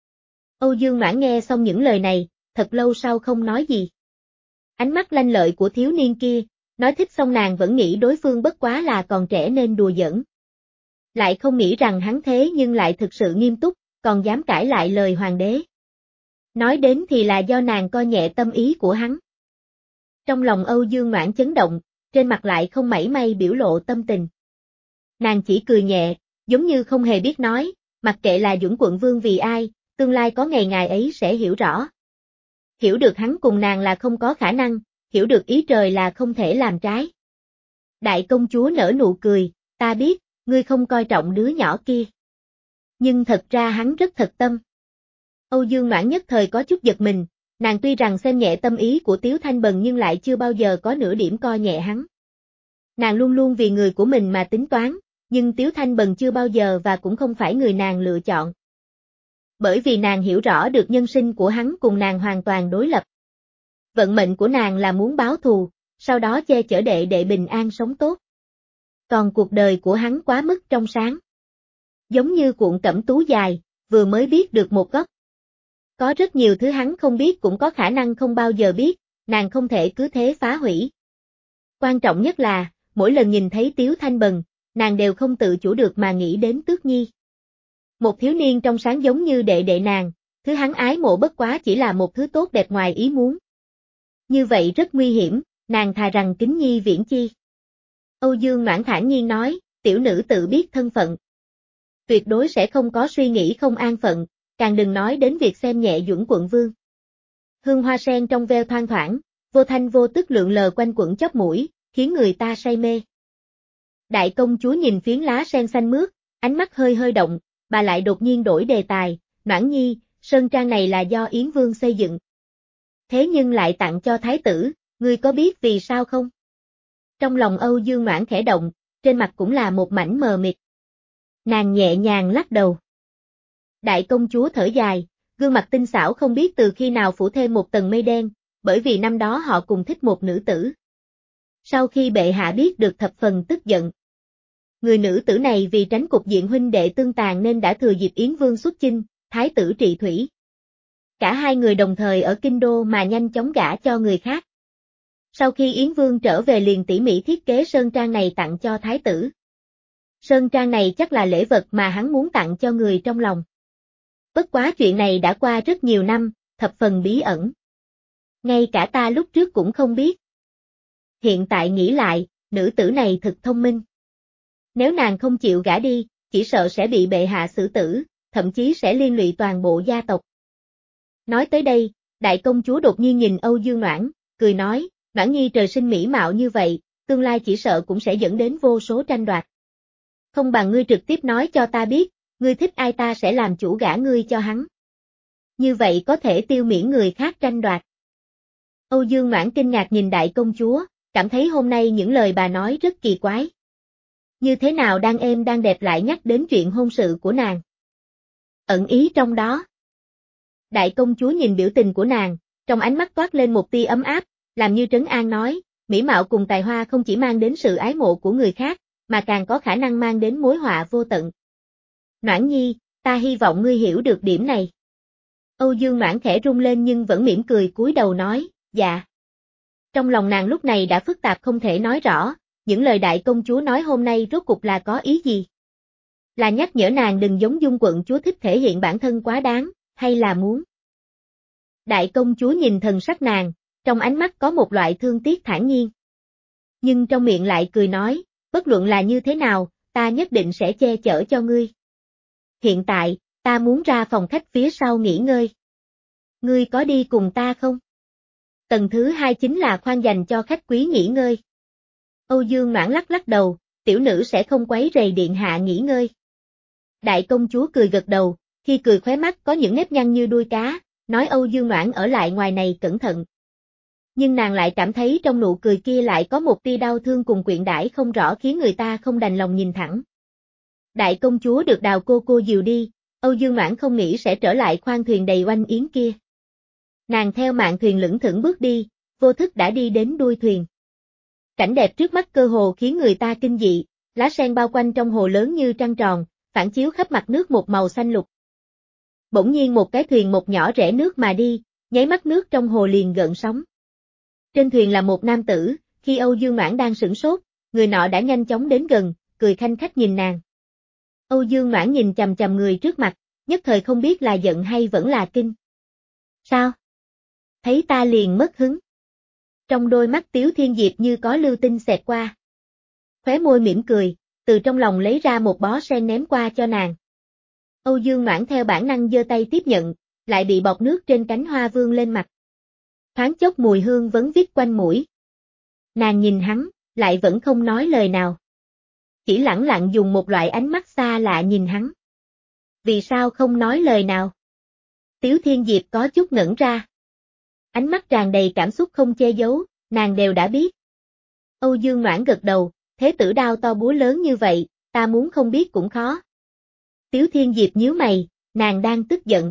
Âu Dương Noãn nghe xong những lời này, thật lâu sau không nói gì. Ánh mắt lanh lợi của thiếu niên kia, nói thích xong nàng vẫn nghĩ đối phương bất quá là còn trẻ nên đùa giỡn. Lại không nghĩ rằng hắn thế nhưng lại thực sự nghiêm túc, còn dám cãi lại lời hoàng đế. Nói đến thì là do nàng coi nhẹ tâm ý của hắn. Trong lòng Âu Dương Noãn chấn động, trên mặt lại không mảy may biểu lộ tâm tình. Nàng chỉ cười nhẹ, giống như không hề biết nói, mặc kệ là Dũng quận vương vì ai, tương lai có ngày ngài ấy sẽ hiểu rõ. Hiểu được hắn cùng nàng là không có khả năng, hiểu được ý trời là không thể làm trái. Đại công chúa nở nụ cười, ta biết, ngươi không coi trọng đứa nhỏ kia. Nhưng thật ra hắn rất thật tâm. Âu Dương Noãn nhất thời có chút giật mình, nàng tuy rằng xem nhẹ tâm ý của Tiếu Thanh Bần nhưng lại chưa bao giờ có nửa điểm coi nhẹ hắn. Nàng luôn luôn vì người của mình mà tính toán, nhưng Tiếu Thanh Bần chưa bao giờ và cũng không phải người nàng lựa chọn. Bởi vì nàng hiểu rõ được nhân sinh của hắn cùng nàng hoàn toàn đối lập. Vận mệnh của nàng là muốn báo thù, sau đó che chở đệ đệ bình an sống tốt. Còn cuộc đời của hắn quá mức trong sáng. Giống như cuộn cẩm tú dài, vừa mới biết được một góc. Có rất nhiều thứ hắn không biết cũng có khả năng không bao giờ biết, nàng không thể cứ thế phá hủy. Quan trọng nhất là, mỗi lần nhìn thấy Tiếu Thanh Bần, nàng đều không tự chủ được mà nghĩ đến Tước Nhi. Một thiếu niên trong sáng giống như đệ đệ nàng, thứ hắn ái mộ bất quá chỉ là một thứ tốt đẹp ngoài ý muốn. Như vậy rất nguy hiểm, nàng thà rằng kính nhi viễn chi. Âu Dương Noãn thản nhiên nói, tiểu nữ tự biết thân phận. Tuyệt đối sẽ không có suy nghĩ không an phận, càng đừng nói đến việc xem nhẹ Dũng quận vương. Hương hoa sen trong veo thoang thoảng, vô thanh vô tức lượn lờ quanh quẩn chóp mũi, khiến người ta say mê. Đại công chúa nhìn phiến lá sen xanh mướt, ánh mắt hơi hơi động, bà lại đột nhiên đổi đề tài, Noãn nhi, sơn trang này là do Yến Vương xây dựng. Thế nhưng lại tặng cho thái tử, Ngươi có biết vì sao không? Trong lòng Âu Dương Noãn khẽ động, trên mặt cũng là một mảnh mờ mịt. Nàng nhẹ nhàng lắc đầu. Đại công chúa thở dài, gương mặt tinh xảo không biết từ khi nào phủ thêm một tầng mây đen, bởi vì năm đó họ cùng thích một nữ tử. Sau khi bệ hạ biết được thập phần tức giận. Người nữ tử này vì tránh cục diện huynh đệ tương tàn nên đã thừa dịp Yến Vương xuất chinh, thái tử trị thủy. Cả hai người đồng thời ở kinh đô mà nhanh chóng gả cho người khác. Sau khi Yến Vương trở về liền tỉ mỉ thiết kế sơn trang này tặng cho thái tử. Sơn trang này chắc là lễ vật mà hắn muốn tặng cho người trong lòng. Bất quá chuyện này đã qua rất nhiều năm, thập phần bí ẩn. Ngay cả ta lúc trước cũng không biết. Hiện tại nghĩ lại, nữ tử này thật thông minh. Nếu nàng không chịu gả đi, chỉ sợ sẽ bị bệ hạ xử tử, thậm chí sẽ liên lụy toàn bộ gia tộc. Nói tới đây, đại công chúa đột nhiên nhìn Âu Dương Noãn, cười nói, Noãn nhi trời sinh mỹ mạo như vậy, tương lai chỉ sợ cũng sẽ dẫn đến vô số tranh đoạt. Không bằng ngươi trực tiếp nói cho ta biết, ngươi thích ai ta sẽ làm chủ gả ngươi cho hắn. Như vậy có thể tiêu miễn người khác tranh đoạt. Âu Dương Noãn kinh ngạc nhìn đại công chúa, cảm thấy hôm nay những lời bà nói rất kỳ quái. Như thế nào đang êm đang đẹp lại nhắc đến chuyện hôn sự của nàng. Ẩn ý trong đó. Đại công chúa nhìn biểu tình của nàng, trong ánh mắt toát lên một tia ấm áp, làm như trấn an nói, mỹ mạo cùng tài hoa không chỉ mang đến sự ái mộ của người khác, mà càng có khả năng mang đến mối họa vô tận. Noãn nhi, ta hy vọng ngươi hiểu được điểm này. Âu Dương Noãn khẽ rung lên nhưng vẫn mỉm cười cúi đầu nói, dạ. Trong lòng nàng lúc này đã phức tạp không thể nói rõ, những lời đại công chúa nói hôm nay rốt cục là có ý gì? Là nhắc nhở nàng đừng giống Dung quận chúa thích thể hiện bản thân quá đáng, hay là muốn? Đại công chúa nhìn thần sắc nàng, trong ánh mắt có một loại thương tiếc thản nhiên. Nhưng trong miệng lại cười nói, bất luận là như thế nào, ta nhất định sẽ che chở cho ngươi. Hiện tại, ta muốn ra phòng khách phía sau nghỉ ngơi. Ngươi có đi cùng ta không? Tầng thứ hai chính là khoan dành cho khách quý nghỉ ngơi. Âu Dương Noãn lắc lắc đầu, tiểu nữ sẽ không quấy rầy điện hạ nghỉ ngơi. Đại công chúa cười gật đầu, khi cười khóe mắt có những nếp nhăn như đuôi cá, nói Âu Dương Noãn ở lại ngoài này cẩn thận. Nhưng nàng lại cảm thấy trong nụ cười kia lại có một tia đau thương cùng quyện đãi không rõ khiến người ta không đành lòng nhìn thẳng. Đại công chúa được Đào cô cô dìu đi, Âu Dương Noãn không nghĩ sẽ trở lại khoang thuyền đầy oanh yến kia. Nàng theo mạn thuyền lững thững bước đi, vô thức đã đi đến đuôi thuyền. Cảnh đẹp trước mắt cơ hồ khiến người ta kinh dị, lá sen bao quanh trong hồ lớn như trăng tròn, phản chiếu khắp mặt nước một màu xanh lục. Bỗng nhiên một cái thuyền một nhỏ rẽ nước mà đi, nháy mắt nước trong hồ liền gợn sóng. Trên thuyền là một nam tử, khi Âu Dương Noãn đang sửng sốt, người nọ đã nhanh chóng đến gần, cười khanh khách nhìn nàng. Âu Dương Noãn nhìn chằm chằm người trước mặt, nhất thời không biết là giận hay vẫn là kinh. Sao? Thấy ta liền mất hứng. Trong đôi mắt Tiếu Thiên Diệp như có lưu tinh xẹt qua. Khóe môi mỉm cười, từ trong lòng lấy ra một bó sen ném qua cho nàng. Âu Dương Noãn theo bản năng giơ tay tiếp nhận, lại bị bọt nước trên cánh hoa vương lên mặt. Thoáng chốc mùi hương vấn vít quanh mũi. Nàng nhìn hắn, lại vẫn không nói lời nào. Chỉ lẳng lặng dùng một loại ánh mắt xa lạ nhìn hắn. Vì sao không nói lời nào? Tiếu Thiên Diệp có chút ngẩn ra. Ánh mắt tràn đầy cảm xúc không che giấu, nàng đều đã biết. Âu Dương Noãn gật đầu, thế tử đao to búa lớn như vậy, ta muốn không biết cũng khó. Tiếu Thiên Diệp nhíu mày, nàng đang tức giận.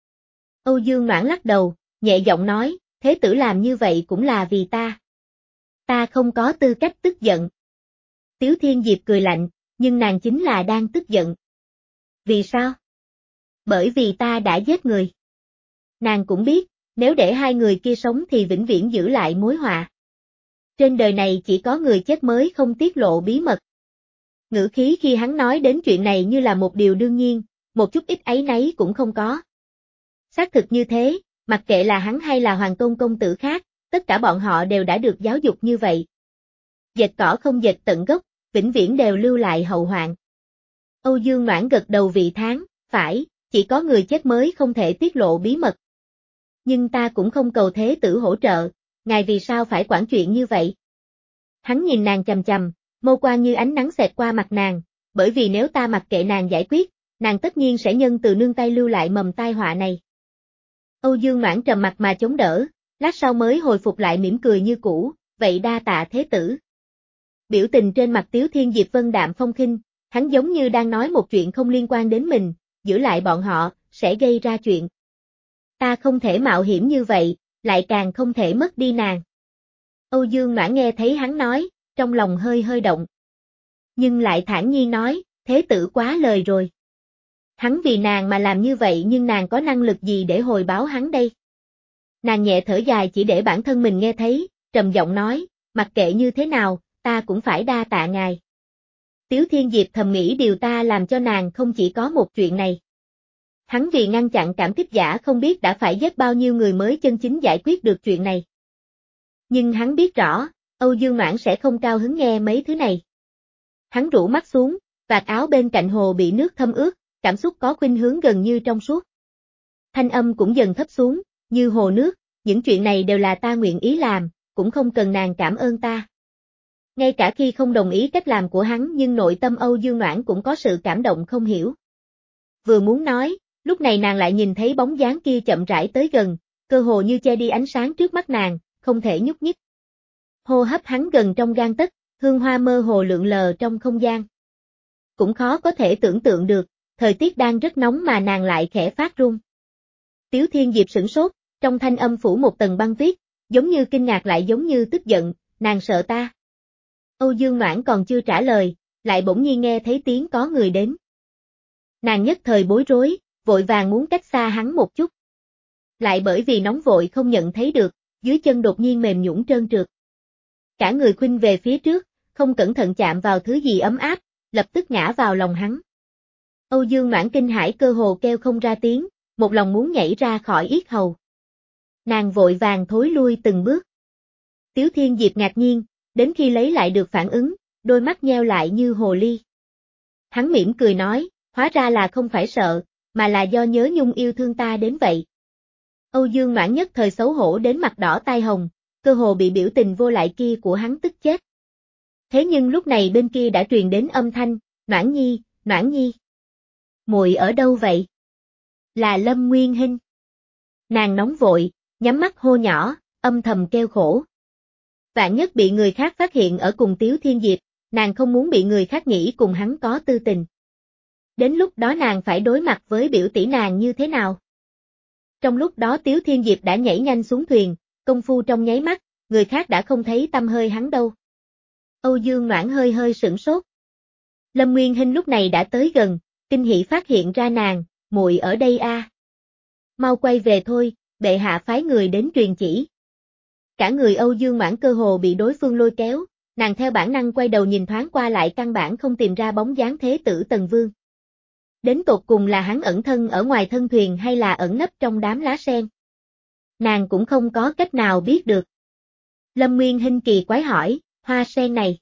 Âu Dương Noãn lắc đầu, nhẹ giọng nói, thế tử làm như vậy cũng là vì ta. Ta không có tư cách tức giận. Tiếu Thiên Diệp cười lạnh, nhưng nàng chính là đang tức giận. Vì sao? Bởi vì ta đã giết người. Nàng cũng biết, nếu để hai người kia sống thì vĩnh viễn giữ lại mối họa. Trên đời này chỉ có người chết mới không tiết lộ bí mật. Ngữ khí khi hắn nói đến chuyện này như là một điều đương nhiên, một chút ít áy náy cũng không có. Xác thực như thế, mặc kệ là hắn hay là hoàng tôn công tử khác, tất cả bọn họ đều đã được giáo dục như vậy. Dệt cỏ không dệt tận gốc, vĩnh viễn đều lưu lại hậu hoạn. Âu Dương Noãn gật đầu vị thán, phải, chỉ có người chết mới không thể tiết lộ bí mật. Nhưng ta cũng không cầu thế tử hỗ trợ, ngài vì sao phải quản chuyện như vậy? Hắn nhìn nàng chằm chằm, mâu quang như ánh nắng xẹt qua mặt nàng, bởi vì nếu ta mặc kệ nàng giải quyết, nàng tất nhiên sẽ nhân từ nương tay lưu lại mầm tai họa này. Âu Dương Noãn trầm mặt mà chống đỡ, Lát sau mới hồi phục lại mỉm cười như cũ, vậy đa tạ thế tử. Biểu tình trên mặt Tiếu Thiên Diệp vân đạm phong khinh, hắn giống như đang nói một chuyện không liên quan đến mình, giữ lại bọn họ, sẽ gây ra chuyện. Ta không thể mạo hiểm như vậy, lại càng không thể mất đi nàng. Âu Dương Noãn nghe thấy hắn nói, trong lòng hơi hơi động. Nhưng lại thản nhiên nói, thế tử quá lời rồi. Hắn vì nàng mà làm như vậy nhưng nàng có năng lực gì để hồi báo hắn đây? Nàng nhẹ thở dài chỉ để bản thân mình nghe thấy, trầm giọng nói, mặc kệ như thế nào, ta cũng phải đa tạ ngài. Tiếu Thiên Diệp thầm nghĩ điều ta làm cho nàng không chỉ có một chuyện này. Hắn vì ngăn chặn cảm kích giả không biết đã phải giết bao nhiêu người mới chân chính giải quyết được chuyện này. Nhưng hắn biết rõ, Âu Dương Noãn sẽ không cao hứng nghe mấy thứ này. Hắn rũ mắt xuống, vạt áo bên cạnh hồ bị nước thấm ướt, cảm xúc có khuynh hướng gần như trong suốt. Thanh âm cũng dần thấp xuống, như hồ nước, những chuyện này đều là ta nguyện ý làm, cũng không cần nàng cảm ơn ta. Ngay cả khi không đồng ý cách làm của hắn nhưng nội tâm Âu Dương Noãn cũng có sự cảm động không hiểu. Vừa muốn nói, lúc này nàng lại nhìn thấy bóng dáng kia chậm rãi tới gần, cơ hồ như che đi ánh sáng trước mắt nàng, không thể nhúc nhích. Hô hấp hắn gần trong gang tấc, hương hoa mơ hồ lượn lờ trong không gian. Cũng khó có thể tưởng tượng được, thời tiết đang rất nóng mà nàng lại khẽ phát run. Tiếu Thiên Diệp sửng sốt, trong thanh âm phủ một tầng băng tuyết, giống như kinh ngạc lại giống như tức giận, nàng sợ ta. Âu Dương Noãn còn chưa trả lời, lại bỗng nhiên nghe thấy tiếng có người đến. Nàng nhất thời bối rối, vội vàng muốn cách xa hắn một chút. Lại bởi vì nóng vội không nhận thấy được, dưới chân đột nhiên mềm nhũn trơn trượt. Cả người khuynh về phía trước, không cẩn thận chạm vào thứ gì ấm áp, lập tức ngã vào lòng hắn. Âu Dương Noãn kinh hãi cơ hồ kêu không ra tiếng, một lòng muốn nhảy ra khỏi yết hầu. Nàng vội vàng thối lui từng bước. Tiếu Thiên Diệp ngạc nhiên, đến khi lấy lại được phản ứng, đôi mắt nheo lại như hồ ly. Hắn mỉm cười nói, hóa ra là không phải sợ, mà là do nhớ nhung yêu thương ta đến vậy. Âu Dương Noãn nhất thời xấu hổ đến mặt đỏ tai hồng, cơ hồ bị biểu tình vô lại kia của hắn tức chết. Thế nhưng lúc này bên kia đã truyền đến âm thanh, Noãn Nhi, Noãn Nhi. Muội ở đâu vậy? Là Lâm Nguyên Hinh. Nàng nóng vội, nhắm mắt hô nhỏ, âm thầm kêu khổ. Vạn nhất bị người khác phát hiện ở cùng Tiếu Thiên Diệp, nàng không muốn bị người khác nghĩ cùng hắn có tư tình. Đến lúc đó nàng phải đối mặt với biểu tỷ nàng như thế nào? Trong lúc đó Tiếu Thiên Diệp đã nhảy nhanh xuống thuyền, công phu trong nháy mắt, người khác đã không thấy tăm hơi hắn đâu. Âu Dương Noãn hơi hơi sửng sốt. Lâm Nguyên Hinh lúc này đã tới gần, kinh hỉ phát hiện ra nàng, muội ở đây a. À. Mau quay về thôi, bệ hạ phái người đến truyền chỉ. Cả người Âu Dương Noãn cơ hồ bị đối phương lôi kéo, nàng theo bản năng quay đầu nhìn thoáng qua lại căn bản không tìm ra bóng dáng thế tử Tần Vương. Đến tột cùng là hắn ẩn thân ở ngoài thân thuyền hay là ẩn nấp trong đám lá sen. Nàng cũng không có cách nào biết được. Lâm Nguyên Hinh kỳ quái hỏi, hoa sen này.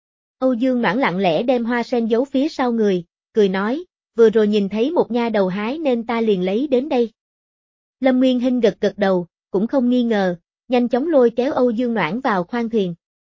Âu Dương Noãn lặng lẽ đem hoa sen giấu phía sau người, cười nói, vừa rồi nhìn thấy một nha đầu hái nên ta liền lấy đến đây. Lâm Nguyên Hinh gật gật đầu, cũng không nghi ngờ, nhanh chóng lôi kéo Âu Dương Noãn vào khoang thuyền.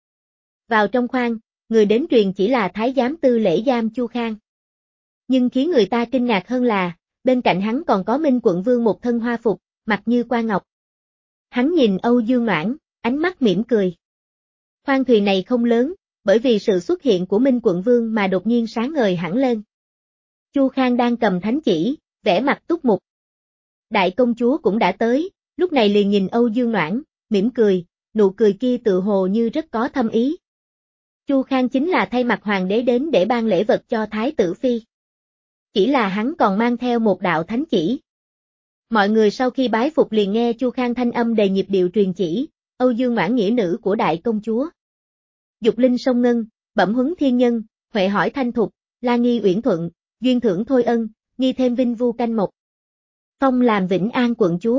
Vào trong khoang, người đến truyền chỉ là Thái giám tư lễ giam Chu Khang. Nhưng khiến người ta kinh ngạc hơn là, bên cạnh hắn còn có Minh Quận Vương một thân hoa phục, mặt như qua ngọc. Hắn nhìn Âu Dương Noãn, ánh mắt mỉm cười. Khoang thuyền này không lớn, bởi vì sự xuất hiện của Minh Quận Vương mà đột nhiên sáng ngời hẳn lên. Chu Khang đang cầm thánh chỉ, vẽ mặt túc mục. Đại công chúa cũng đã tới, lúc này liền nhìn Âu Dương Noãn, mỉm cười, nụ cười kia tự hồ như rất có thâm ý. Chu Khang chính là thay mặt hoàng đế đến để ban lễ vật cho Thái tử Phi. Chỉ là hắn còn mang theo một đạo thánh chỉ. Mọi người sau khi bái phục liền nghe Chu Khang thanh âm đầy nhịp điệu truyền chỉ, Âu Dương Noãn nghĩa nữ của đại công chúa. Dục linh sông ngân, bẩm huấn thiên nhân, huệ hỏi thanh thục, la nghi uyển thuận, duyên thưởng thôi ân, nghi thêm vinh vu canh mộc. Phong làm Vĩnh An quận chúa.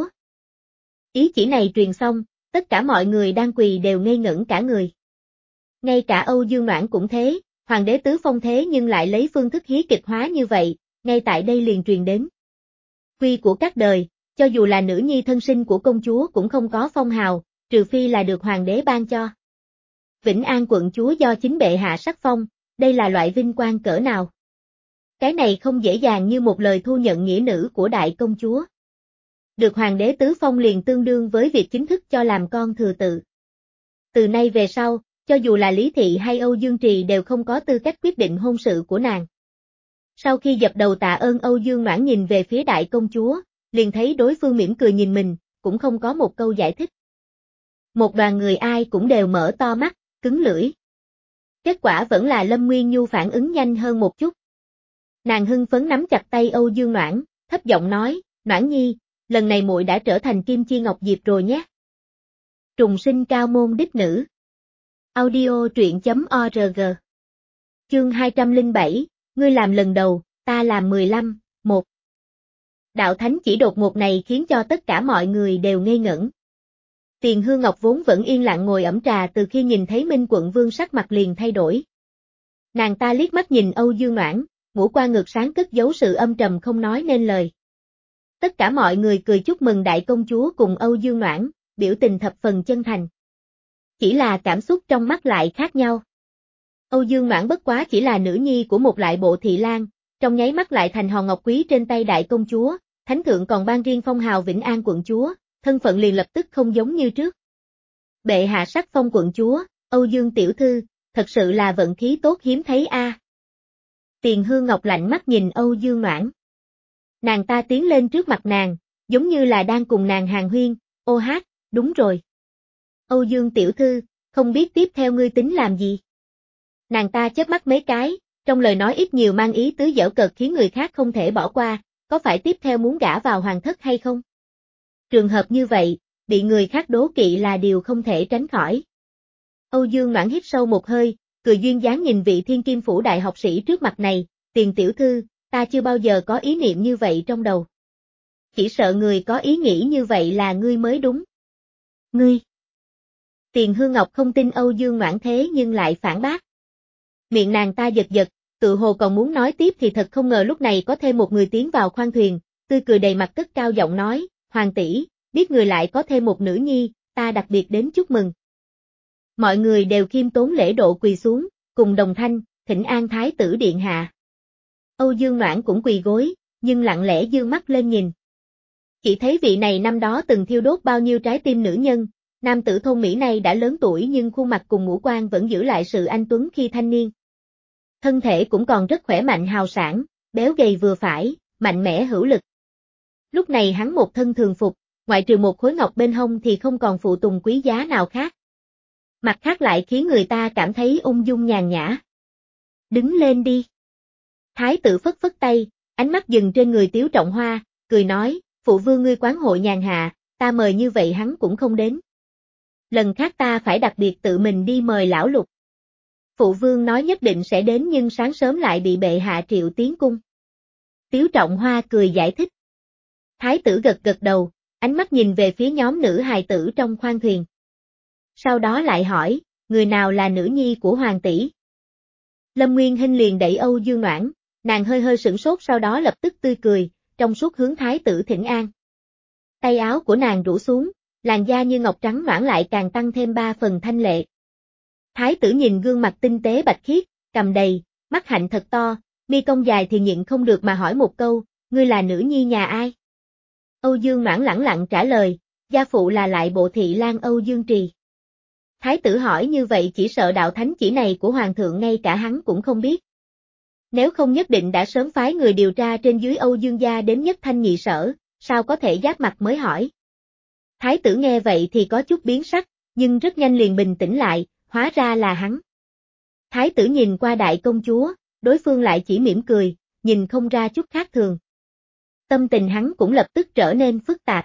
Ý chỉ này truyền xong, tất cả mọi người đang quỳ đều ngây ngẩn cả người. Ngay cả Âu Dương Noãn cũng thế, hoàng đế tứ phong thế nhưng lại lấy phương thức hí kịch hóa như vậy, ngay tại đây liền truyền đến. Quy của các đời, cho dù là nữ nhi thân sinh của công chúa cũng không có phong hào, trừ phi là được hoàng đế ban cho. Vĩnh An quận chúa do chính bệ hạ sắc phong, đây là loại vinh quang cỡ nào? Cái này không dễ dàng như một lời thu nhận nghĩa nữ của đại công chúa. Được hoàng đế tứ phong liền tương đương với việc chính thức cho làm con thừa tự. Từ nay về sau, cho dù là Lý Thị hay Âu Dương Trì đều không có tư cách quyết định hôn sự của nàng. Sau khi dập đầu tạ ơn, Âu Dương Noãn nhìn về phía đại công chúa, liền thấy đối phương mỉm cười nhìn mình, cũng không có một câu giải thích. Một đoàn người ai cũng đều mở to mắt, cứng lưỡi. Kết quả vẫn là Lâm Nguyên Nhu phản ứng nhanh hơn một chút. Nàng hưng phấn nắm chặt tay Âu Dương Noãn, thấp giọng nói, Noãn Nhi, lần này muội đã trở thành Kim Chi Ngọc Diệp rồi nhé. Trùng sinh cao môn đích nữ. Audio truyện chấm org. Chương hai trăm lẻ bảy, ngươi làm lần đầu, ta làm mười lăm, một. Đạo thánh chỉ đột ngột này khiến cho tất cả mọi người đều ngây ngẩn. Tiền Hương Ngọc vốn vẫn yên lặng ngồi ẩm trà, từ khi nhìn thấy Minh Quận Vương sắc mặt liền thay đổi. Nàng ta liếc mắt nhìn Âu Dương Noãn, ngũ quan ngược sáng cất giấu sự âm trầm không nói nên lời. Tất cả mọi người cười chúc mừng đại công chúa cùng Âu Dương Noãn, biểu tình thập phần chân thành. Chỉ là cảm xúc trong mắt lại khác nhau. Âu Dương Noãn bất quá chỉ là nữ nhi của một lại bộ thị lang, trong nháy mắt lại thành hòn ngọc quý trên tay đại công chúa, thánh thượng còn ban riêng phong hào Vĩnh An quận chúa, thân phận liền lập tức không giống như trước. Bệ hạ sắc phong quận chúa, Âu Dương tiểu thư, thật sự là vận khí tốt hiếm thấy a. À. Tiền Hương Ngọc lạnh mắt nhìn Âu Dương Noãn. Nàng ta tiến lên trước mặt nàng, giống như là đang cùng nàng hàn huyên, ô hát, đúng rồi. Âu Dương tiểu thư, không biết tiếp theo ngươi tính làm gì? Nàng ta chớp mắt mấy cái, trong lời nói ít nhiều mang ý tứ giễu cợt khiến người khác không thể bỏ qua, có phải tiếp theo muốn gả vào hoàng thất hay không? Trường hợp như vậy, bị người khác đố kỵ là điều không thể tránh khỏi. Âu Dương Noãn hít sâu một hơi, cười duyên dáng nhìn vị thiên kim phủ đại học sĩ trước mặt này, Tiền tiểu thư, ta chưa bao giờ có ý niệm như vậy trong đầu. Chỉ sợ người có ý nghĩ như vậy là ngươi mới đúng. Ngươi! Tiền Hương Ngọc không tin Âu Dương Noãn thế nhưng lại phản bác. Miệng nàng ta giật giật, tự hồ còn muốn nói tiếp thì thật không ngờ lúc này có thêm một người tiến vào khoang thuyền, tươi cười đầy mặt cất cao giọng nói, Hoàng tỷ, biết người lại có thêm một nữ nhi, ta đặc biệt đến chúc mừng. Mọi người đều khiêm tốn lễ độ quỳ xuống, cùng đồng thanh, thỉnh an thái tử điện hạ. Âu Dương Noãn cũng quỳ gối, nhưng lặng lẽ dương mắt lên nhìn. Chỉ thấy vị này năm đó từng thiêu đốt bao nhiêu trái tim nữ nhân, nam tử thôn Mỹ này đã lớn tuổi nhưng khuôn mặt cùng ngũ quan vẫn giữ lại sự anh tuấn khi thanh niên. Thân thể cũng còn rất khỏe mạnh hào sảng, béo gầy vừa phải, mạnh mẽ hữu lực. Lúc này hắn một thân thường phục, ngoại trừ một khối ngọc bên hông thì không còn phụ tùng quý giá nào khác. Mặt khác lại khiến người ta cảm thấy ung dung nhàn nhã. Đứng lên đi. Thái tử phất phất tay, ánh mắt dừng trên người Tiếu Trọng Hoa, cười nói, phụ vương ngươi quán hội nhàn hạ, ta mời như vậy hắn cũng không đến. Lần khác ta phải đặc biệt tự mình đi mời lão Lục. Phụ vương nói nhất định sẽ đến nhưng sáng sớm lại bị bệ hạ triệu tiến cung. Tiếu Trọng Hoa cười giải thích. Thái tử gật gật đầu, ánh mắt nhìn về phía nhóm nữ hài tử trong khoang thuyền. Sau đó lại hỏi, người nào là nữ nhi của hoàng tỷ? Lâm Nguyên Hinh liền đẩy Âu Dương Noãn, nàng hơi hơi sửng sốt sau đó lập tức tươi cười, trong suốt hướng thái tử thỉnh an. Tay áo của nàng rũ xuống, làn da như ngọc trắng nõn lại càng tăng thêm ba phần thanh lệ. Thái tử nhìn gương mặt tinh tế bạch khiết, cằm đầy, mắt hạnh thật to, mi cong dài thì nhịn không được mà hỏi một câu, ngươi là nữ nhi nhà ai? Âu Dương Noãn lẳng lặng trả lời, gia phụ là lại bộ thị lang Âu Dương Trì. Thái tử hỏi như vậy chỉ sợ đạo thánh chỉ này của hoàng thượng ngay cả hắn cũng không biết. Nếu không nhất định đã sớm phái người điều tra trên dưới Âu Dương gia đến Nhất Thanh Nhị Sở, sao có thể giáp mặt mới hỏi. Thái tử nghe vậy thì có chút biến sắc, nhưng rất nhanh liền bình tĩnh lại, hóa ra là hắn. Thái tử nhìn qua đại công chúa, đối phương lại chỉ mỉm cười, nhìn không ra chút khác thường. Tâm tình hắn cũng lập tức trở nên phức tạp.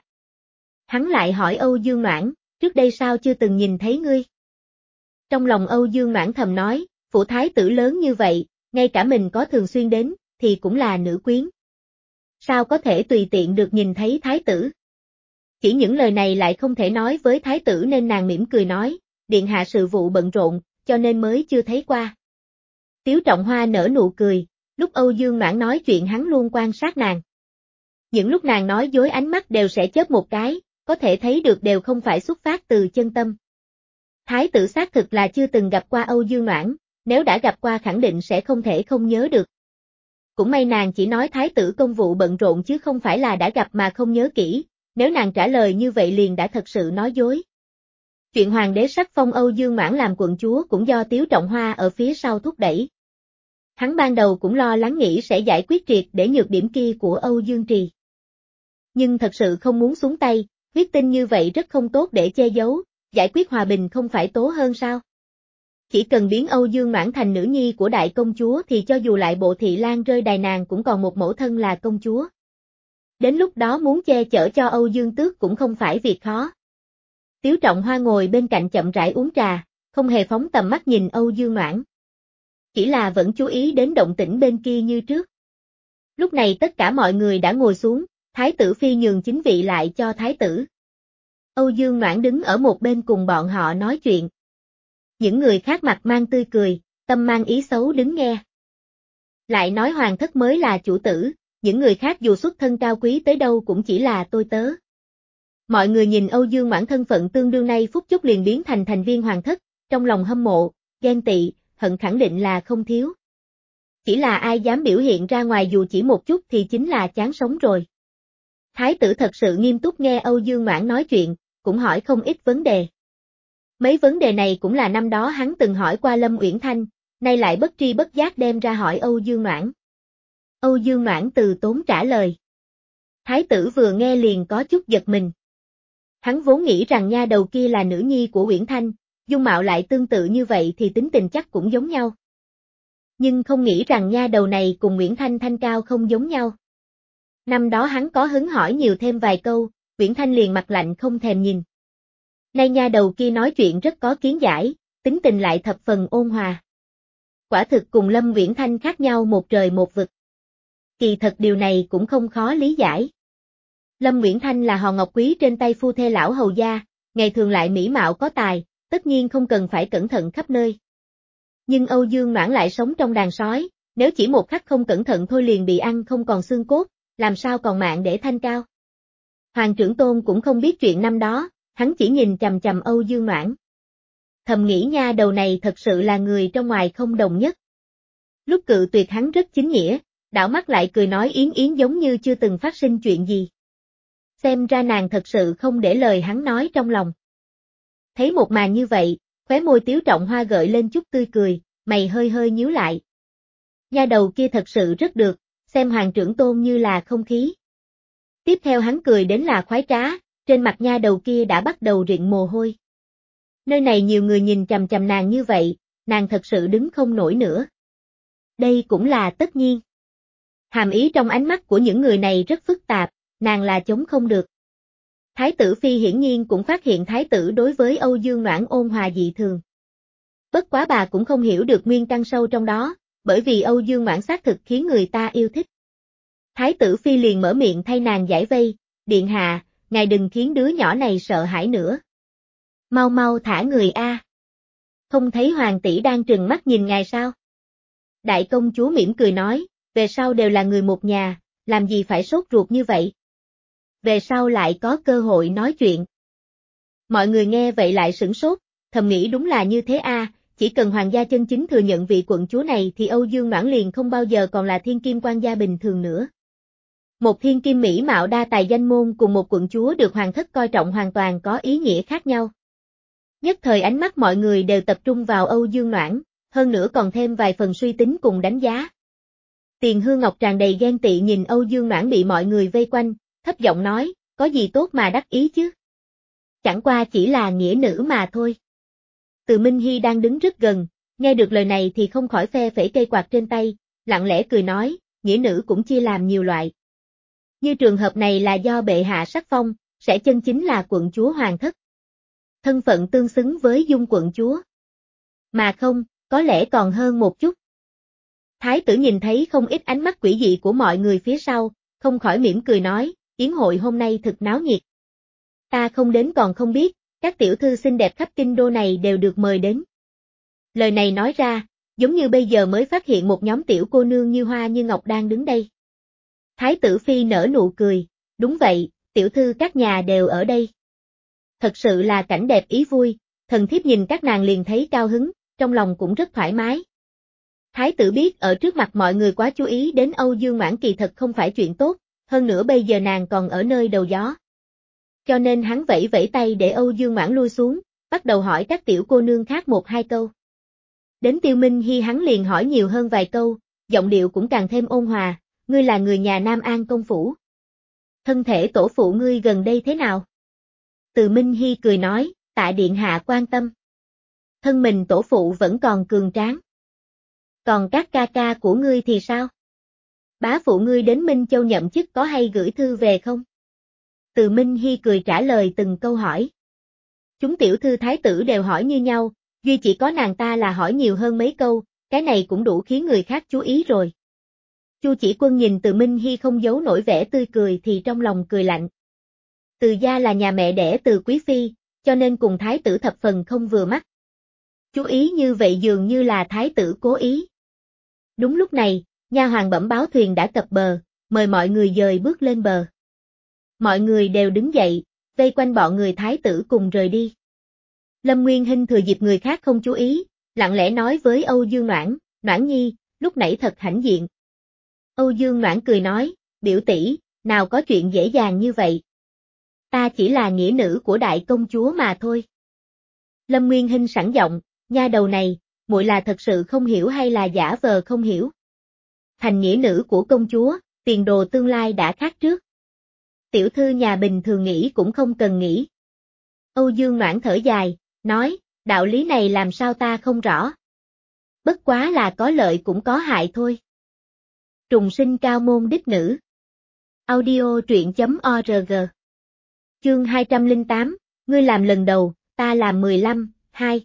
Hắn lại hỏi Âu Dương Noãn, trước đây sao chưa từng nhìn thấy ngươi? Trong lòng Âu Dương Noãn thầm nói, phủ thái tử lớn như vậy, ngay cả mình có thường xuyên đến, thì cũng là nữ quyến. Sao có thể tùy tiện được nhìn thấy thái tử? Chỉ những lời này lại không thể nói với thái tử nên nàng mỉm cười nói, điện hạ sự vụ bận rộn, cho nên mới chưa thấy qua. Tiếu Trọng Hoa nở nụ cười, lúc Âu Dương Noãn nói chuyện hắn luôn quan sát nàng. Những lúc nàng nói dối ánh mắt đều sẽ chớp một cái, có thể thấy được đều không phải xuất phát từ chân tâm. Thái tử xác thực là chưa từng gặp qua Âu Dương Noãn, nếu đã gặp qua khẳng định sẽ không thể không nhớ được. Cũng may nàng chỉ nói thái tử công vụ bận rộn chứ không phải là đã gặp mà không nhớ kỹ, nếu nàng trả lời như vậy liền đã thật sự nói dối. Chuyện hoàng đế sắc phong Âu Dương Mãn làm quận chúa cũng do Tiếu Trọng Hoa ở phía sau thúc đẩy. Hắn ban đầu cũng lo lắng nghĩ sẽ giải quyết triệt để nhược điểm kia của Âu Dương Trì. Nhưng thật sự không muốn xuống tay, huyết tinh như vậy rất không tốt để che giấu, giải quyết hòa bình không phải tố hơn sao? Chỉ cần biến Âu Dương Mãn thành nữ nhi của đại công chúa thì cho dù lại bộ thị lang rơi đài nàng cũng còn một mẫu thân là công chúa. Đến lúc đó muốn che chở cho Âu Dương Tước cũng không phải việc khó. Tiếu Trọng Hoa ngồi bên cạnh chậm rãi uống trà, không hề phóng tầm mắt nhìn Âu Dương Mãn. Chỉ là vẫn chú ý đến động tĩnh bên kia như trước. Lúc này tất cả mọi người đã ngồi xuống, Thái tử Phi nhường chính vị lại cho Thái tử. Âu Dương Mãn đứng ở một bên cùng bọn họ nói chuyện. Những người khác mặt mang tươi cười, tâm mang ý xấu đứng nghe. Lại nói hoàng thất mới là chủ tử, những người khác dù xuất thân cao quý tới đâu cũng chỉ là tôi tớ. Mọi người nhìn Âu Dương Mãn thân phận tương đương nay phút chốc liền biến thành thành viên hoàng thất, trong lòng hâm mộ, ghen tị, hận khẳng định là không thiếu. Chỉ là ai dám biểu hiện ra ngoài dù chỉ một chút thì chính là chán sống rồi. Thái tử thật sự nghiêm túc nghe Âu Dương Mãn nói chuyện, cũng hỏi không ít vấn đề. Mấy vấn đề này cũng là năm đó hắn từng hỏi qua Lâm Uyển Thanh, nay lại bất tri bất giác đem ra hỏi Âu Dương Mãn. Âu Dương Mãn từ tốn trả lời. Thái tử vừa nghe liền có chút giật mình. Hắn vốn nghĩ rằng nha đầu kia là nữ nhi của Uyển Thanh, dung mạo lại tương tự như vậy thì tính tình chắc cũng giống nhau. Nhưng không nghĩ rằng nha đầu này cùng Uyển Thanh thanh cao không giống nhau. Năm đó hắn có hứng hỏi nhiều thêm vài câu, Uyển Thanh liền mặt lạnh không thèm nhìn. Nay nha đầu kia nói chuyện rất có kiến giải, tính tình lại thập phần ôn hòa. Quả thực cùng Lâm Uyển Thanh khác nhau một trời một vực. Kỳ thật điều này cũng không khó lý giải. Lâm Uyển Thanh là hòn ngọc quý trên tay phu thê lão hầu gia, ngày thường lại mỹ mạo có tài, tất nhiên không cần phải cẩn thận khắp nơi. Nhưng Âu Dương Mãn lại sống trong đàn sói, nếu chỉ một khắc không cẩn thận thôi liền bị ăn không còn xương cốt, làm sao còn mạng để thanh cao. Hoàng trưởng tôn cũng không biết chuyện năm đó, hắn chỉ nhìn chằm chằm Âu Dương Mãn. Thầm nghĩ nha đầu này thật sự là người trong ngoài không đồng nhất. Lúc cự tuyệt hắn rất chính nghĩa, đảo mắt lại cười nói yến yến giống như chưa từng phát sinh chuyện gì. Xem ra nàng thật sự không để lời hắn nói trong lòng. Thấy một màn như vậy, khóe môi Tiếu Trọng Hoa gợi lên chút tươi cười, mày hơi hơi nhíu lại. Nha đầu kia thật sự rất được, xem hoàng trưởng tôn như là không khí. Tiếp theo hắn cười đến là khoái trá, trên mặt nha đầu kia đã bắt đầu rịn mồ hôi. Nơi này nhiều người nhìn chằm chằm nàng như vậy, nàng thật sự đứng không nổi nữa. Đây cũng là tất nhiên. Hàm ý trong ánh mắt của những người này rất phức tạp, nàng là chống không được. Thái tử Phi hiển nhiên cũng phát hiện thái tử đối với Âu Dương Mãn ôn hòa dị thường. Bất quá bà cũng không hiểu được nguyên căn sâu trong đó, bởi vì Âu Dương Mãn xác thực khiến người ta yêu thích. Thái tử Phi liền mở miệng thay nàng giải vây, điện hạ, ngài đừng khiến đứa nhỏ này sợ hãi nữa. Mau mau thả người a. Không thấy hoàng tỷ đang trừng mắt nhìn ngài sao? Đại công chúa mỉm cười nói, về sau đều là người một nhà, làm gì phải sốt ruột như vậy? Về sau lại có cơ hội nói chuyện. Mọi người nghe vậy lại sửng sốt, thầm nghĩ đúng là như thế a, chỉ cần hoàng gia chân chính thừa nhận vị quận chúa này thì Âu Dương Mãn liền không bao giờ còn là thiên kim quan gia bình thường nữa. Một thiên kim mỹ mạo đa tài danh môn cùng một quận chúa được hoàng thất coi trọng hoàn toàn có ý nghĩa khác nhau. Nhất thời ánh mắt mọi người đều tập trung vào Âu Dương Mãn, hơn nữa còn thêm vài phần suy tính cùng đánh giá. Tiền Hương Ngọc tràn đầy ghen tị nhìn Âu Dương Mãn bị mọi người vây quanh, thấp giọng nói, có gì tốt mà đắc ý chứ? Chẳng qua chỉ là nghĩa nữ mà thôi. Từ Minh Hy đang đứng rất gần, nghe được lời này thì không khỏi phe phẩy cây quạt trên tay, lặng lẽ cười nói, nghĩa nữ cũng chia làm nhiều loại. Như trường hợp này là do bệ hạ sắc phong, sẽ chân chính là quận chúa hoàng thất. Thân phận tương xứng với dung quận chúa. Mà không, có lẽ còn hơn một chút. Thái tử nhìn thấy không ít ánh mắt quỷ dị của mọi người phía sau, không khỏi mỉm cười nói, yến hội hôm nay thực náo nhiệt. Ta không đến còn không biết, các tiểu thư xinh đẹp khắp kinh đô này đều được mời đến. Lời này nói ra, giống như bây giờ mới phát hiện một nhóm tiểu cô nương như hoa như ngọc đang đứng đây. Thái tử Phi nở nụ cười, đúng vậy, tiểu thư các nhà đều ở đây. Thật sự là cảnh đẹp ý vui, thần thiếp nhìn các nàng liền thấy cao hứng, trong lòng cũng rất thoải mái. Thái tử biết ở trước mặt mọi người quá chú ý đến Âu Dương Mãn kỳ thật không phải chuyện tốt, hơn nữa bây giờ nàng còn ở nơi đầu gió. Cho nên hắn vẫy vẫy tay để Âu Dương Ngoãn lui xuống, bắt đầu hỏi các tiểu cô nương khác một hai câu. Đến Tiêu Minh Hi hắn liền hỏi nhiều hơn vài câu, giọng điệu cũng càng thêm ôn hòa, ngươi là người nhà Nam An công phủ. Thân thể tổ phụ ngươi gần đây thế nào? Từ Minh Hi cười nói, tạ điện hạ quan tâm. Thân mình tổ phụ vẫn còn cường tráng. Còn các ca ca của ngươi thì sao? Bá phụ ngươi đến Minh Châu nhậm chức có hay gửi thư về không? Từ Minh Hi cười trả lời từng câu hỏi. Chúng tiểu thư thái tử đều hỏi như nhau, duy chỉ có nàng ta là hỏi nhiều hơn mấy câu, cái này cũng đủ khiến người khác chú ý rồi. Chu Chỉ Quân nhìn Từ Minh Hi không giấu nổi vẻ tươi cười thì trong lòng cười lạnh. Từ gia là nhà mẹ đẻ Từ Quý Phi, cho nên cùng thái tử thập phần không vừa mắt. Chú ý như vậy dường như là thái tử cố ý. Đúng lúc này, nha hoàn bẩm báo thuyền đã cập bờ, mời mọi người dời bước lên bờ. Mọi người đều đứng dậy, vây quanh bọn người thái tử cùng rời đi. Lâm Nguyên Hinh thừa dịp người khác không chú ý, lặng lẽ nói với Âu Dương Noãn, Noãn Nhi, lúc nãy thật hãnh diện. Âu Dương Noãn cười nói, biểu tỷ, nào có chuyện dễ dàng như vậy. Ta chỉ là nghĩa nữ của đại công chúa mà thôi. Lâm Nguyên Hinh sẵn giọng, nha đầu này, muội là thật sự không hiểu hay là giả vờ không hiểu. Thành nghĩa nữ của công chúa, tiền đồ tương lai đã khác trước. Tiểu thư nhà bình thường nghĩ cũng không cần nghĩ. Âu Dương Noãn thở dài, nói, đạo lý này làm sao ta không rõ. Bất quá là có lợi cũng có hại thôi. Trùng sinh cao môn đích nữ. Audio truyện chấm org. Chương hai trăm lẻ tám, ngươi làm lần đầu, ta làm mười lăm, hai.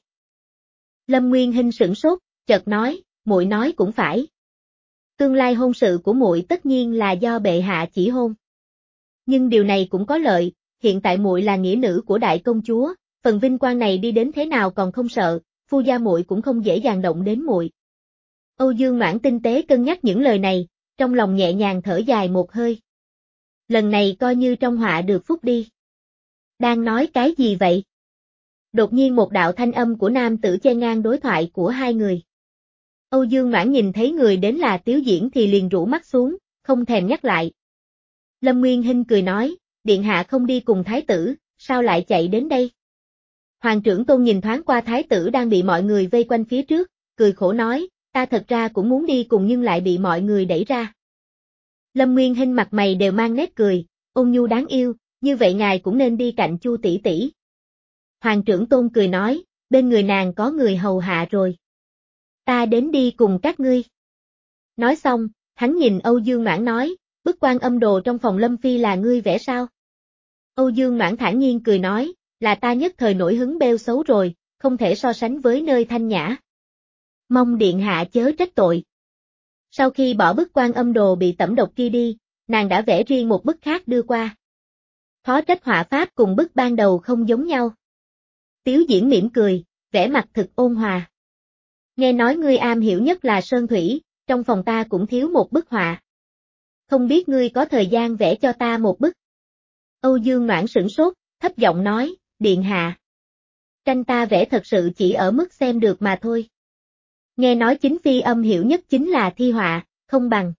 Lâm Nguyên Hinh sửng sốt, chợt nói, muội nói cũng phải. Tương lai hôn sự của muội tất nhiên là do bệ hạ chỉ hôn. Nhưng điều này cũng có lợi, hiện tại muội là nghĩa nữ của đại công chúa, phần vinh quang này đi đến thế nào còn không sợ, phu gia muội cũng không dễ dàng động đến muội. Âu Dương Noãn tinh tế cân nhắc những lời này, trong lòng nhẹ nhàng thở dài một hơi. Lần này coi như trong họa được phúc đi. Đang nói cái gì vậy? Đột nhiên một đạo thanh âm của nam tử che ngang đối thoại của hai người. Âu Dương Noãn nhìn thấy người đến là Tiếu Diễn thì liền rũ mắt xuống, không thèm nhắc lại. Lâm Nguyên Hinh cười nói, điện hạ không đi cùng thái tử, sao lại chạy đến đây? Hoàng trưởng tôn nhìn thoáng qua thái tử đang bị mọi người vây quanh phía trước, cười khổ nói, ta thật ra cũng muốn đi cùng nhưng lại bị mọi người đẩy ra. Lâm Nguyên Hinh mặt mày đều mang nét cười, ôn nhu đáng yêu, như vậy ngài cũng nên đi cạnh Chu tỷ tỷ. Hoàng trưởng tôn cười nói, bên người nàng có người hầu hạ rồi. Ta đến đi cùng các ngươi. Nói xong, hắn nhìn Âu Dương Noãn nói, bức Quan Âm đồ trong phòng Lâm Phi là ngươi vẽ sao? Âu Dương Noãn thản nhiên cười nói, là ta nhất thời nổi hứng bêu xấu rồi, không thể so sánh với nơi thanh nhã. Mong điện hạ chớ trách tội. Sau khi bỏ bức Quan Âm đồ bị tẩm độc kia đi, nàng đã vẽ riêng một bức khác đưa qua. Khó trách họa pháp cùng bức ban đầu không giống nhau. Tiếu Diễn mỉm cười, vẻ mặt thực ôn hòa. Nghe nói ngươi am hiểu nhất là sơn thủy, trong phòng ta cũng thiếu một bức họa. Không biết ngươi có thời gian vẽ cho ta một bức. Âu Dương Noãn sửng sốt, thấp giọng nói, điện hạ. Tranh ta vẽ thật sự chỉ ở mức xem được mà thôi. Nghe nói chính phi âm hiểu nhất chính là thi họa, không bằng.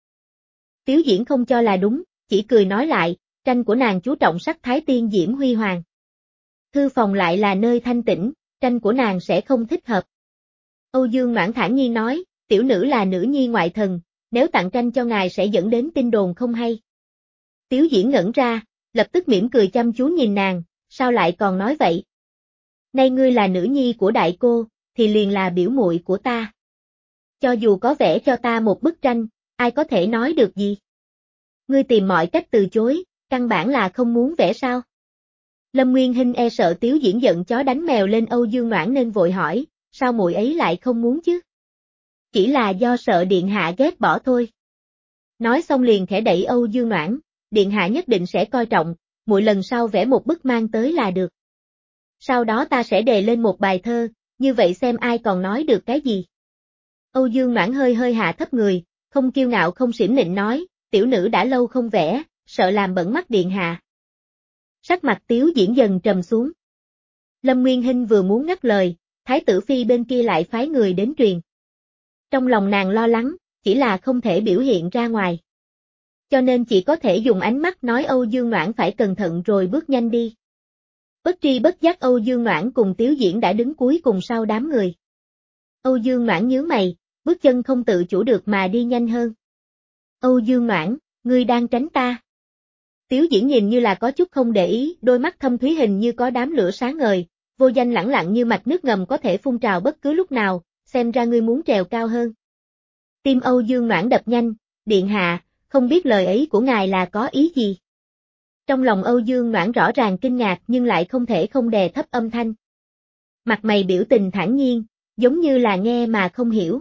Tiếu Diễn không cho là đúng, chỉ cười nói lại, tranh của nàng chú trọng sắc thái tiên diễm huy hoàng. Thư phòng lại là nơi thanh tĩnh, tranh của nàng sẽ không thích hợp. Âu Dương Noãn thản nhiên nói, tiểu nữ là nữ nhi ngoại thần, nếu tặng tranh cho ngài sẽ dẫn đến tin đồn không hay. Tiếu Diễn ngẩn ra, lập tức mỉm cười chăm chú nhìn nàng, sao lại còn nói vậy? Nay ngươi là nữ nhi của đại cô, thì liền là biểu muội của ta. Cho dù có vẽ cho ta một bức tranh, ai có thể nói được gì? Ngươi tìm mọi cách từ chối, căn bản là không muốn vẽ sao? Lâm Nguyên Hinh e sợ Tiếu Diễn giận chó đánh mèo lên Âu Dương Noãn nên vội hỏi, sao muội ấy lại không muốn chứ? Chỉ là do sợ điện hạ ghét bỏ thôi. Nói xong liền khẽ đẩy Âu Dương Noãn, điện hạ nhất định sẽ coi trọng, muội lần sau vẽ một bức mang tới là được. Sau đó ta sẽ đề lên một bài thơ, như vậy xem ai còn nói được cái gì. Âu Dương Noãn hơi hơi hạ thấp người, không kiêu ngạo không xỉm nịnh nói, tiểu nữ đã lâu không vẽ, sợ làm bẩn mắt điện hạ. Sắc mặt Tiếu Diễn dần trầm xuống. Lâm Nguyên Hinh vừa muốn ngắt lời, thái tử phi bên kia lại phái người đến truyền. Trong lòng nàng lo lắng, chỉ là không thể biểu hiện ra ngoài. cho nên chỉ có thể dùng ánh mắt nói Âu Dương Noãn phải cẩn thận rồi bước nhanh đi. Bất tri bất giác Âu Dương Noãn cùng Tiếu Diễn đã đứng cuối cùng sau đám người. Âu Dương Noãn nhướng mày, bước chân không tự chủ được mà đi nhanh hơn. Âu Dương Noãn, ngươi đang tránh ta. Tiếu Diễn nhìn như là có chút không để ý, đôi mắt thâm thúy hình như có đám lửa sáng ngời, vô danh lẳng lặng như mạch nước ngầm có thể phun trào bất cứ lúc nào, xem ra ngươi muốn trèo cao hơn. Tim Âu Dương Noãn đập nhanh, điện hạ, không biết lời ấy của ngài là có ý gì. Trong lòng Âu Dương Noãn rõ ràng kinh ngạc nhưng lại không thể không đè thấp âm thanh. Mặt mày biểu tình thản nhiên, giống như là nghe mà không hiểu.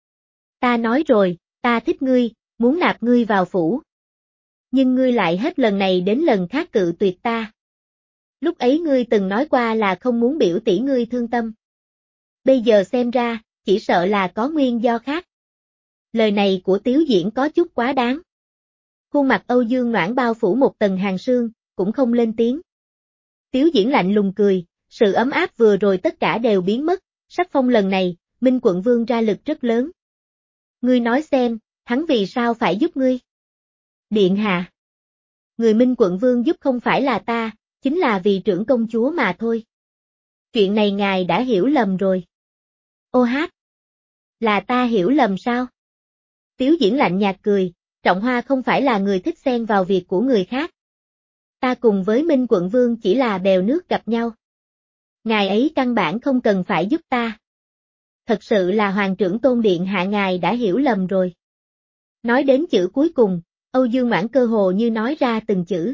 Ta nói rồi, ta thích ngươi, muốn nạp ngươi vào phủ. Nhưng ngươi lại hết lần này đến lần khác cự tuyệt ta. Lúc ấy ngươi từng nói qua là không muốn biểu tỷ ngươi thương tâm. Bây giờ xem ra, chỉ sợ là có nguyên do khác. Lời này của Tiếu Diễn có chút quá đáng. Khuôn mặt Âu Dương Noãn bao phủ một tầng hàn sương, cũng không lên tiếng. Tiếu Diễn lạnh lùng cười, sự ấm áp vừa rồi tất cả đều biến mất, sắc phong lần này, Minh Quận Vương ra lực rất lớn. Ngươi nói xem, hắn vì sao phải giúp ngươi? Điện hạ. Người Minh Quận Vương giúp không phải là ta, chính là vì trưởng công chúa mà thôi. Chuyện này ngài đã hiểu lầm rồi. Ô hát. Là ta hiểu lầm sao? Tiếu Diễn lạnh nhạt cười, Trọng Hoa không phải là người thích xen vào việc của người khác. Ta cùng với Minh Quận Vương chỉ là bèo nước gặp nhau. Ngài ấy căn bản không cần phải giúp ta. Thật sự là Hoàng trưởng Tôn Điện hạ ngài đã hiểu lầm rồi. Nói đến chữ cuối cùng, Âu Dương Noãn cơ hồ như nói ra từng chữ.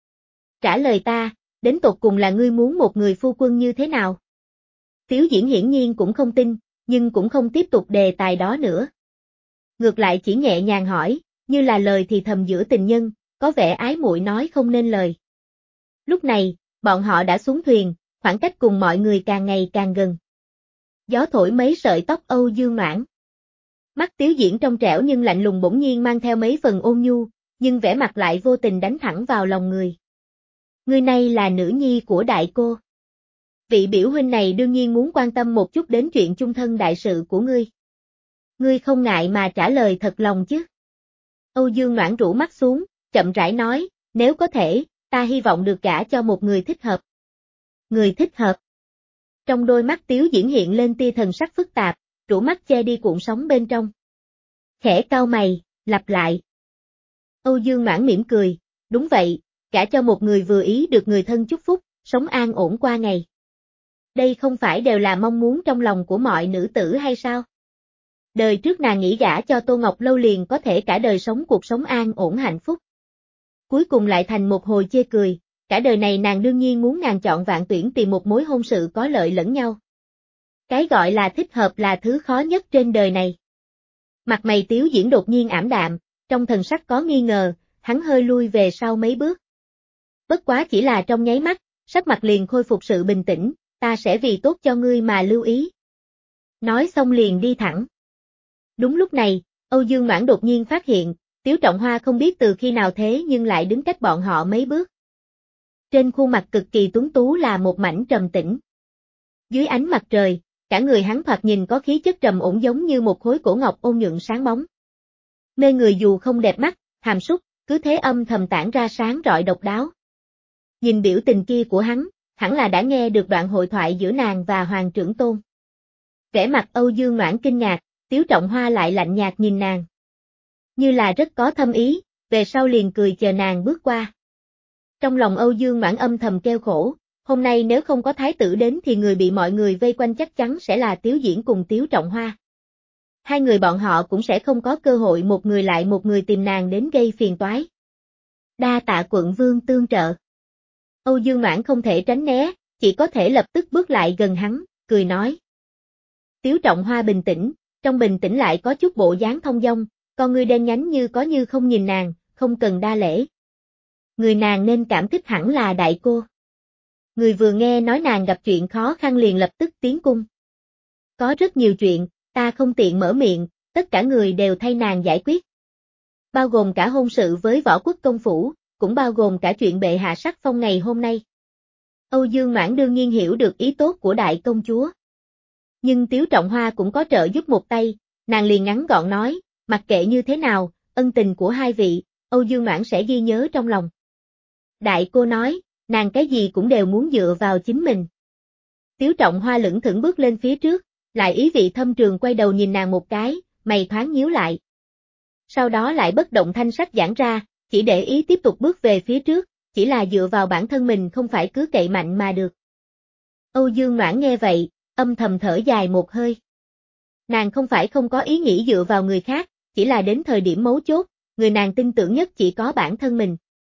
Trả lời ta, đến tột cùng là ngươi muốn một người phu quân như thế nào? Tiếu Diễn hiển nhiên cũng không tin, nhưng cũng không tiếp tục đề tài đó nữa. Ngược lại chỉ nhẹ nhàng hỏi, như là lời thì thầm giữa tình nhân, có vẻ ái muội nói không nên lời. Lúc này, bọn họ đã xuống thuyền, khoảng cách cùng mọi người càng ngày càng gần. Gió thổi mấy sợi tóc Âu Dương Noãn. Mắt Tiếu Diễn trong trẻo nhưng lạnh lùng bỗng nhiên mang theo mấy phần ôn nhu, nhưng vẻ mặt lại vô tình đánh thẳng vào lòng người. Người này là nữ nhi của đại cô. Vị biểu huynh này đương nhiên muốn quan tâm một chút đến chuyện chung thân đại sự của ngươi. Ngươi không ngại mà trả lời thật lòng chứ? Âu Dương Noãn rũ mắt xuống, chậm rãi nói, nếu có thể, ta hy vọng được gả cho một người thích hợp. Người thích hợp. Trong đôi mắt Tiếu Diễn hiện lên tia thần sắc phức tạp, rũ mắt che đi cuộn sóng bên trong. Khẽ cau mày, lặp lại. Âu Dương Noãn mỉm cười, đúng vậy, gả cho một người vừa ý được người thân chúc phúc, sống an ổn qua ngày. Đây không phải đều là mong muốn trong lòng của mọi nữ tử hay sao? Đời trước nàng nghĩ gả cho Tô Ngọc Lâu liền có thể cả đời sống cuộc sống an ổn hạnh phúc. Cuối cùng lại thành một hồi chê cười, cả đời này nàng đương nhiên muốn ngàn chọn vạn tuyển tìm một mối hôn sự có lợi lẫn nhau. Cái gọi là thích hợp là thứ khó nhất trên đời này. Mặt mày Tiếu Diễn đột nhiên ảm đạm, trong thần sắc có nghi ngờ, hắn hơi lui về sau mấy bước. Bất quá chỉ là trong nháy mắt, sắc mặt liền khôi phục sự bình tĩnh, ta sẽ vì tốt cho ngươi mà lưu ý. Nói xong liền đi thẳng. Đúng lúc này, Âu Dương Noãn đột nhiên phát hiện, Tiếu Trọng Hoa không biết từ khi nào thế nhưng lại đứng cách bọn họ mấy bước. Trên khuôn mặt cực kỳ tuấn tú là một mảnh trầm tĩnh. Dưới ánh mặt trời, cả người hắn thoạt nhìn có khí chất trầm ổn giống như một khối cổ ngọc ôn nhuận sáng bóng. Mê người dù không đẹp mắt, hàm súc, cứ thế âm thầm tản ra sáng rọi độc đáo. Nhìn biểu tình kia của hắn, hẳn là đã nghe được đoạn hội thoại giữa nàng và Hoàng trưởng Tôn. Vẻ mặt Âu Dương Noãn kinh ngạc, Tiếu Trọng Hoa lại lạnh nhạt nhìn nàng. Như là rất có thâm ý, về sau liền cười chờ nàng bước qua. Trong lòng Âu Dương Noãn âm thầm kêu khổ, hôm nay nếu không có thái tử đến thì người bị mọi người vây quanh chắc chắn sẽ là Tiếu Diễn cùng Tiếu Trọng Hoa. Hai người bọn họ cũng sẽ không có cơ hội một người lại một người tìm nàng đến gây phiền toái. Đa tạ quận vương tương trợ. Âu Dương Noãn không thể tránh né, chỉ có thể lập tức bước lại gần hắn, cười nói. Tiếu Trọng Hoa bình tĩnh, trong bình tĩnh lại có chút bộ dáng thông dong, con ngươi đen nhánh như có như không nhìn nàng, không cần đa lễ. Người nàng nên cảm kích hẳn là đại cô. Người vừa nghe nói nàng gặp chuyện khó khăn liền lập tức tiến cung. Có rất nhiều chuyện, ta không tiện mở miệng, tất cả người đều thay nàng giải quyết. Bao gồm cả hôn sự với Võ Quốc công phủ, cũng bao gồm cả chuyện bệ hạ sắc phong ngày hôm nay. Âu Dương Noãn đương nhiên hiểu được ý tốt của đại công chúa. Nhưng Tiếu Trọng Hoa cũng có trợ giúp một tay, nàng liền ngắn gọn nói, mặc kệ như thế nào, ân tình của hai vị, Âu Dương Noãn sẽ ghi nhớ trong lòng. Đại cô nói, nàng cái gì cũng đều muốn dựa vào chính mình. Tiếu Trọng Hoa lững thững bước lên phía trước, lại ý vị thâm trường quay đầu nhìn nàng một cái, mày thoáng nhíu lại. Sau đó lại bất động thanh sắc giãn ra, chỉ để ý tiếp tục bước về phía trước, chỉ là dựa vào bản thân mình không phải cứ cậy mạnh mà được. Âu Dương Noãn nghe vậy, âm thầm thở dài một hơi. Nàng không phải không có ý nghĩ dựa vào người khác, chỉ là đến thời điểm mấu chốt, người nàng tin tưởng nhất chỉ có bản thân mình.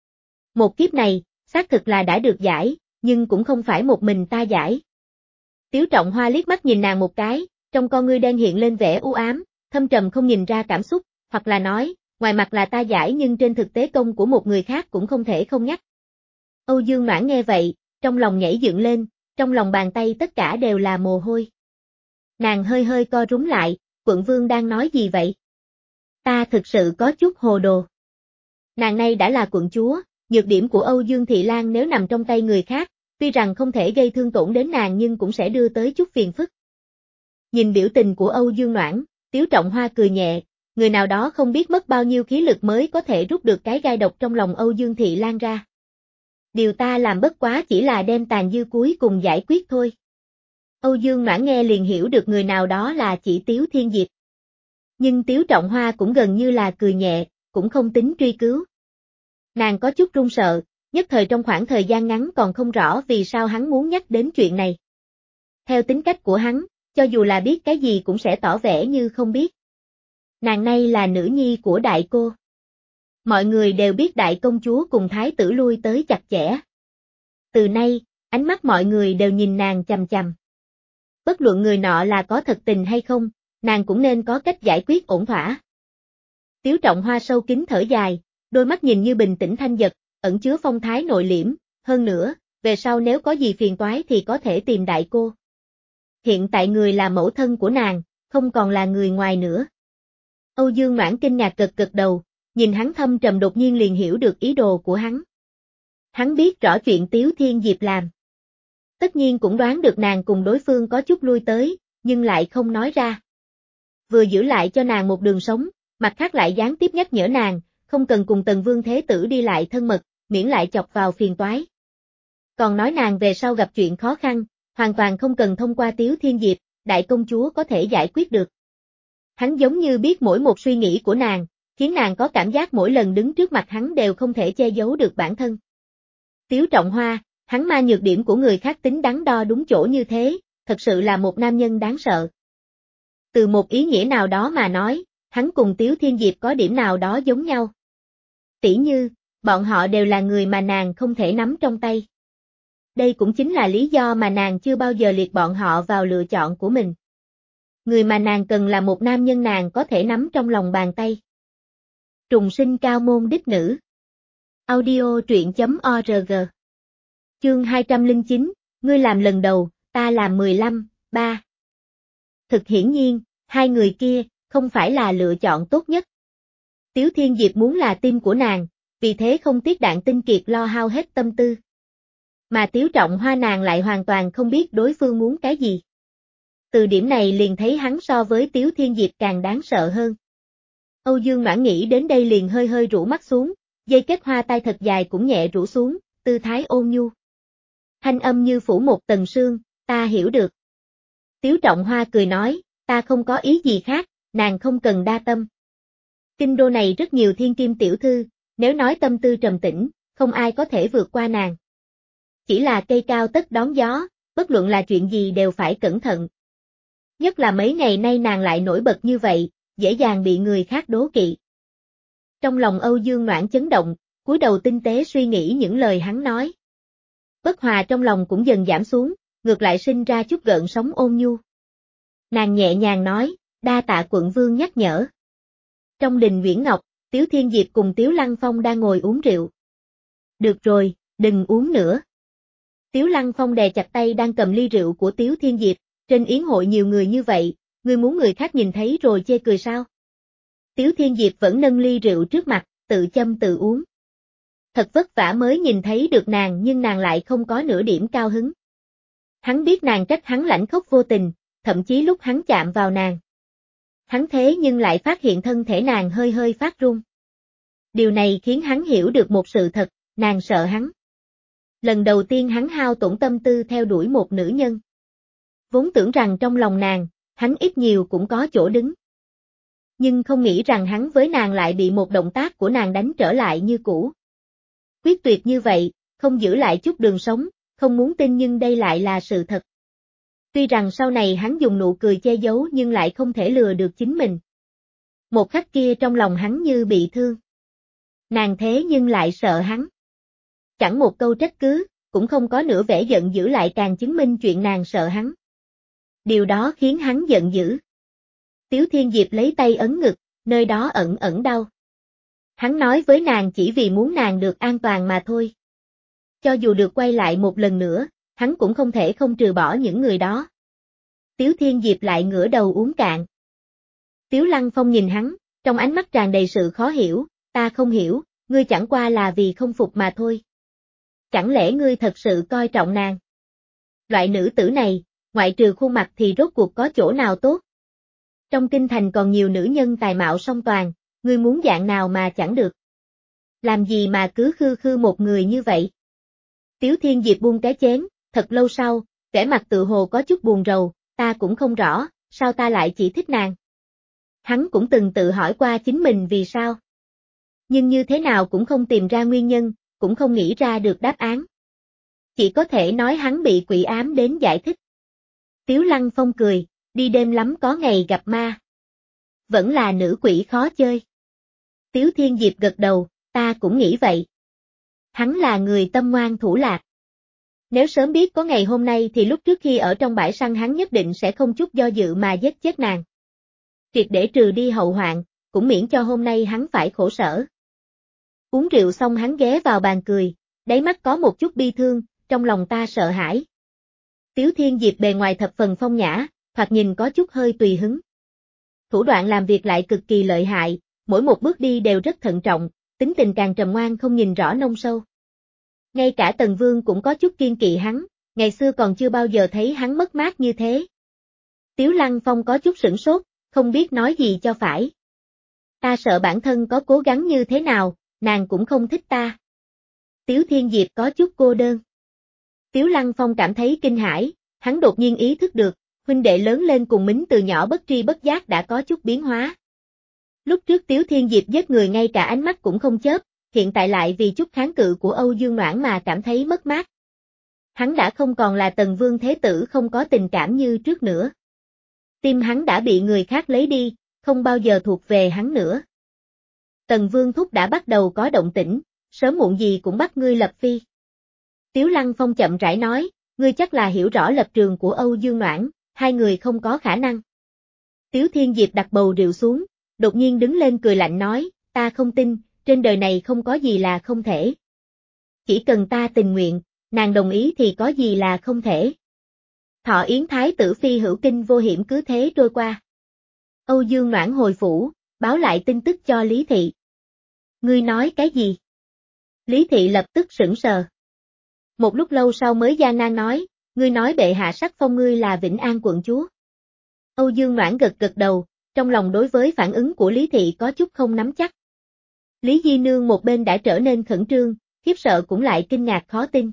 Một kiếp này, xác thực là đã được giải, nhưng cũng không phải một mình ta giải. Tiếu Trọng Hoa liếc mắt nhìn nàng một cái, trong con ngươi đen hiện lên vẻ u ám, thâm trầm không nhìn ra cảm xúc, hoặc là nói, ngoài mặt là ta giải nhưng trên thực tế công của một người khác cũng không thể không nhắc. Âu Dương Noãn nghe vậy, trong lòng nhảy dựng lên, trong lòng bàn tay tất cả đều là mồ hôi. Nàng hơi hơi co rúm lại, quận vương đang nói gì vậy? Ta thực sự có chút hồ đồ. Nàng nay đã là quận chúa, nhược điểm của Âu Dương Thị Lan nếu nằm trong tay người khác, tuy rằng không thể gây thương tổn đến nàng nhưng cũng sẽ đưa tới chút phiền phức. Nhìn biểu tình của Âu Dương Noãn, Tiếu Trọng Hoa cười nhẹ, người nào đó không biết mất bao nhiêu khí lực mới có thể rút được cái gai độc trong lòng Âu Dương Thị Lan ra. Điều ta làm bất quá chỉ là đem tàn dư cuối cùng giải quyết thôi. Âu Dương Noãn nghe liền hiểu được người nào đó là chỉ Tiếu Thiên Diệp. Nhưng Tiếu Trọng Hoa cũng gần như là cười nhẹ, cũng không tính truy cứu. Nàng có chút run sợ, nhất thời trong khoảng thời gian ngắn còn không rõ vì sao hắn muốn nhắc đến chuyện này. Theo tính cách của hắn, cho dù là biết cái gì cũng sẽ tỏ vẻ như không biết. Nàng nay là nữ nhi của đại cô. Mọi người đều biết đại công chúa cùng thái tử lui tới chặt chẽ. Từ nay, ánh mắt mọi người đều nhìn nàng chằm chằm. Bất luận người nọ là có thật tình hay không, nàng cũng nên có cách giải quyết ổn thỏa. Tiếu Trọng Hoa sâu kín thở dài, đôi mắt nhìn như bình tĩnh thanh giật, ẩn chứa phong thái nội liễm, hơn nữa, về sau nếu có gì phiền toái thì có thể tìm đại cô. Hiện tại người là mẫu thân của nàng, không còn là người ngoài nữa. Âu Dương Noãn kinh ngạc gật gật đầu, nhìn hắn thâm trầm đột nhiên liền hiểu được ý đồ của hắn. Hắn biết rõ chuyện Tiếu Thiên Diệp làm. Tất nhiên cũng đoán được nàng cùng đối phương có chút lui tới, nhưng lại không nói ra. Vừa giữ lại cho nàng một đường sống, mặt khác lại gián tiếp nhắc nhở nàng, không cần cùng Tần Vương Thế Tử đi lại thân mật, miễn lại chọc vào phiền toái. Còn nói nàng về sau gặp chuyện khó khăn, hoàn toàn không cần thông qua Tiếu Thiên Diệp, đại công chúa có thể giải quyết được. Hắn giống như biết mỗi một suy nghĩ của nàng, khiến nàng có cảm giác mỗi lần đứng trước mặt hắn đều không thể che giấu được bản thân. Tiếu Trọng Hoa, hắn ma nhược điểm của người khác tính đắn đo đúng chỗ như thế, thật sự là một nam nhân đáng sợ. Từ một ý nghĩa nào đó mà nói, hắn cùng Tiếu Thiên Diệp có điểm nào đó giống nhau. Tỉ như, bọn họ đều là người mà nàng không thể nắm trong tay. Đây cũng chính là lý do mà nàng chưa bao giờ liệt bọn họ vào lựa chọn của mình. Người mà nàng cần là một nam nhân nàng có thể nắm trong lòng bàn tay. Trùng sinh cao môn đích nữ. Audio truyện chấm org. Chương hai trăm lẻ chín, ngươi làm lần đầu, ta làm mười lăm, ba. Thực hiển nhiên, hai người kia, không phải là lựa chọn tốt nhất. Tiếu Thiên Diệp muốn là tim của nàng, vì thế không tiếc đạn tinh kiệt lo hao hết tâm tư. Mà Tiếu Trọng Hoa nàng lại hoàn toàn không biết đối phương muốn cái gì. Từ điểm này liền thấy hắn so với Tiếu Thiên Diệp càng đáng sợ hơn. Âu Dương Noãn nghĩ đến đây liền hơi hơi rũ mắt xuống, dây kết hoa tai thật dài cũng nhẹ rũ xuống, tư thái ôn nhu. Thanh âm như phủ một tầng sương, ta hiểu được. Tiếu Trọng Hoa cười nói, ta không có ý gì khác, nàng không cần đa tâm. Kinh đô này rất nhiều thiên kim tiểu thư, nếu nói tâm tư trầm tĩnh, không ai có thể vượt qua nàng. Chỉ là cây cao tất đón gió, bất luận là chuyện gì đều phải cẩn thận. Nhất là mấy ngày nay nàng lại nổi bật như vậy, dễ dàng bị người khác đố kỵ. Trong lòng Âu Dương Noãn chấn động, cúi đầu tinh tế suy nghĩ những lời hắn nói. Bất hòa trong lòng cũng dần giảm xuống, ngược lại sinh ra chút gợn sóng ôn nhu. Nàng nhẹ nhàng nói, đa tạ quận vương nhắc nhở. Trong đình Uyển Ngọc, Tiếu Thiên Diệp cùng Tiếu Lăng Phong đang ngồi uống rượu. Được rồi, đừng uống nữa. Tiếu Lăng Phong đè chặt tay đang cầm ly rượu của Tiếu Thiên Diệp, trên yến hội nhiều người như vậy, ngươi muốn người khác nhìn thấy rồi chê cười sao? Tiếu Thiên Diệp vẫn nâng ly rượu trước mặt, tự châm tự uống. Thật vất vả mới nhìn thấy được nàng nhưng nàng lại không có nửa điểm cao hứng. Hắn biết nàng trách hắn lãnh khốc vô tình, thậm chí lúc hắn chạm vào nàng. Hắn thế nhưng lại phát hiện thân thể nàng hơi hơi phát run. Điều này khiến hắn hiểu được một sự thật, nàng sợ hắn. Lần đầu tiên hắn hao tổn tâm tư theo đuổi một nữ nhân. Vốn tưởng rằng trong lòng nàng, hắn ít nhiều cũng có chỗ đứng. Nhưng không nghĩ rằng hắn với nàng lại bị một động tác của nàng đánh trở lại như cũ. Quyết tuyệt như vậy, không giữ lại chút đường sống, không muốn tin nhưng đây lại là sự thật. Tuy rằng sau này hắn dùng nụ cười che giấu nhưng lại không thể lừa được chính mình. Một khắc kia trong lòng hắn như bị thương. Nàng thế nhưng lại sợ hắn. Chẳng một câu trách cứ, cũng không có nửa vẻ giận dữ lại càng chứng minh chuyện nàng sợ hắn. Điều đó khiến hắn giận dữ. Tiếu Thiên Diệp lấy tay ấn ngực, nơi đó ẩn ẩn đau. Hắn nói với nàng chỉ vì muốn nàng được an toàn mà thôi. Cho dù được quay lại một lần nữa, hắn cũng không thể không trừ bỏ những người đó. Tiếu Thiên Diệp lại ngửa đầu uống cạn. Tiếu Lăng Phong nhìn hắn, trong ánh mắt tràn đầy sự khó hiểu, ta không hiểu, ngươi chẳng qua là vì không phục mà thôi. Chẳng lẽ ngươi thật sự coi trọng nàng? Loại nữ tử này, ngoại trừ khuôn mặt thì rốt cuộc có chỗ nào tốt? Trong kinh thành còn nhiều nữ nhân tài mạo song toàn, ngươi muốn dạng nào mà chẳng được. Làm gì mà cứ khư khư một người như vậy? Tiếu Thiên Diệp buông cái chén, thật lâu sau, vẻ mặt tự hồ có chút buồn rầu, ta cũng không rõ, sao ta lại chỉ thích nàng. Hắn cũng từng tự hỏi qua chính mình vì sao. Nhưng như thế nào cũng không tìm ra nguyên nhân, cũng không nghĩ ra được đáp án. Chỉ có thể nói hắn bị quỷ ám đến giải thích. Tiếu Lăng Phong cười, đi đêm lắm có ngày gặp ma. Vẫn là nữ quỷ khó chơi. Tiếu Thiên Diệp gật đầu, ta cũng nghĩ vậy. Hắn là người tâm ngoan thủ lạc. Nếu sớm biết có ngày hôm nay thì lúc trước khi ở trong bãi săn hắn nhất định sẽ không chút do dự mà giết chết nàng. Triệt để trừ đi hậu hoạn, cũng miễn cho hôm nay hắn phải khổ sở. Uống rượu xong hắn ghé vào bàn cười, đáy mắt có một chút bi thương, trong lòng ta sợ hãi. Tiếu Thiên Diệp bề ngoài thập phần phong nhã, thoạt nhìn có chút hơi tùy hứng. Thủ đoạn làm việc lại cực kỳ lợi hại, mỗi một bước đi đều rất thận trọng, tính tình càng trầm ngoan không nhìn rõ nông sâu. Ngay cả Tần Vương cũng có chút kiên kỵ hắn, ngày xưa còn chưa bao giờ thấy hắn mất mát như thế. Tiếu Lăng Phong có chút sửng sốt, không biết nói gì cho phải. Ta sợ bản thân có cố gắng như thế nào, nàng cũng không thích ta. Tiếu Thiên Diệp có chút cô đơn. Tiếu Lăng Phong cảm thấy kinh hãi, hắn đột nhiên ý thức được, huynh đệ lớn lên cùng mính từ nhỏ bất tri bất giác đã có chút biến hóa. Lúc trước Tiếu Thiên Diệp giết người ngay cả ánh mắt cũng không chớp, hiện tại lại vì chút kháng cự của Âu Dương Noãn mà cảm thấy mất mát. Hắn đã không còn là Tần Vương Thế Tử không có tình cảm như trước nữa. Tim hắn đã bị người khác lấy đi, không bao giờ thuộc về hắn nữa. Tần Vương Thúc đã bắt đầu có động tĩnh, sớm muộn gì cũng bắt ngươi lập phi. Tiếu Lăng Phong chậm rãi nói, ngươi chắc là hiểu rõ lập trường của Âu Dương Noãn, hai người không có khả năng. Tiếu Thiên Diệp đặt bầu rượu xuống, đột nhiên đứng lên cười lạnh nói, ta không tin, trên đời này không có gì là không thể. Chỉ cần ta tình nguyện, nàng đồng ý thì có gì là không thể. Thọ yến thái tử phi hữu kinh vô hiểm cứ thế trôi qua. Âu Dương Noãn hồi phủ, báo lại tin tức cho Lý Thị. Ngươi nói cái gì? Lý Thị lập tức sững sờ. Một lúc lâu sau mới gian nan nói, ngươi nói bệ hạ sắc phong ngươi là Vĩnh An quận chúa. Âu Dương Noãn gật gật đầu, trong lòng đối với phản ứng của Lý Thị có chút không nắm chắc. Lý Di Nương một bên đã trở nên khẩn trương, khiếp sợ cũng lại kinh ngạc khó tin.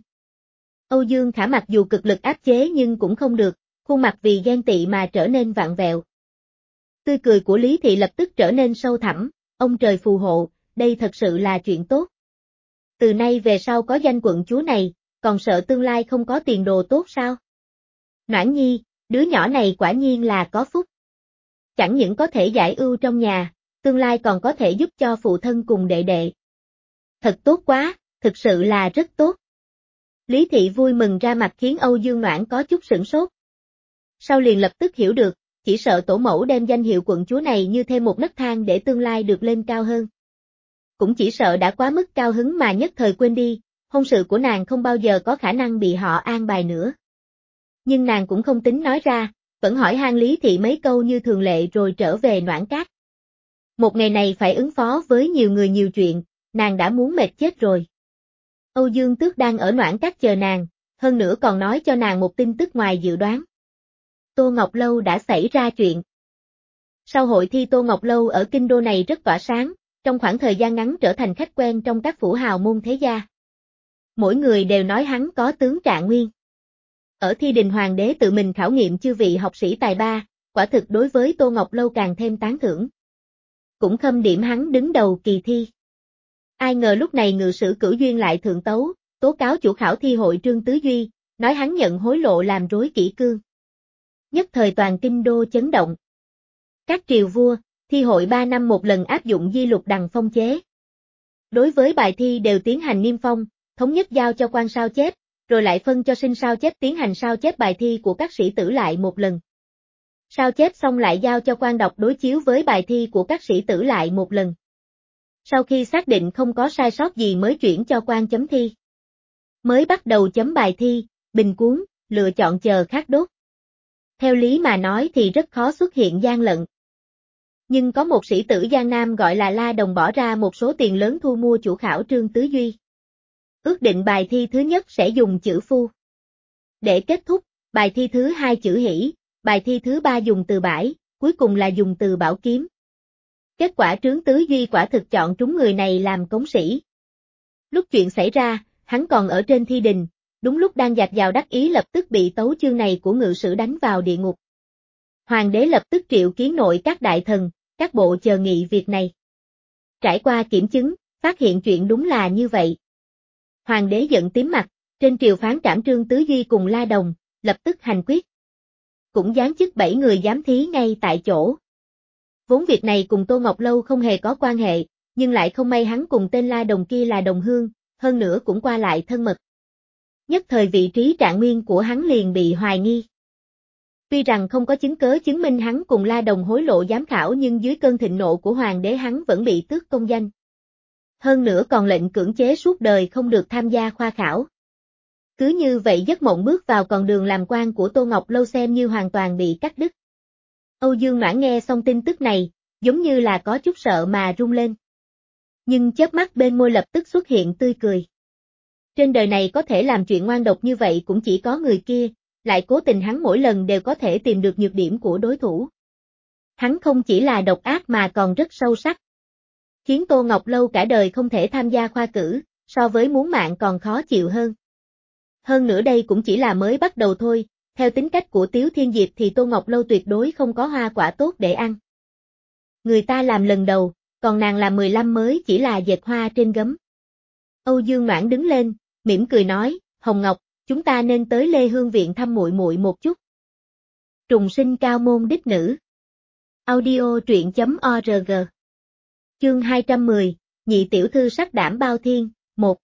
Âu Dương Khả mặc dù cực lực áp chế nhưng cũng không được, khuôn mặt vì ghen tị mà trở nên vặn vẹo. Tươi cười của Lý Thị lập tức trở nên sâu thẳm, ông trời phù hộ, đây thật sự là chuyện tốt. Từ nay về sau có danh quận chúa này, còn sợ tương lai không có tiền đồ tốt sao? Noãn Nhi, đứa nhỏ này quả nhiên là có phúc. Chẳng những có thể giải ưu trong nhà, tương lai còn có thể giúp cho phụ thân cùng đệ đệ. Thật tốt quá, thực sự là rất tốt. Lý Thị vui mừng ra mặt khiến Âu Dương Noãn có chút sửng sốt. Sau liền lập tức hiểu được, chỉ sợ tổ mẫu đem danh hiệu quận chúa này như thêm một nấc thang để tương lai được lên cao hơn. Cũng chỉ sợ đã quá mức cao hứng mà nhất thời quên đi, hôn sự của nàng không bao giờ có khả năng bị họ an bài nữa. Nhưng nàng cũng không tính nói ra, vẫn hỏi han Lý Thị mấy câu như thường lệ rồi trở về Noãn Cát. Một ngày này phải ứng phó với nhiều người nhiều chuyện, nàng đã muốn mệt chết rồi. Âu Dương Tước đang ở Noãn Cát chờ nàng, hơn nữa còn nói cho nàng một tin tức ngoài dự đoán. Tô Ngọc Lâu đã xảy ra chuyện. Sau hội thi Tô Ngọc Lâu ở kinh đô này rất tỏa sáng, trong khoảng thời gian ngắn trở thành khách quen trong các phủ hào môn thế gia. Mỗi người đều nói hắn có tướng trạng nguyên. Ở thi đình hoàng đế tự mình khảo nghiệm chư vị học sĩ tài ba, quả thực đối với Tô Ngọc Lâu càng thêm tán thưởng. Cũng khâm điểm hắn đứng đầu kỳ thi. Ai ngờ lúc này ngự sử Cửu Duyên lại thượng tấu, tố cáo chủ khảo thi hội Trương Tứ Duy, nói hắn nhận hối lộ làm rối kỷ cương. Nhất thời toàn kinh đô chấn động. Các triều vua, thi hội ba năm một lần áp dụng di lục đằng phong chế. Đối với bài thi đều tiến hành niêm phong, thống nhất giao cho quan sao chép, rồi lại phân cho sinh sao chép tiến hành sao chép bài thi của các sĩ tử lại một lần. Sao chép xong lại giao cho quan đọc đối chiếu với bài thi của các sĩ tử lại một lần. Sau khi xác định không có sai sót gì mới chuyển cho quan chấm thi. Mới bắt đầu chấm bài thi, bình cuốn, lựa chọn chờ khắc đốt. Theo lý mà nói thì rất khó xuất hiện gian lận. Nhưng có một sĩ tử Giang Nam gọi là La Đồng bỏ ra một số tiền lớn thu mua chủ khảo Trương Tứ Duy. Ước định bài thi thứ nhất sẽ dùng chữ phu. Để kết thúc, bài thi thứ hai chữ hỷ, bài thi thứ ba dùng từ bãi, cuối cùng là dùng từ bảo kiếm. Kết quả Trương Tứ Duy quả thực chọn trúng người này làm cống sĩ. Lúc chuyện xảy ra, hắn còn ở trên thi đình, đúng lúc đang dạt dào đắc ý lập tức bị tấu chương này của ngự sử đánh vào địa ngục. Hoàng đế lập tức triệu kiến nội các đại thần, các bộ chờ nghị việc này. Trải qua kiểm chứng, phát hiện chuyện đúng là như vậy. Hoàng đế giận tím mặt, trên triều phán trảm Trương Tứ Duy cùng La Đồng, lập tức hành quyết. Cũng giáng chức bảy người giám thí ngay tại chỗ. Vốn việc này cùng Tô Ngọc Lâu không hề có quan hệ, nhưng lại không may hắn cùng tên La Đồng kia là đồng hương, hơn nữa cũng qua lại thân mật. Nhất thời vị trí trạng nguyên của hắn liền bị hoài nghi. Tuy rằng không có chứng cớ chứng minh hắn cùng La Đồng hối lộ giám khảo nhưng dưới cơn thịnh nộ của hoàng đế hắn vẫn bị tước công danh. Hơn nữa còn lệnh cưỡng chế suốt đời không được tham gia khoa khảo. Cứ như vậy giấc mộng bước vào con đường làm quan của Tô Ngọc Lâu xem như hoàn toàn bị cắt đứt. Âu Dương Noãn nghe xong tin tức này, giống như là có chút sợ mà run lên. Nhưng chớp mắt bên môi lập tức xuất hiện tươi cười. Trên đời này có thể làm chuyện ngoan độc như vậy cũng chỉ có người kia, lại cố tình hắn mỗi lần đều có thể tìm được nhược điểm của đối thủ. Hắn không chỉ là độc ác mà còn rất sâu sắc. Khiến Tô Ngọc Lâu cả đời không thể tham gia khoa cử, so với muốn mạng còn khó chịu hơn. Hơn nữa đây cũng chỉ là mới bắt đầu thôi, theo tính cách của Tiếu Thiên Diệp thì Tô Ngọc Lâu tuyệt đối không có hoa quả tốt để ăn. Người ta làm lần đầu, còn nàng làm mười lăm mới chỉ là dệt hoa trên gấm. Âu Dương Noãn đứng lên, mỉm cười nói, Hồng Ngọc, chúng ta nên tới Lê Hương viện thăm muội muội một chút. Trùng sinh cao môn đích nữ. Audio truyện chấm org. Chương hai trăm mười, nhị tiểu thư sắc đảm bao thiên, một.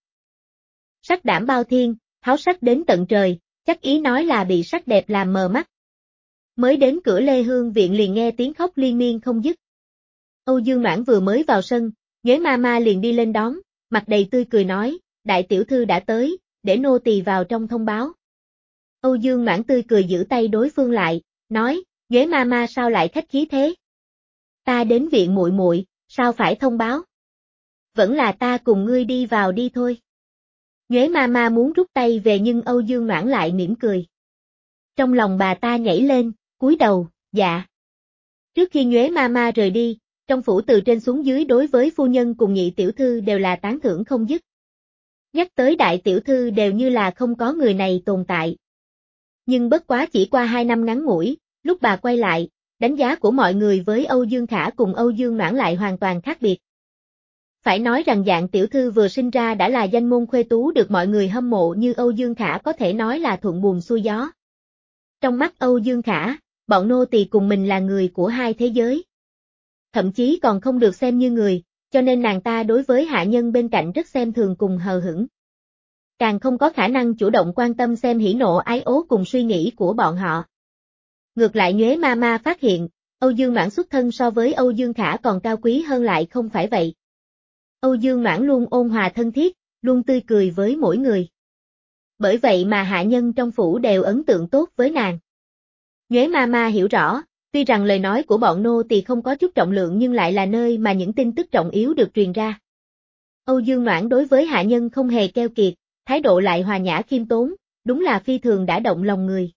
Sắc đảm bao thiên, háo sắc đến tận trời, chắc ý nói là bị sắc đẹp làm mờ mắt. Mới đến cửa Lê Hương viện liền nghe tiếng khóc liên miên không dứt. Âu Dương Noãn vừa mới vào sân, Nhuế ma ma liền đi lên đón, mặt đầy tươi cười nói, đại tiểu thư đã tới, để nô tỳ vào trong thông báo. Âu Dương Noãn tươi cười giữ tay đối phương lại, nói, Nhuế ma ma sao lại khách khí thế? Ta đến viện muội muội, sao phải thông báo? Vẫn là ta cùng ngươi đi vào đi thôi. Nhuế ma ma muốn rút tay về nhưng Âu Dương Noãn lại mỉm cười. Trong lòng bà ta nhảy lên, cúi đầu, dạ. Trước khi Nhuế ma ma rời đi, trong phủ từ trên xuống dưới đối với phu nhân cùng nhị tiểu thư đều là tán thưởng không dứt. Nhắc tới đại tiểu thư đều như là không có người này tồn tại. Nhưng bất quá chỉ qua hai năm ngắn ngủi, lúc bà quay lại, đánh giá của mọi người với Âu Dương Khả cùng Âu Dương Noãn lại hoàn toàn khác biệt. Phải nói rằng dạng tiểu thư vừa sinh ra đã là danh môn khuê tú được mọi người hâm mộ như Âu Dương Khả có thể nói là thuận buồm xuôi gió. Trong mắt Âu Dương Khả, bọn nô tỳ cùng mình là người của hai thế giới. Thậm chí còn không được xem như người, cho nên nàng ta đối với hạ nhân bên cạnh rất xem thường cùng hờ hững. Càng không có khả năng chủ động quan tâm xem hỉ nộ ái ố cùng suy nghĩ của bọn họ. Ngược lại Nhuế ma ma phát hiện, Âu Dương Noãn xuất thân so với Âu Dương Khả còn cao quý hơn lại không phải vậy. Âu Dương Noãn luôn ôn hòa thân thiết, luôn tươi cười với mỗi người. Bởi vậy mà hạ nhân trong phủ đều ấn tượng tốt với nàng. Nhuế ma ma hiểu rõ, tuy rằng lời nói của bọn nô tỳ không có chút trọng lượng nhưng lại là nơi mà những tin tức trọng yếu được truyền ra. Âu Dương Noãn đối với hạ nhân không hề keo kiệt, thái độ lại hòa nhã khiêm tốn, đúng là phi thường đã động lòng người.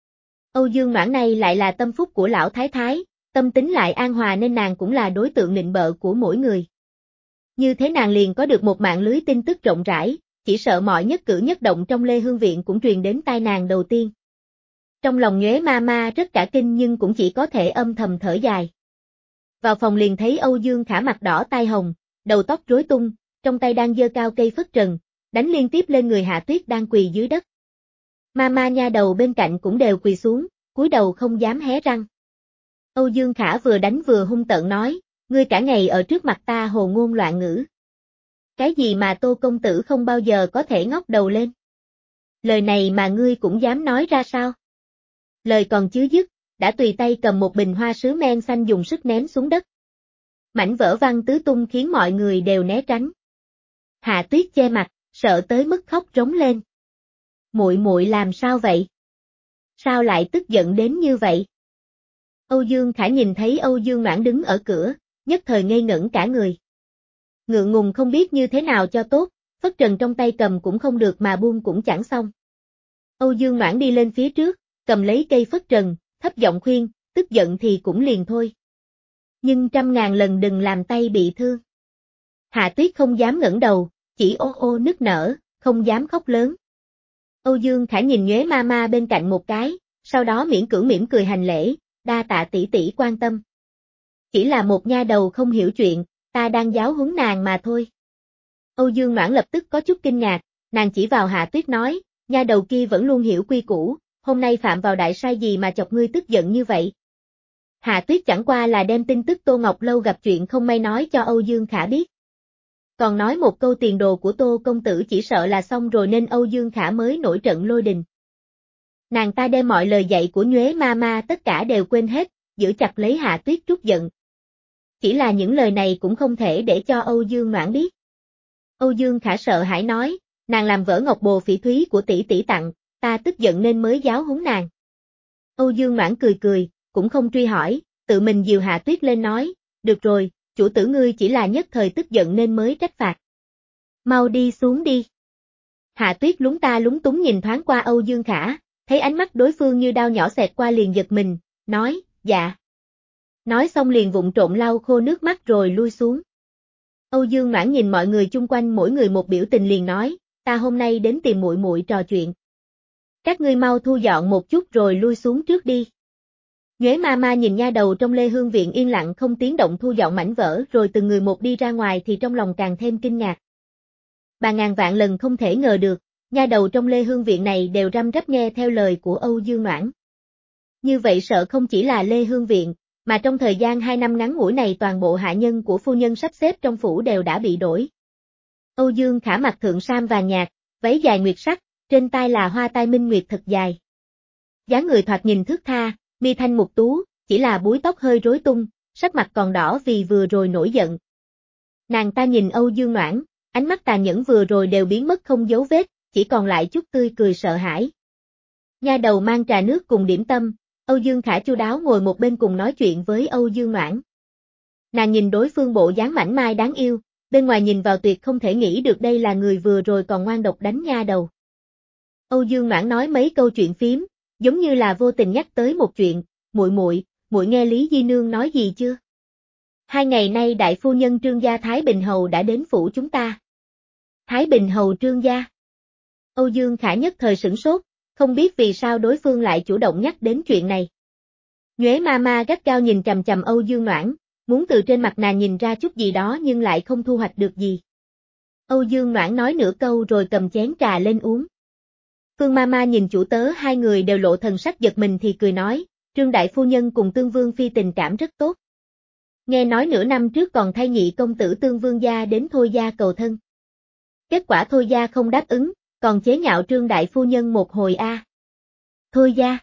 Âu Dương Noãn này lại là tâm phúc của lão thái thái, tâm tính lại an hòa nên nàng cũng là đối tượng nịnh bợ của mỗi người. Như thế nàng liền có được một mạng lưới tin tức rộng rãi, chỉ sợ mọi nhất cử nhất động trong Lê Hương Viện cũng truyền đến tai nàng đầu tiên. Trong lòng Nhuế Ma Ma rất cả kinh nhưng cũng chỉ có thể âm thầm thở dài. Vào phòng liền thấy Âu Dương Khả mặt đỏ tai hồng, đầu tóc rối tung, trong tay đang giơ cao cây phất trần, đánh liên tiếp lên người Hạ Tuyết đang quỳ dưới đất. Ma Ma nha đầu bên cạnh cũng đều quỳ xuống, cúi đầu không dám hé răng. Âu Dương Khả vừa đánh vừa hung tợn nói, ngươi cả ngày ở trước mặt ta hồ ngôn loạn ngữ. Cái gì mà Tô công tử không bao giờ có thể ngóc đầu lên? Lời này mà ngươi cũng dám nói ra sao? Lời còn chưa dứt, đã tùy tay cầm một bình hoa sứ men xanh dùng sức ném xuống đất. Mảnh vỡ văng tứ tung khiến mọi người đều né tránh. Hạ Tuyết che mặt, sợ tới mức khóc rống lên. Muội muội làm sao vậy? Sao lại tức giận đến như vậy? Âu Dương Khả nhìn thấy Âu Dương Noãn đứng ở cửa, nhất thời ngây ngẩn cả người. Ngượng ngùng không biết như thế nào cho tốt, phất trần trong tay cầm cũng không được mà buông cũng chẳng xong. Âu Dương Noãn đi lên phía trước, cầm lấy cây phất trần, thấp giọng khuyên, tức giận thì cũng liền thôi. Nhưng trăm ngàn lần đừng làm tay bị thương. Hạ Tuyết không dám ngẩng đầu, chỉ ô ô nức nở, không dám khóc lớn. Âu Dương Khả nhìn Nhuế Ma Ma bên cạnh một cái, sau đó miễn cưỡng mỉm cười hành lễ, đa tạ tỷ tỷ quan tâm. Chỉ là một nha đầu không hiểu chuyện, ta đang giáo huấn nàng mà thôi. Âu Dương Noãn lập tức có chút kinh ngạc, nàng chỉ vào Hạ Tuyết nói, nha đầu kia vẫn luôn hiểu quy củ, hôm nay phạm vào đại sai gì mà chọc ngươi tức giận như vậy. Hạ Tuyết chẳng qua là đem tin tức Tô Ngọc Lâu gặp chuyện không may nói cho Âu Dương Khả biết. Còn nói một câu tiền đồ của Tô công tử chỉ sợ là xong rồi nên Âu Dương Khả mới nổi trận lôi đình. Nàng ta đem mọi lời dạy của Nhuế Ma Ma tất cả đều quên hết, giữ chặt lấy Hạ Tuyết trút giận. Chỉ là những lời này cũng không thể để cho Âu Dương Noãn biết. Âu Dương Khả sợ hãi nói, nàng làm vỡ ngọc bồ phỉ thúy của tỷ tỷ tặng, ta tức giận nên mới giáo huấn nàng. Âu Dương Noãn cười cười, cũng không truy hỏi, tự mình dìu Hạ Tuyết lên nói, được rồi, chủ tử ngươi chỉ là nhất thời tức giận nên mới trách phạt. Mau đi xuống đi. Hạ Tuyết lúng ta lúng túng nhìn thoáng qua Âu Dương Khả, thấy ánh mắt đối phương như đao nhỏ xẹt qua liền giật mình, nói, dạ. Nói xong liền vụng trộm lau khô nước mắt rồi lui xuống. Âu Dương Noãn nhìn mọi người chung quanh mỗi người một biểu tình liền nói, ta hôm nay đến tìm muội muội trò chuyện. Các ngươi mau thu dọn một chút rồi lui xuống trước đi. Nhuế Ma Ma nhìn nha đầu trong Lê Hương Viện yên lặng không tiếng động thu dọn mảnh vỡ rồi từng người một đi ra ngoài thì trong lòng càng thêm kinh ngạc. Bà ngàn vạn lần không thể ngờ được, nha đầu trong Lê Hương Viện này đều răm rắp nghe theo lời của Âu Dương Noãn. Như vậy sợ không chỉ là Lê Hương Viện, mà trong thời gian hai năm ngắn ngủi này toàn bộ hạ nhân của phu nhân sắp xếp trong phủ đều đã bị đổi. Âu Dương Khả mặc thượng sam vàng nhạt, váy dài nguyệt sắc, trên tai là hoa tai minh nguyệt thật dài. Dáng người thoạt nhìn thướt tha, mi thanh mục tú, chỉ là búi tóc hơi rối tung, sắc mặt còn đỏ vì vừa rồi nổi giận. Nàng ta nhìn Âu Dương Noãn, ánh mắt tàn nhẫn vừa rồi đều biến mất không dấu vết, chỉ còn lại chút tươi cười sợ hãi. Nha đầu mang trà nước cùng điểm tâm, Âu Dương Khả chu đáo ngồi một bên cùng nói chuyện với Âu Dương Noãn. Nàng nhìn đối phương bộ dáng mảnh mai đáng yêu, bên ngoài nhìn vào tuyệt không thể nghĩ được đây là người vừa rồi còn ngoan độc đánh nha đầu. Âu Dương Noãn nói mấy câu chuyện phím, giống như là vô tình nhắc tới một chuyện, muội muội, muội nghe Lý Di Nương nói gì chưa? Hai ngày nay đại phu nhân Trương gia Thái Bình Hầu đã đến phủ chúng ta. Thái Bình Hầu Trương gia. Âu Dương Khả nhất thời sửng sốt, không biết vì sao đối phương lại chủ động nhắc đến chuyện này. Nhuế Ma Ma gắt gao nhìn chằm chằm Âu Dương Noãn, muốn từ trên mặt nàng nhìn ra chút gì đó nhưng lại không thu hoạch được gì. Âu Dương Noãn nói nửa câu rồi cầm chén trà lên uống. Phương Ma Ma nhìn chủ tớ hai người đều lộ thần sắc giật mình thì cười nói, Trương đại phu nhân cùng Tương Vương phi tình cảm rất tốt. Nghe nói nửa năm trước còn thay nhị công tử Tương Vương gia đến Thôi gia cầu thân. Kết quả Thôi gia không đáp ứng, còn chế nhạo Trương đại phu nhân một hồi a. À. Thôi gia?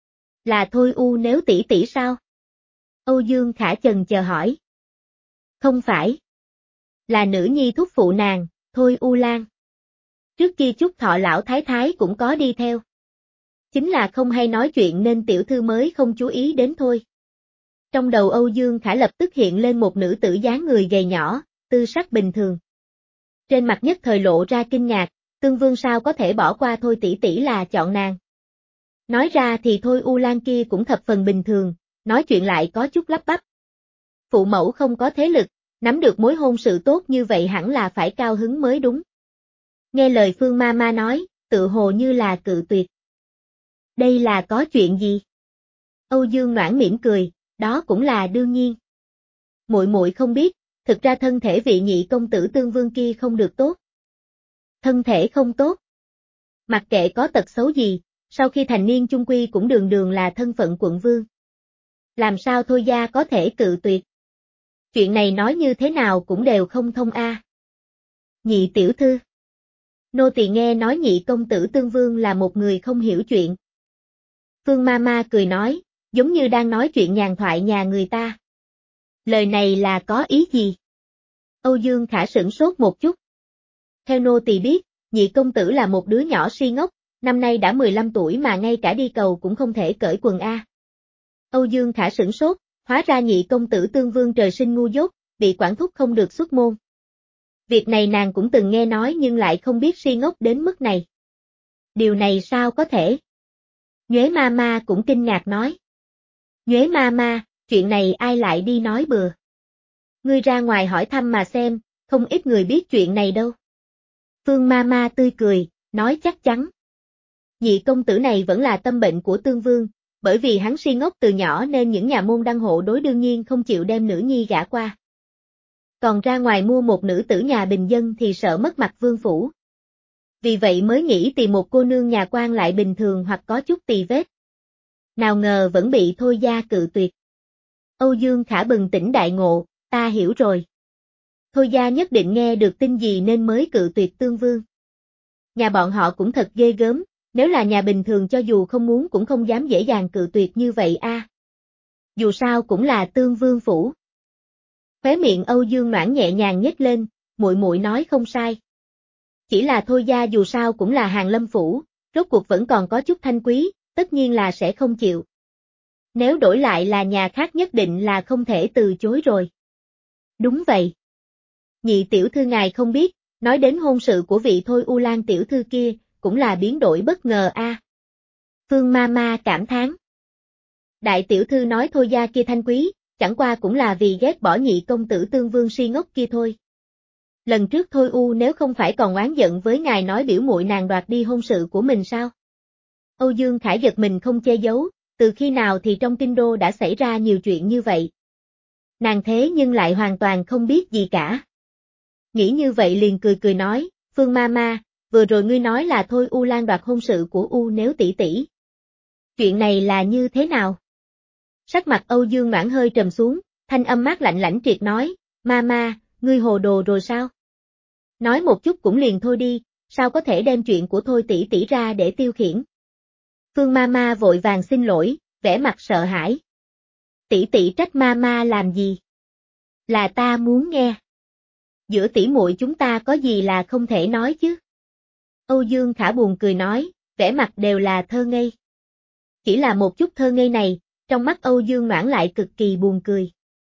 Là Thôi U nếu tỷ tỷ sao? Âu Dương Khả chần chờ hỏi. Không phải. Là nữ nhi thúc phụ nàng, Thôi U Lan. Trước kia Chúc Thọ lão thái thái cũng có đi theo. Chính là không hay nói chuyện nên tiểu thư mới không chú ý đến thôi. Trong đầu Âu Dương Khả lập tức hiện lên một nữ tử dáng người gầy nhỏ, tư sắc bình thường. Trên mặt nhất thời lộ ra kinh ngạc, Tương Vương sao có thể bỏ qua Thôi tỷ tỷ là chọn nàng. Nói ra thì Thôi U Lan kia cũng thập phần bình thường, nói chuyện lại có chút lắp bắp. Phụ mẫu không có thế lực, nắm được mối hôn sự tốt như vậy hẳn là phải cao hứng mới đúng. Nghe lời Phương Mama nói, tự hồ như là cự tuyệt. Đây là có chuyện gì? Âu Dương Noãn mỉm cười, đó cũng là đương nhiên. Muội muội không biết, thực ra thân thể vị nhị công tử Tương Vương kia không được tốt. Thân thể không tốt? Mặc kệ có tật xấu gì, sau khi thành niên chung quy cũng đường đường là thân phận quận vương. Làm sao Thôi gia có thể cự tuyệt? Chuyện này nói như thế nào cũng đều không thông a. À. Nhị tiểu thư. Nô tỳ nghe nói nhị công tử Tương Vương là một người không hiểu chuyện. Phương Mama cười nói, giống như đang nói chuyện nhàn thoại nhà người ta. Lời này là có ý gì? Âu Dương Khả sửng sốt một chút. Theo nô tỳ biết, nhị công tử là một đứa nhỏ si ngốc, năm nay đã mười lăm tuổi mà ngay cả đi cầu cũng không thể cởi quần a. Âu Dương Khả sửng sốt, hóa ra nhị công tử Tương Vương trời sinh ngu dốt, bị quản thúc không được xuất môn. Việc này nàng cũng từng nghe nói nhưng lại không biết si ngốc đến mức này. Điều này sao có thể? Nhuế Mama cũng kinh ngạc nói. Nhuế Mama, chuyện này ai lại đi nói bừa? Ngươi ra ngoài hỏi thăm mà xem, không ít người biết chuyện này đâu. Phương Mama tươi cười, nói chắc chắn. Nhị công tử này vẫn là tâm bệnh của Tương Vương, bởi vì hắn si ngốc từ nhỏ nên những nhà môn đăng hộ đối đương nhiên không chịu đem nữ nhi gả qua. Còn ra ngoài mua một nữ tử nhà bình dân thì sợ mất mặt vương phủ. Vì vậy mới nghĩ tìm một cô nương nhà quan lại bình thường hoặc có chút tì vết. Nào ngờ vẫn bị Thôi gia cự tuyệt. Âu Dương Khả bừng tỉnh đại ngộ, ta hiểu rồi. Thôi gia nhất định nghe được tin gì nên mới cự tuyệt Tương Vương. Nhà bọn họ cũng thật ghê gớm, nếu là nhà bình thường cho dù không muốn cũng không dám dễ dàng cự tuyệt như vậy a. À. Dù sao cũng là Tương Vương phủ. Khóe miệng Âu Dương Noãn nhẹ nhàng nhếch lên, muội muội nói không sai. Chỉ là Thôi gia dù sao cũng là Hàng Lâm phủ, rốt cuộc vẫn còn có chút thanh quý, tất nhiên là sẽ không chịu. Nếu đổi lại là nhà khác nhất định là không thể từ chối rồi. Đúng vậy. Nhị tiểu thư ngài không biết, nói đến hôn sự của vị Thôi U Lan tiểu thư kia, cũng là biến đổi bất ngờ a. À. Phương Mama cảm thán. Đại tiểu thư nói Thôi gia kia thanh quý, chẳng qua cũng là vì ghét bỏ nhị công tử Tương Vương si ngốc kia thôi. Lần trước Thôi U nếu không phải còn oán giận với ngài nói biểu muội nàng đoạt đi hôn sự của mình sao? Âu Dương Khải giật mình không che giấu, từ khi nào thì trong kinh đô đã xảy ra nhiều chuyện như vậy. Nàng thế nhưng lại hoàn toàn không biết gì cả. Nghĩ như vậy liền cười cười nói, Phương Mama, vừa rồi ngươi nói là Thôi U Lan đoạt hôn sự của U nếu tỷ tỷ. Chuyện này là như thế nào? Sắc mặt Âu Dương Noãn hơi trầm xuống, thanh âm mát lạnh lãnh triệt nói, Mama, ngươi hồ đồ rồi sao? Nói một chút cũng liền thôi đi, sao có thể đem chuyện của Thôi tỷ tỷ ra để tiêu khiển? Phương Mama vội vàng xin lỗi, vẻ mặt sợ hãi. Tỷ tỷ trách Mama làm gì? Là ta muốn nghe. Giữa tỷ muội chúng ta có gì là không thể nói chứ? Âu Dương Khả buồn cười nói, vẻ mặt đều là thơ ngây. Chỉ là một chút thơ ngây này, trong mắt Âu Dương Noãn lại cực kỳ buồn cười.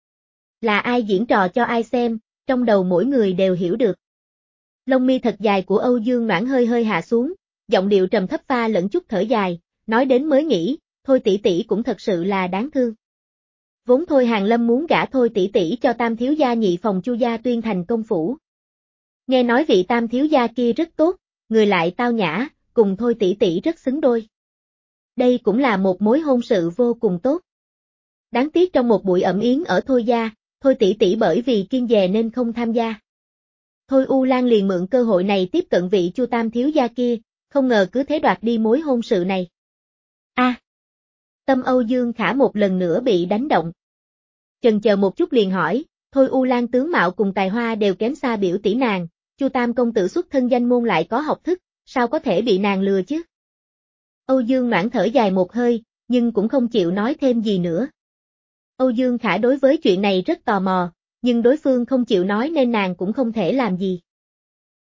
Là ai diễn trò cho ai xem, trong đầu mỗi người đều hiểu được. Lông mi thật dài của Âu Dương Noãn hơi hơi hạ xuống, giọng điệu trầm thấp pha lẫn chút thở dài, nói đến mới nghĩ, Thôi tỷ tỷ cũng thật sự là đáng thương. Vốn Thôi Hàng Lâm muốn gả Thôi tỷ tỷ cho tam thiếu gia nhị phòng Chu gia Tuyên Thành công phủ. Nghe nói vị tam thiếu gia kia rất tốt, người lại tao nhã, cùng Thôi tỷ tỷ rất xứng đôi. Đây cũng là một mối hôn sự vô cùng tốt. Đáng tiếc trong một buổi ẩm yến ở Thôi gia, Thôi tỷ tỷ bởi vì kiêng dè nên không tham gia. Thôi U Lan liền mượn cơ hội này tiếp cận vị Chu tam thiếu gia kia, không ngờ cứ thế đoạt đi mối hôn sự này. A. À, tâm Âu Dương Khả một lần nữa bị đánh động. Chần chờ một chút liền hỏi, Thôi U Lan tướng mạo cùng tài hoa đều kém xa biểu tỷ nàng, Chu tam công tử xuất thân danh môn lại có học thức, sao có thể bị nàng lừa chứ? Âu Dương Noãn thở dài một hơi, nhưng cũng không chịu nói thêm gì nữa. Âu Dương Khả đối với chuyện này rất tò mò, nhưng đối phương không chịu nói nên nàng cũng không thể làm gì.